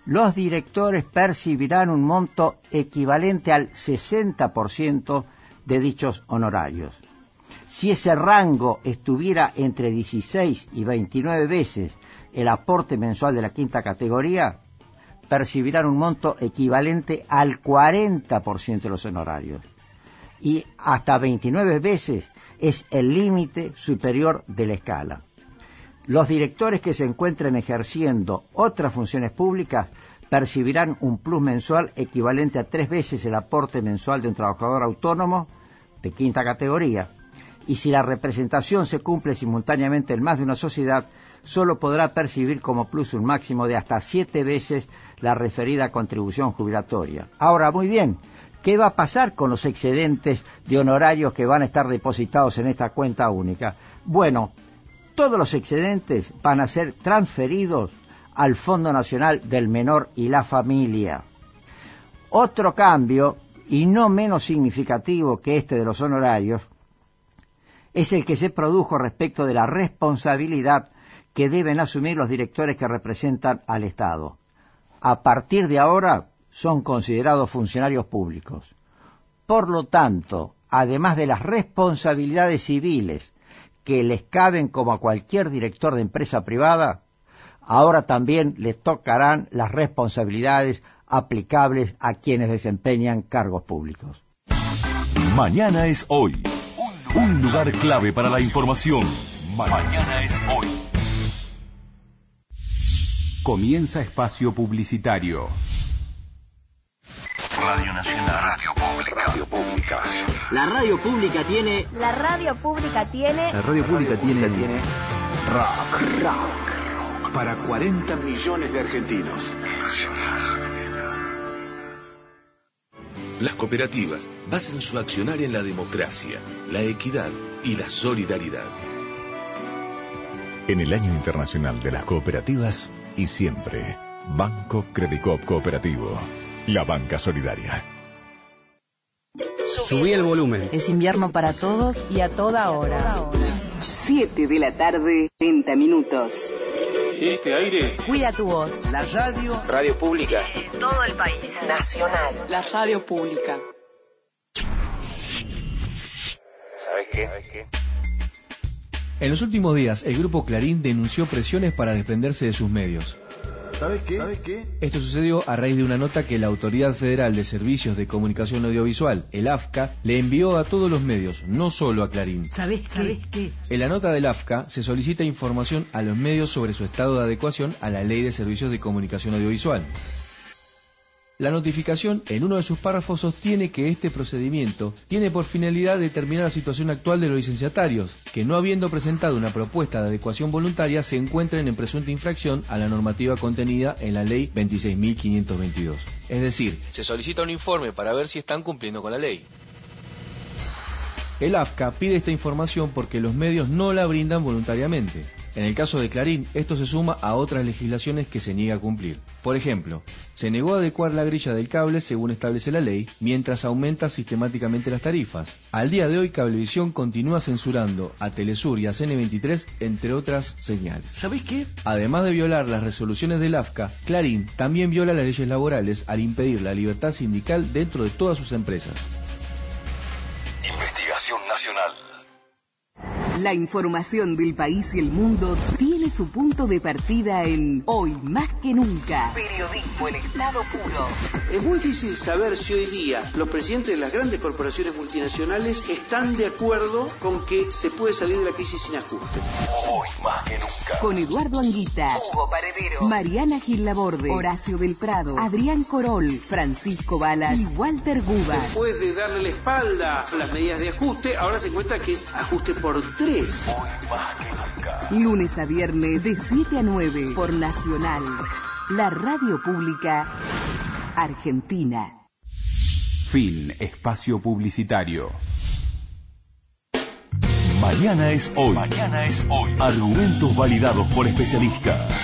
Speaker 13: los directores percibirán un monto equivalente al 60% de dichos honorarios. Si ese rango estuviera entre 16 y 29 veces el aporte mensual de la quinta categoría, percibirán un monto equivalente al 40% de los honorarios. Y hasta 29 veces es el límite superior de la escala. Los directores que se encuentren ejerciendo otras funciones públicas percibirán un plus mensual equivalente a 3 veces el aporte mensual de un trabajador autónomo de quinta categoría. Y si la representación se cumple simultáneamente en más de una sociedad, solo podrá percibir como plus un máximo de hasta 7 veces la referida contribución jubilatoria. Ahora, muy bien, ¿qué va a pasar con los excedentes de honorarios que van a estar depositados en esta cuenta única? Bueno, todos los excedentes van a ser transferidos al Fondo Nacional del Menor y la Familia. Otro cambio, y no menos significativo que este de los honorarios, es el que se produjo respecto de la responsabilidad que deben asumir los directores que representan al Estado. A partir de ahora son considerados funcionarios públicos. Por lo tanto, además de las responsabilidades civiles que les caben como a cualquier director de empresa privada, ahora también les tocarán las responsabilidades aplicables a quienes desempeñan cargos públicos.
Speaker 1: Mañana es hoy. Un lugar clave para la información. Mañana es hoy.
Speaker 8: Comienza espacio publicitario.
Speaker 14: Radio Nacional. Radio Pública. Radio Pública.
Speaker 15: La radio pública tiene...
Speaker 24: La radio pública tiene...
Speaker 8: La radio pública tiene...
Speaker 14: Rock. Rock. Para 40 millones de argentinos.
Speaker 25: Las cooperativas basan su accionar en la democracia, la equidad y la solidaridad.
Speaker 18: En el Año Internacional de las Cooperativas y siempre, Banco Credicop Cooperativo, la banca solidaria.
Speaker 16: Subí el volumen.
Speaker 9: Es invierno para todos y a toda hora. 7 de la tarde, 30 minutos.
Speaker 16: Este aire.
Speaker 9: Cuida tu voz.
Speaker 14: La radio.
Speaker 8: Radio Pública.
Speaker 9: Todo el país.
Speaker 14: Nacional.
Speaker 9: La radio pública.
Speaker 8: ¿Sabes qué?
Speaker 26: En los últimos días, el grupo Clarín denunció presiones para desprenderse de sus medios.
Speaker 14: ¿Sabes qué?
Speaker 26: Esto sucedió a raíz de una nota que la Autoridad Federal de Servicios de Comunicación Audiovisual, el AFCA, le envió a todos los medios, no solo a Clarín.
Speaker 9: ¿Sabés qué?
Speaker 26: En la nota del AFCA se solicita información a los medios sobre su estado de adecuación a la Ley de Servicios de Comunicación Audiovisual. La notificación, en uno de sus párrafos, sostiene que este procedimiento tiene por finalidad determinar la situación actual de los licenciatarios, que no habiendo presentado una propuesta de adecuación voluntaria, se encuentren en presunta infracción a la normativa contenida en la Ley 26.522. Es decir, se solicita un informe para ver si están cumpliendo con la ley. El AFCA pide esta información porque los medios no la brindan voluntariamente. En el caso de Clarín, esto se suma a otras legislaciones que se niega a cumplir. Por ejemplo, se negó a adecuar la grilla del cable según establece la ley, mientras aumenta sistemáticamente las tarifas. Al día de hoy, Cablevisión continúa censurando a Telesur y a CN23, entre otras señales.
Speaker 14: ¿Sabés qué?
Speaker 26: Además de violar las resoluciones del AFCA, Clarín también viola las leyes laborales al impedir la libertad sindical dentro de todas sus empresas.
Speaker 14: Investigación Nacional.
Speaker 9: La información del país y el mundo tiene su punto de partida en Hoy Más que Nunca. Periodismo en estado puro.
Speaker 27: Es muy difícil saber si hoy día los presidentes de las grandes corporaciones multinacionales están de acuerdo con que se puede salir de la crisis sin ajuste.
Speaker 14: Hoy Más que Nunca.
Speaker 9: Con Eduardo Anguita, Hugo Paredero, Mariana Gil Laborde, Horacio del Prado, Adrián Corol, Francisco Balas y Walter Guba.
Speaker 27: Después de darle la espalda a las medidas de ajuste, ahora se encuentra que es ajuste por 3.
Speaker 14: Hoy Más que Nunca.
Speaker 9: Lunes a viernes de 7 a 9 por Nacional, la radio pública argentina.
Speaker 8: Fin espacio publicitario.
Speaker 1: Mañana es hoy. Mañana es hoy. Argumentos validados por especialistas.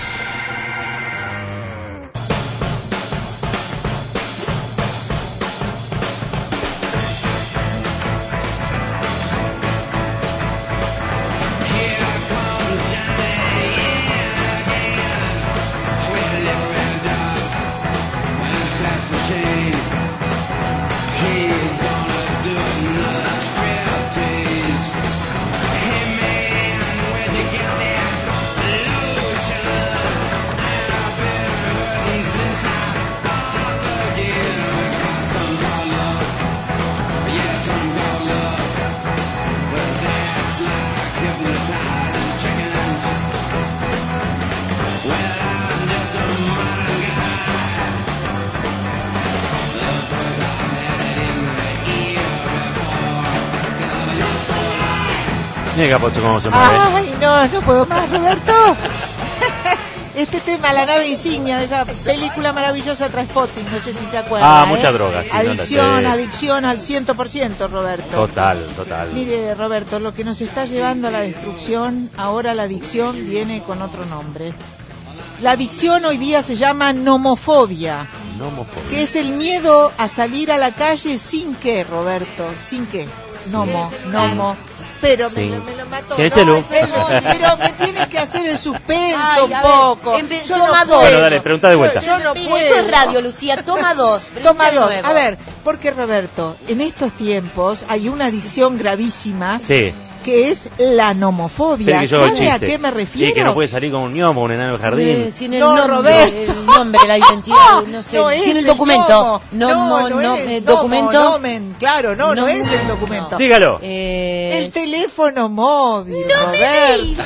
Speaker 2: Mira Capocho cómo se mueve.
Speaker 7: Ay, no puedo más, Roberto. Este tema, La nave insignia, de esa película maravillosa Trainspotting, no sé si se acuerdan.
Speaker 2: Mucha droga. Sí,
Speaker 7: adicción al 100%, Roberto.
Speaker 2: Total.
Speaker 7: Mire, Roberto, lo que nos está llevando a la destrucción, ahora la adicción viene con otro nombre. La adicción hoy día se llama nomofobia, que es el miedo a salir a la calle sin qué, Roberto, sin qué. Nomo. Pero me lo mató.
Speaker 2: Perdón,
Speaker 7: pero me tiene que hacer el suspenso un poco.
Speaker 10: Toma dos.
Speaker 2: Bueno, dale, pregunta de vuelta.
Speaker 10: Yo no puedo. Esto es radio, Lucía. Toma dos.
Speaker 7: Toma dos. A ver, porque Roberto, en estos tiempos hay una adicción gravísima.
Speaker 2: Sí.
Speaker 7: Que es la nomofobia. ¿Sabe a qué me refiero?
Speaker 2: Sí, que no puede salir con un gnomo, un enano de jardín.
Speaker 10: Sin el nombre, Roberto. El nombre, la identidad, no sé.
Speaker 7: No
Speaker 10: sin el documento.
Speaker 7: Documento. Claro, no es el documento.
Speaker 2: Dígalo.
Speaker 7: El teléfono móvil,
Speaker 10: no
Speaker 7: Roberto.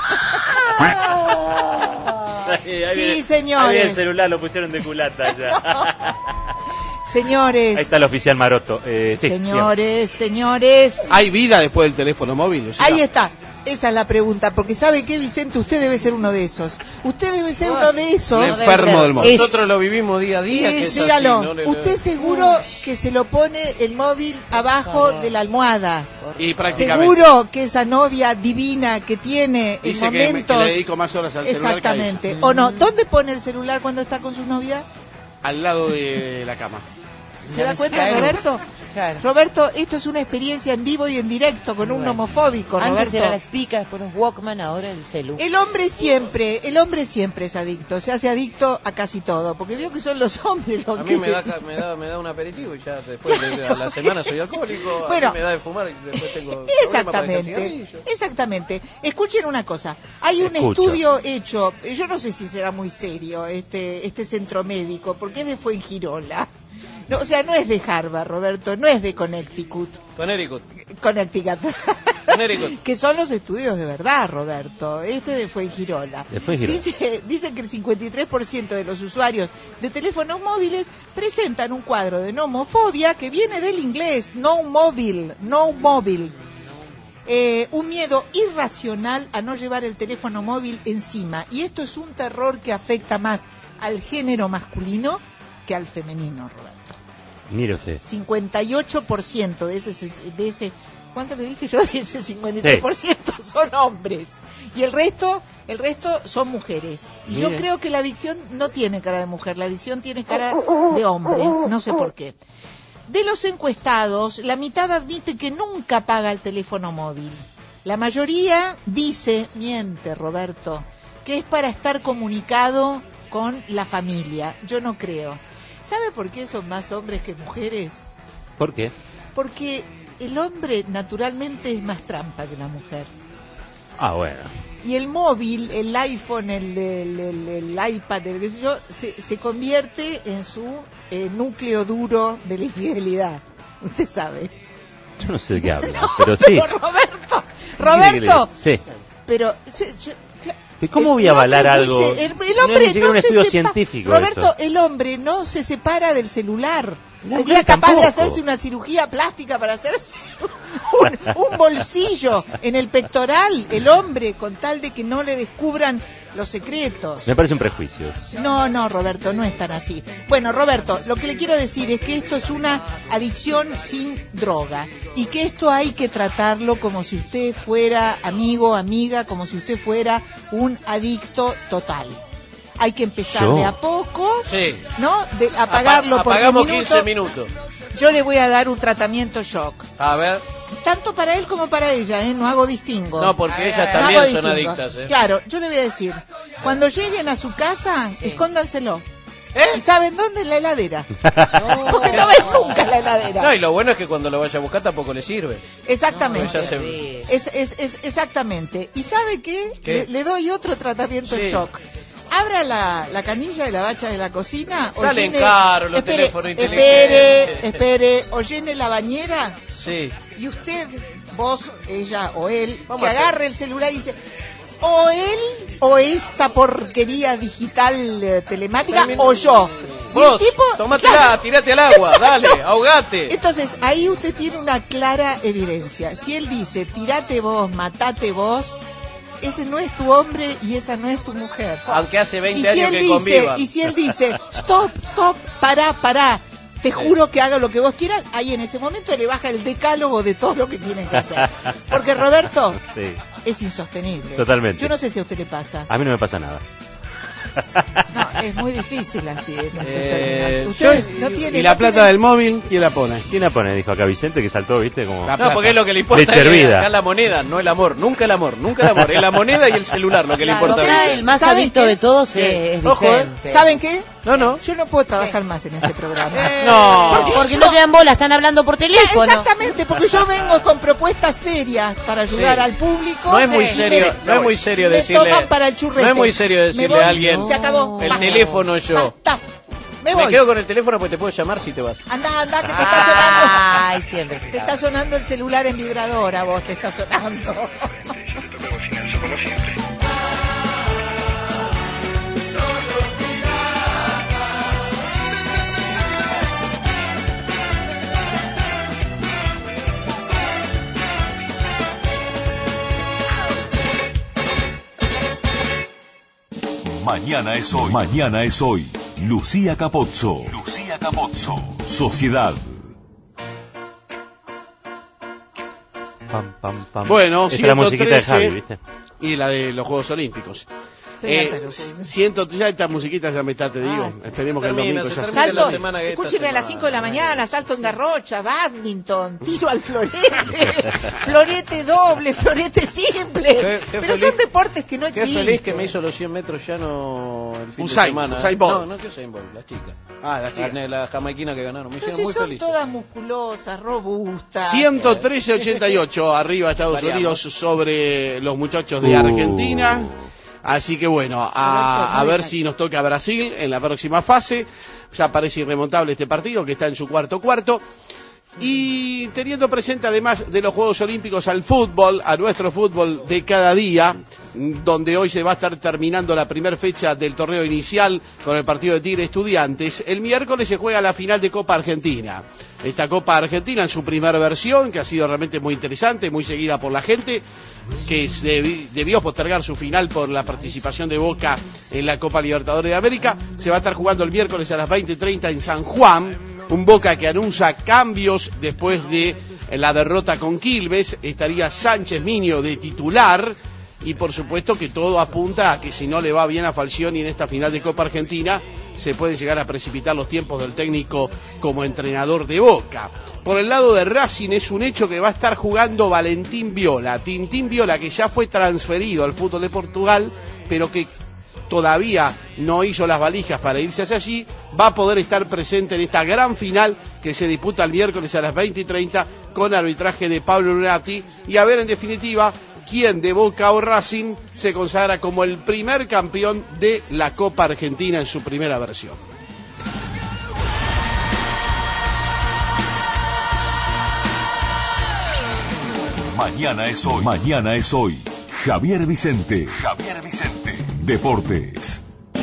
Speaker 7: Sí, señores.
Speaker 2: Ahí el celular lo pusieron de culata ya.
Speaker 7: Señores.
Speaker 2: Ahí está el oficial Maroto. Sí,
Speaker 7: señores.
Speaker 17: ¿Hay vida después del teléfono móvil?
Speaker 7: Ahí está. Esa es la pregunta, porque ¿sabe qué, Vicente? Usted debe ser uno de esos. Usted debe ser uno de esos.
Speaker 17: El enfermo del móvil.
Speaker 4: Nosotros lo vivimos día a día.
Speaker 7: Dígalo. Usted seguro que se lo pone el móvil abajo de la almohada.
Speaker 17: Y prácticamente.
Speaker 7: Seguro que esa novia divina que tiene en momentos.
Speaker 17: Que le dedico más horas al celular.
Speaker 7: Exactamente. ¿O no? ¿Dónde pone el celular cuando está con su novia?
Speaker 17: Al lado de la cama.
Speaker 7: ¿Se da cuenta, Roberto? Claro. Roberto, esto es una experiencia en vivo y en directo con un homofóbico, Roberto.
Speaker 10: Antes era la Spica, después los Walkman, ahora el celu.
Speaker 7: El hombre siempre es adicto, se hace adicto a casi todo, porque veo que son los hombres los
Speaker 4: a
Speaker 7: que...
Speaker 4: mí me da un aperitivo y ya después de la semana soy alcohólico,
Speaker 7: bueno,
Speaker 4: a mí me da de fumar y después tengo
Speaker 7: Exactamente. Escuchen una cosa, hay un estudio hecho, yo no sé si será muy serio este centro médico, porque es de Fuengirola. No, o sea, no es de Harvard, Roberto, no es de Connecticut. Connecticut. Que son los estudios de verdad, Roberto. Este de Fuengirola. Dicen que el 53% de los usuarios de teléfonos móviles presentan un cuadro de nomofobia que viene del inglés, no móvil. Un miedo irracional a no llevar el teléfono móvil encima. Y esto es un terror que afecta más al género masculino que al femenino, Roberto.
Speaker 2: Mire usted.
Speaker 7: 58% de ese, ¿cuánto le dije yo? De ese 53% son hombres. Y el resto son mujeres. Y yo creo que la adicción no tiene cara de mujer, la adicción tiene cara de hombre. No sé por qué. De los encuestados, la mitad admite que nunca paga el teléfono móvil. La mayoría miente, Roberto, que es para estar comunicado con la familia. Yo no creo. ¿Sabe por qué son más hombres que mujeres?
Speaker 2: ¿Por qué?
Speaker 7: Porque el hombre naturalmente es más trampa que la mujer.
Speaker 2: Ah, bueno.
Speaker 7: Y el móvil, el iPhone, el iPad, el qué sé yo, se convierte en su núcleo duro de la infidelidad. Usted sabe.
Speaker 2: Yo no sé de qué habla, pero sí.
Speaker 7: Roberto.
Speaker 2: Sí.
Speaker 7: Pero...
Speaker 2: ¿Cómo voy a avalar algo?
Speaker 7: El hombre
Speaker 2: no un estudio científico.
Speaker 7: Roberto,
Speaker 2: eso.
Speaker 7: El hombre no se separa del celular.
Speaker 2: No,
Speaker 7: sería capaz
Speaker 2: tampoco
Speaker 7: de hacerse una cirugía plástica para hacerse un bolsillo en el pectoral, el hombre, con tal de que no le descubran los secretos.
Speaker 2: Me parece un prejuicio.
Speaker 7: No, Roberto, no es tan así. Bueno, Roberto, lo que le quiero decir es que esto es una adicción sin droga y que esto hay que tratarlo como si usted fuera amigo, amiga, como si usted fuera un adicto total. Hay que empezar de a poco, ¿no? De apagarlo por
Speaker 4: apagamos 15 minutos.
Speaker 7: Yo le voy a dar un tratamiento shock.
Speaker 4: A ver.
Speaker 7: Tanto para él como para ella, no hago distingo.
Speaker 4: No, porque ellas también son adictas.
Speaker 7: Claro, yo le voy a decir, cuando lleguen a su casa, escóndanselo. ¿Y saben dónde? En la heladera. Porque no ves nunca la heladera.
Speaker 4: No, y lo bueno es que cuando lo vaya a buscar tampoco le sirve.
Speaker 7: Exactamente. Exactamente. ¿Y sabe qué? Le doy otro tratamiento shock. Abra la canilla de la bacha de la cocina.
Speaker 4: Salen caros los teléfonos inteligentes.
Speaker 7: Espere, o llene la bañera.
Speaker 4: Sí.
Speaker 7: Y usted, vos, ella o él, que agarre el celular y dice... O él o esta porquería digital telemática o yo.
Speaker 17: Vos,
Speaker 7: tipo,
Speaker 17: tomátela,
Speaker 7: claro,
Speaker 17: tirate al agua, dale, ahogate.
Speaker 7: Entonces, ahí usted tiene una clara evidencia. Si él dice, tirate vos, matate vos, ese no es tu hombre y esa no es tu mujer.
Speaker 17: Aunque hace 20
Speaker 7: Y si
Speaker 17: años
Speaker 7: él
Speaker 17: que
Speaker 7: dice,
Speaker 17: convivan.
Speaker 7: y si él dice, stop, pará, te juro que haga lo que vos quieras, ahí en ese momento le baja el decálogo de todo lo que tienen que hacer. Porque Roberto
Speaker 2: Sí,
Speaker 7: es insostenible.
Speaker 2: Totalmente.
Speaker 7: Yo no sé si a usted le pasa.
Speaker 2: a mí no me pasa nada.
Speaker 7: No, es muy difícil así. En estos términos. Ustedes no tienen...
Speaker 17: Y la
Speaker 7: no
Speaker 17: plata
Speaker 7: tienen-
Speaker 17: del móvil, ¿quién la pone?
Speaker 2: ¿Quién la pone? Dijo acá Vicente que saltó, ¿viste? Como
Speaker 17: La
Speaker 4: No, porque es lo que le importa
Speaker 2: leche
Speaker 4: es
Speaker 2: hervida.
Speaker 4: acá la moneda, no el amor. Nunca el amor, nunca el amor. Es la moneda y el celular lo que le
Speaker 7: Claro,
Speaker 4: importa.
Speaker 7: ustedes
Speaker 5: El más
Speaker 7: ¿saben
Speaker 5: adicto
Speaker 7: qué?
Speaker 5: de todos es
Speaker 4: Ojo,
Speaker 5: Vicente.
Speaker 7: ¿Saben qué?
Speaker 4: No.
Speaker 7: Yo no puedo trabajar más en este programa.
Speaker 4: No.
Speaker 5: Porque
Speaker 7: yo-
Speaker 5: no te dan bola, están hablando por teléfono.
Speaker 7: Exactamente, porque yo vengo con propuestas serias para ayudar
Speaker 4: Sí.
Speaker 7: al público.
Speaker 4: No es muy
Speaker 7: y
Speaker 4: serio,
Speaker 7: me-
Speaker 4: no es muy serio
Speaker 7: me
Speaker 4: decirle.
Speaker 7: toman para el churrete.
Speaker 4: No es muy serio
Speaker 7: Me
Speaker 4: decirle
Speaker 7: voy,
Speaker 4: a alguien.
Speaker 7: se acabó.
Speaker 4: El
Speaker 7: Basta.
Speaker 4: teléfono yo.
Speaker 7: Basta. Me
Speaker 4: Me
Speaker 7: voy.
Speaker 4: quedo con el teléfono porque te puedo llamar si te vas.
Speaker 7: Anda, que te está sonando.
Speaker 5: Ay, siempre.
Speaker 7: Te está sonando el celular en vibrador, a vos te está sonando.
Speaker 1: Mañana es hoy. Mañana es hoy. Lucía Capozzo. Lucía Capozzo. Sociedad.
Speaker 2: Pam, pam, pam.
Speaker 17: Bueno,
Speaker 2: Esta es la musiquita de Javi,
Speaker 17: 113
Speaker 2: ¿viste?
Speaker 17: y la de los Juegos Olímpicos.
Speaker 7: Estoy harta de los Juegos.
Speaker 17: Ya esta musiquita ya me está, te digo. Esperemos que el
Speaker 4: termina,
Speaker 17: domingo
Speaker 4: se
Speaker 17: ya
Speaker 4: termina.
Speaker 17: sea.
Speaker 4: la
Speaker 7: Salto,
Speaker 4: semana que esta
Speaker 7: escúcheme a las
Speaker 4: semana.
Speaker 7: 5 de la mañana, salto en garrocha, badminton, tiro al florete, florete doble, florete simple.
Speaker 4: Qué
Speaker 7: Pero
Speaker 4: feliz.
Speaker 7: son deportes que no
Speaker 4: Qué
Speaker 7: existen.
Speaker 4: feliz que me hizo los 100 metros llano el fin
Speaker 17: Usain,
Speaker 4: de semana.
Speaker 17: Usain Bolt.
Speaker 4: No que Usain Bolt, la chica.
Speaker 17: Ah, la chica.
Speaker 4: La jamaiquina que ganaron. Me
Speaker 7: Pero
Speaker 4: hicieron
Speaker 7: si
Speaker 4: muy
Speaker 7: son
Speaker 4: feliz.
Speaker 7: todas musculosas, robustas.
Speaker 17: 113-88 arriba Estados
Speaker 4: Variamos.
Speaker 17: Unidos sobre los muchachos de Argentina. Así que bueno, a ver si nos toca Brasil en la próxima fase. Ya parece irremontable este partido que está en su cuarto. Y teniendo presente además de los Juegos Olímpicos al fútbol, a nuestro fútbol de cada día, donde hoy se va a estar terminando la primera fecha del torneo inicial con el partido de Tigre Estudiantes, el miércoles se juega la final de Copa Argentina. Esta Copa Argentina en su primera versión, que ha sido realmente muy interesante, muy seguida por la gente, que debió postergar su final por la participación de Boca en la Copa Libertadores de América, se va a estar jugando el miércoles a las 20:30 en San Juan. Un Boca que anuncia cambios después de la derrota con Quilmes. Estaría Sánchez Miño de titular. Y por supuesto que todo apunta a que si no le va bien a Falcioni en esta final de Copa Argentina, se pueden llegar a precipitar los tiempos del técnico como entrenador de Boca. Por el lado de Racing es un hecho que va a estar jugando Valentín Viola. Tintín Viola, que ya fue transferido al fútbol de Portugal, pero que todavía no hizo las valijas para irse hacia allí, va a poder estar presente en esta gran final que se disputa el miércoles a las 20:30 con arbitraje de Pablo Lunati, y a ver en definitiva quién de Boca o Racing se consagra como el primer campeón de la Copa Argentina en su primera versión.
Speaker 1: Mañana es hoy. Mañana es hoy. Javier Vicente. Javier Vicente. Deportes.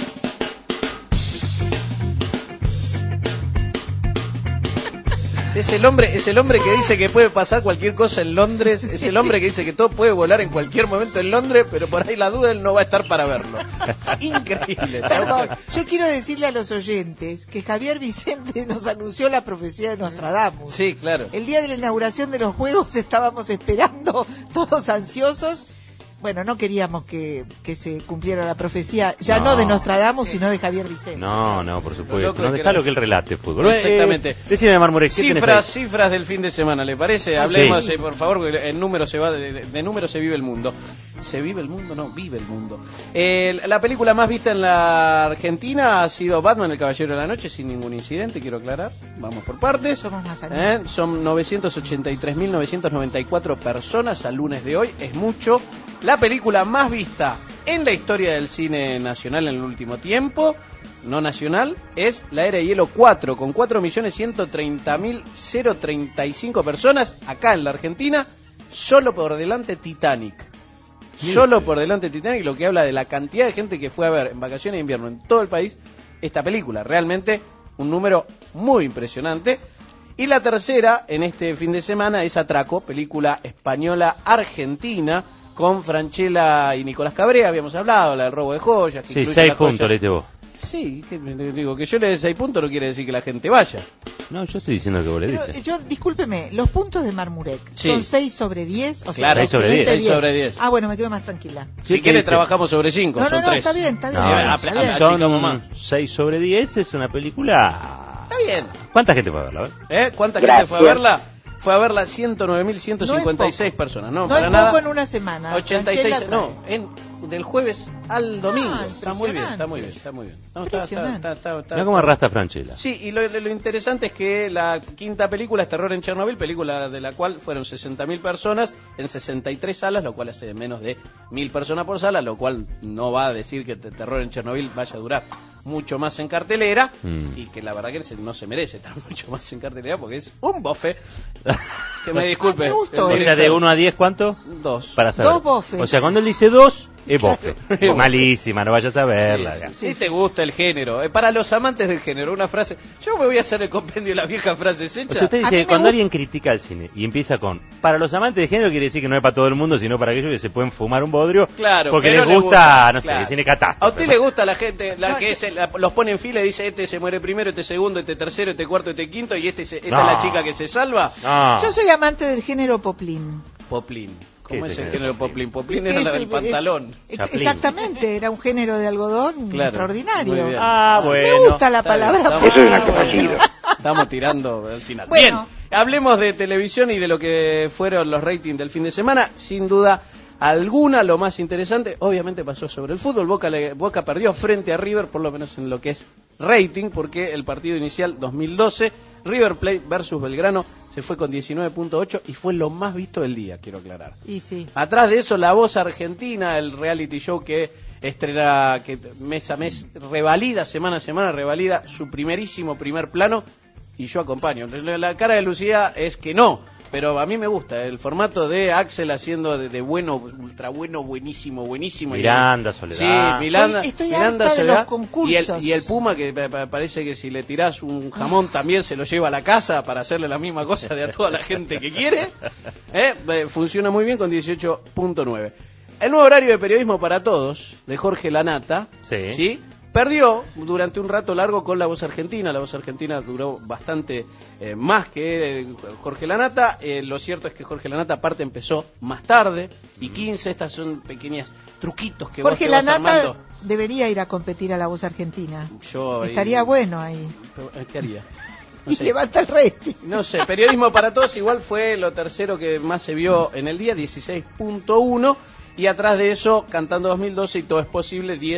Speaker 4: Es el hombre que dice que puede pasar cualquier cosa en Londres, es el hombre que dice que todo puede volar en cualquier momento en Londres, pero por ahí la duda él no va a estar para verlo. Es increíble.
Speaker 7: Perdón, yo quiero decirle a los oyentes que Javier Vicente nos anunció la profecía de Nostradamus.
Speaker 4: Sí, claro.
Speaker 7: El día de la inauguración de los Juegos estábamos esperando, todos ansiosos. Bueno, no queríamos que se cumpliera la profecía, ya no de Nostradamus, sino de Javier Vicente.
Speaker 2: No, por supuesto.
Speaker 4: Loco
Speaker 2: No,
Speaker 4: que
Speaker 2: déjalo
Speaker 4: era.
Speaker 2: que él relate fútbol.
Speaker 4: Exactamente.
Speaker 2: Decime, Marmurek, ¿qué tenés ahí?
Speaker 4: Cifras del fin de semana, ¿le parece? Hablemos, por favor, porque el número se va, de número se vive el mundo. ¿Se vive el mundo? No, vive el mundo. La película más vista en la Argentina ha sido Batman, el Caballero de la Noche, sin ningún incidente, quiero aclarar. Vamos por partes.
Speaker 7: Somos más amigos.
Speaker 4: Son 983.994 personas al lunes de hoy, es mucho. La película más vista en la historia del cine nacional en el último tiempo, no nacional, es La Era de Hielo 4, con 4.130.035 personas acá en la Argentina, solo por delante Titanic. Solo por delante Titanic, lo que habla de la cantidad de gente que fue a ver en vacaciones de invierno en todo el país esta película. Realmente un número muy impresionante. Y la tercera, en este fin de semana, es Atraco, película española-argentina, con Franchella y Nicolás Cabré, habíamos hablado, la del robo de joyas. Que
Speaker 2: sí, 6 puntos le vos.
Speaker 4: Sí, digo, que yo le dé 6 puntos no quiere decir que la gente vaya.
Speaker 2: No, yo estoy diciendo que vos le diste.
Speaker 7: Discúlpeme, los puntos de Marmurek son 6 sobre 10. O
Speaker 4: claro,
Speaker 7: 6
Speaker 2: sobre 10.
Speaker 4: 6 sobre 10.
Speaker 7: Ah, bueno, me quedo más tranquila.
Speaker 4: Si quiere trabajamos sobre 5,
Speaker 7: no,
Speaker 4: son
Speaker 7: no,
Speaker 4: 3.
Speaker 7: está bien, está bien.
Speaker 2: Son 6 sobre 10, es una película...
Speaker 4: Está bien.
Speaker 2: ¿Cuánta gente fue a verla?
Speaker 4: ¿Cuánta gente fue a verla? Fue a verla 109.156 personas, ¿no?
Speaker 7: No
Speaker 4: para
Speaker 7: es
Speaker 4: nada.
Speaker 7: poco en una semana.
Speaker 4: 86, no, del jueves al domingo.
Speaker 7: Ah,
Speaker 4: está muy bien, está muy bien, está muy bien. No, está
Speaker 2: Mira cómo arrastra Franchella.
Speaker 4: Sí, y lo interesante es que la quinta película es Terror en Chernobyl, película de la cual fueron 60.000 personas en 63 salas, lo cual hace menos de 1.000 personas por sala, lo cual no va a decir que Terror en Chernobyl vaya a durar mucho más en cartelera, y que la verdad que no se merece estar mucho más en cartelera porque es un bofe. Que me disculpe.
Speaker 2: O sea, de 1 a 10, ¿cuánto?
Speaker 4: 2.
Speaker 2: Para saber.
Speaker 7: 2 bofes.
Speaker 2: O sea, cuando él dice 2, es bofe. Malísima, no vayas a verla.
Speaker 4: Sí, te gusta el género. Para los amantes del género, una frase. Yo me voy a hacer el compendio de las viejas frases hechas.
Speaker 2: O sea, usted dice que cuando alguien critica el cine y empieza con para los amantes del género, quiere decir que no es para todo el mundo, sino para aquellos que se pueden fumar un bodrio.
Speaker 4: Claro,
Speaker 2: porque
Speaker 4: pero
Speaker 2: les gusta, no
Speaker 4: claro.
Speaker 2: sé, el cine catástrofe.
Speaker 4: ¿A usted le gusta la gente, los pone en fila y dice, este se muere primero, este segundo, este tercero, este cuarto, este quinto, y esta es la chica que se salva?
Speaker 2: No.
Speaker 7: Yo soy amante del género poplin.
Speaker 4: Poplin. ¿Cómo es el
Speaker 2: género
Speaker 4: género poplin? Poplin era el pantalón.
Speaker 7: Exactamente, era un género de algodón extraordinario.
Speaker 4: Muy bien.
Speaker 7: Me gusta la palabra
Speaker 4: poplin. Estamos tirando al final.
Speaker 7: Bueno.
Speaker 4: Bien, hablemos de televisión y de lo que fueron los ratings del fin de semana. Sin duda alguna, lo más interesante, obviamente pasó sobre el fútbol. Boca perdió frente a River, por lo menos en lo que es rating, porque el partido inicial 2012, River Plate versus Belgrano, se fue con 19.8 y fue lo más visto del día, quiero aclarar.
Speaker 7: Y sí.
Speaker 4: Atrás de eso, La Voz Argentina, el reality show que estrena, que mes a mes revalida, semana a semana revalida su primer plano, y yo acompaño. La cara de Lucía es que no, pero a mí me gusta el formato de Axel haciendo de bueno, ultra bueno, buenísimo.
Speaker 2: Miranda, Soledad.
Speaker 4: Sí,
Speaker 7: Estoy
Speaker 4: Miranda,
Speaker 7: harta
Speaker 4: Soledad.
Speaker 7: de los concursos.
Speaker 4: Y el Puma, que parece que si le tirás un jamón también se lo lleva a la casa para hacerle la misma cosa de a toda la gente que quiere. Funciona muy bien con 18.9. El nuevo horario de Periodismo para Todos, de Jorge Lanata, ¿sí? Perdió durante un rato largo con La Voz Argentina. La Voz Argentina duró bastante más que Jorge Lanata. Lo cierto es que Jorge Lanata aparte empezó más tarde y 15. Estas son pequeños truquitos que
Speaker 7: Jorge
Speaker 4: vos te vas
Speaker 7: Lanata
Speaker 4: armando.
Speaker 7: debería ir a competir a La Voz Argentina.
Speaker 4: Yo
Speaker 7: estaría bueno ahí.
Speaker 4: ¿Qué haría? No
Speaker 7: y
Speaker 4: sé.
Speaker 7: levanta el rating.
Speaker 4: No sé, Periodismo para Todos igual fue lo tercero que más se vio en el día, 16.1. Y atrás de eso, Cantando 2012 y Todo es Posible, 10.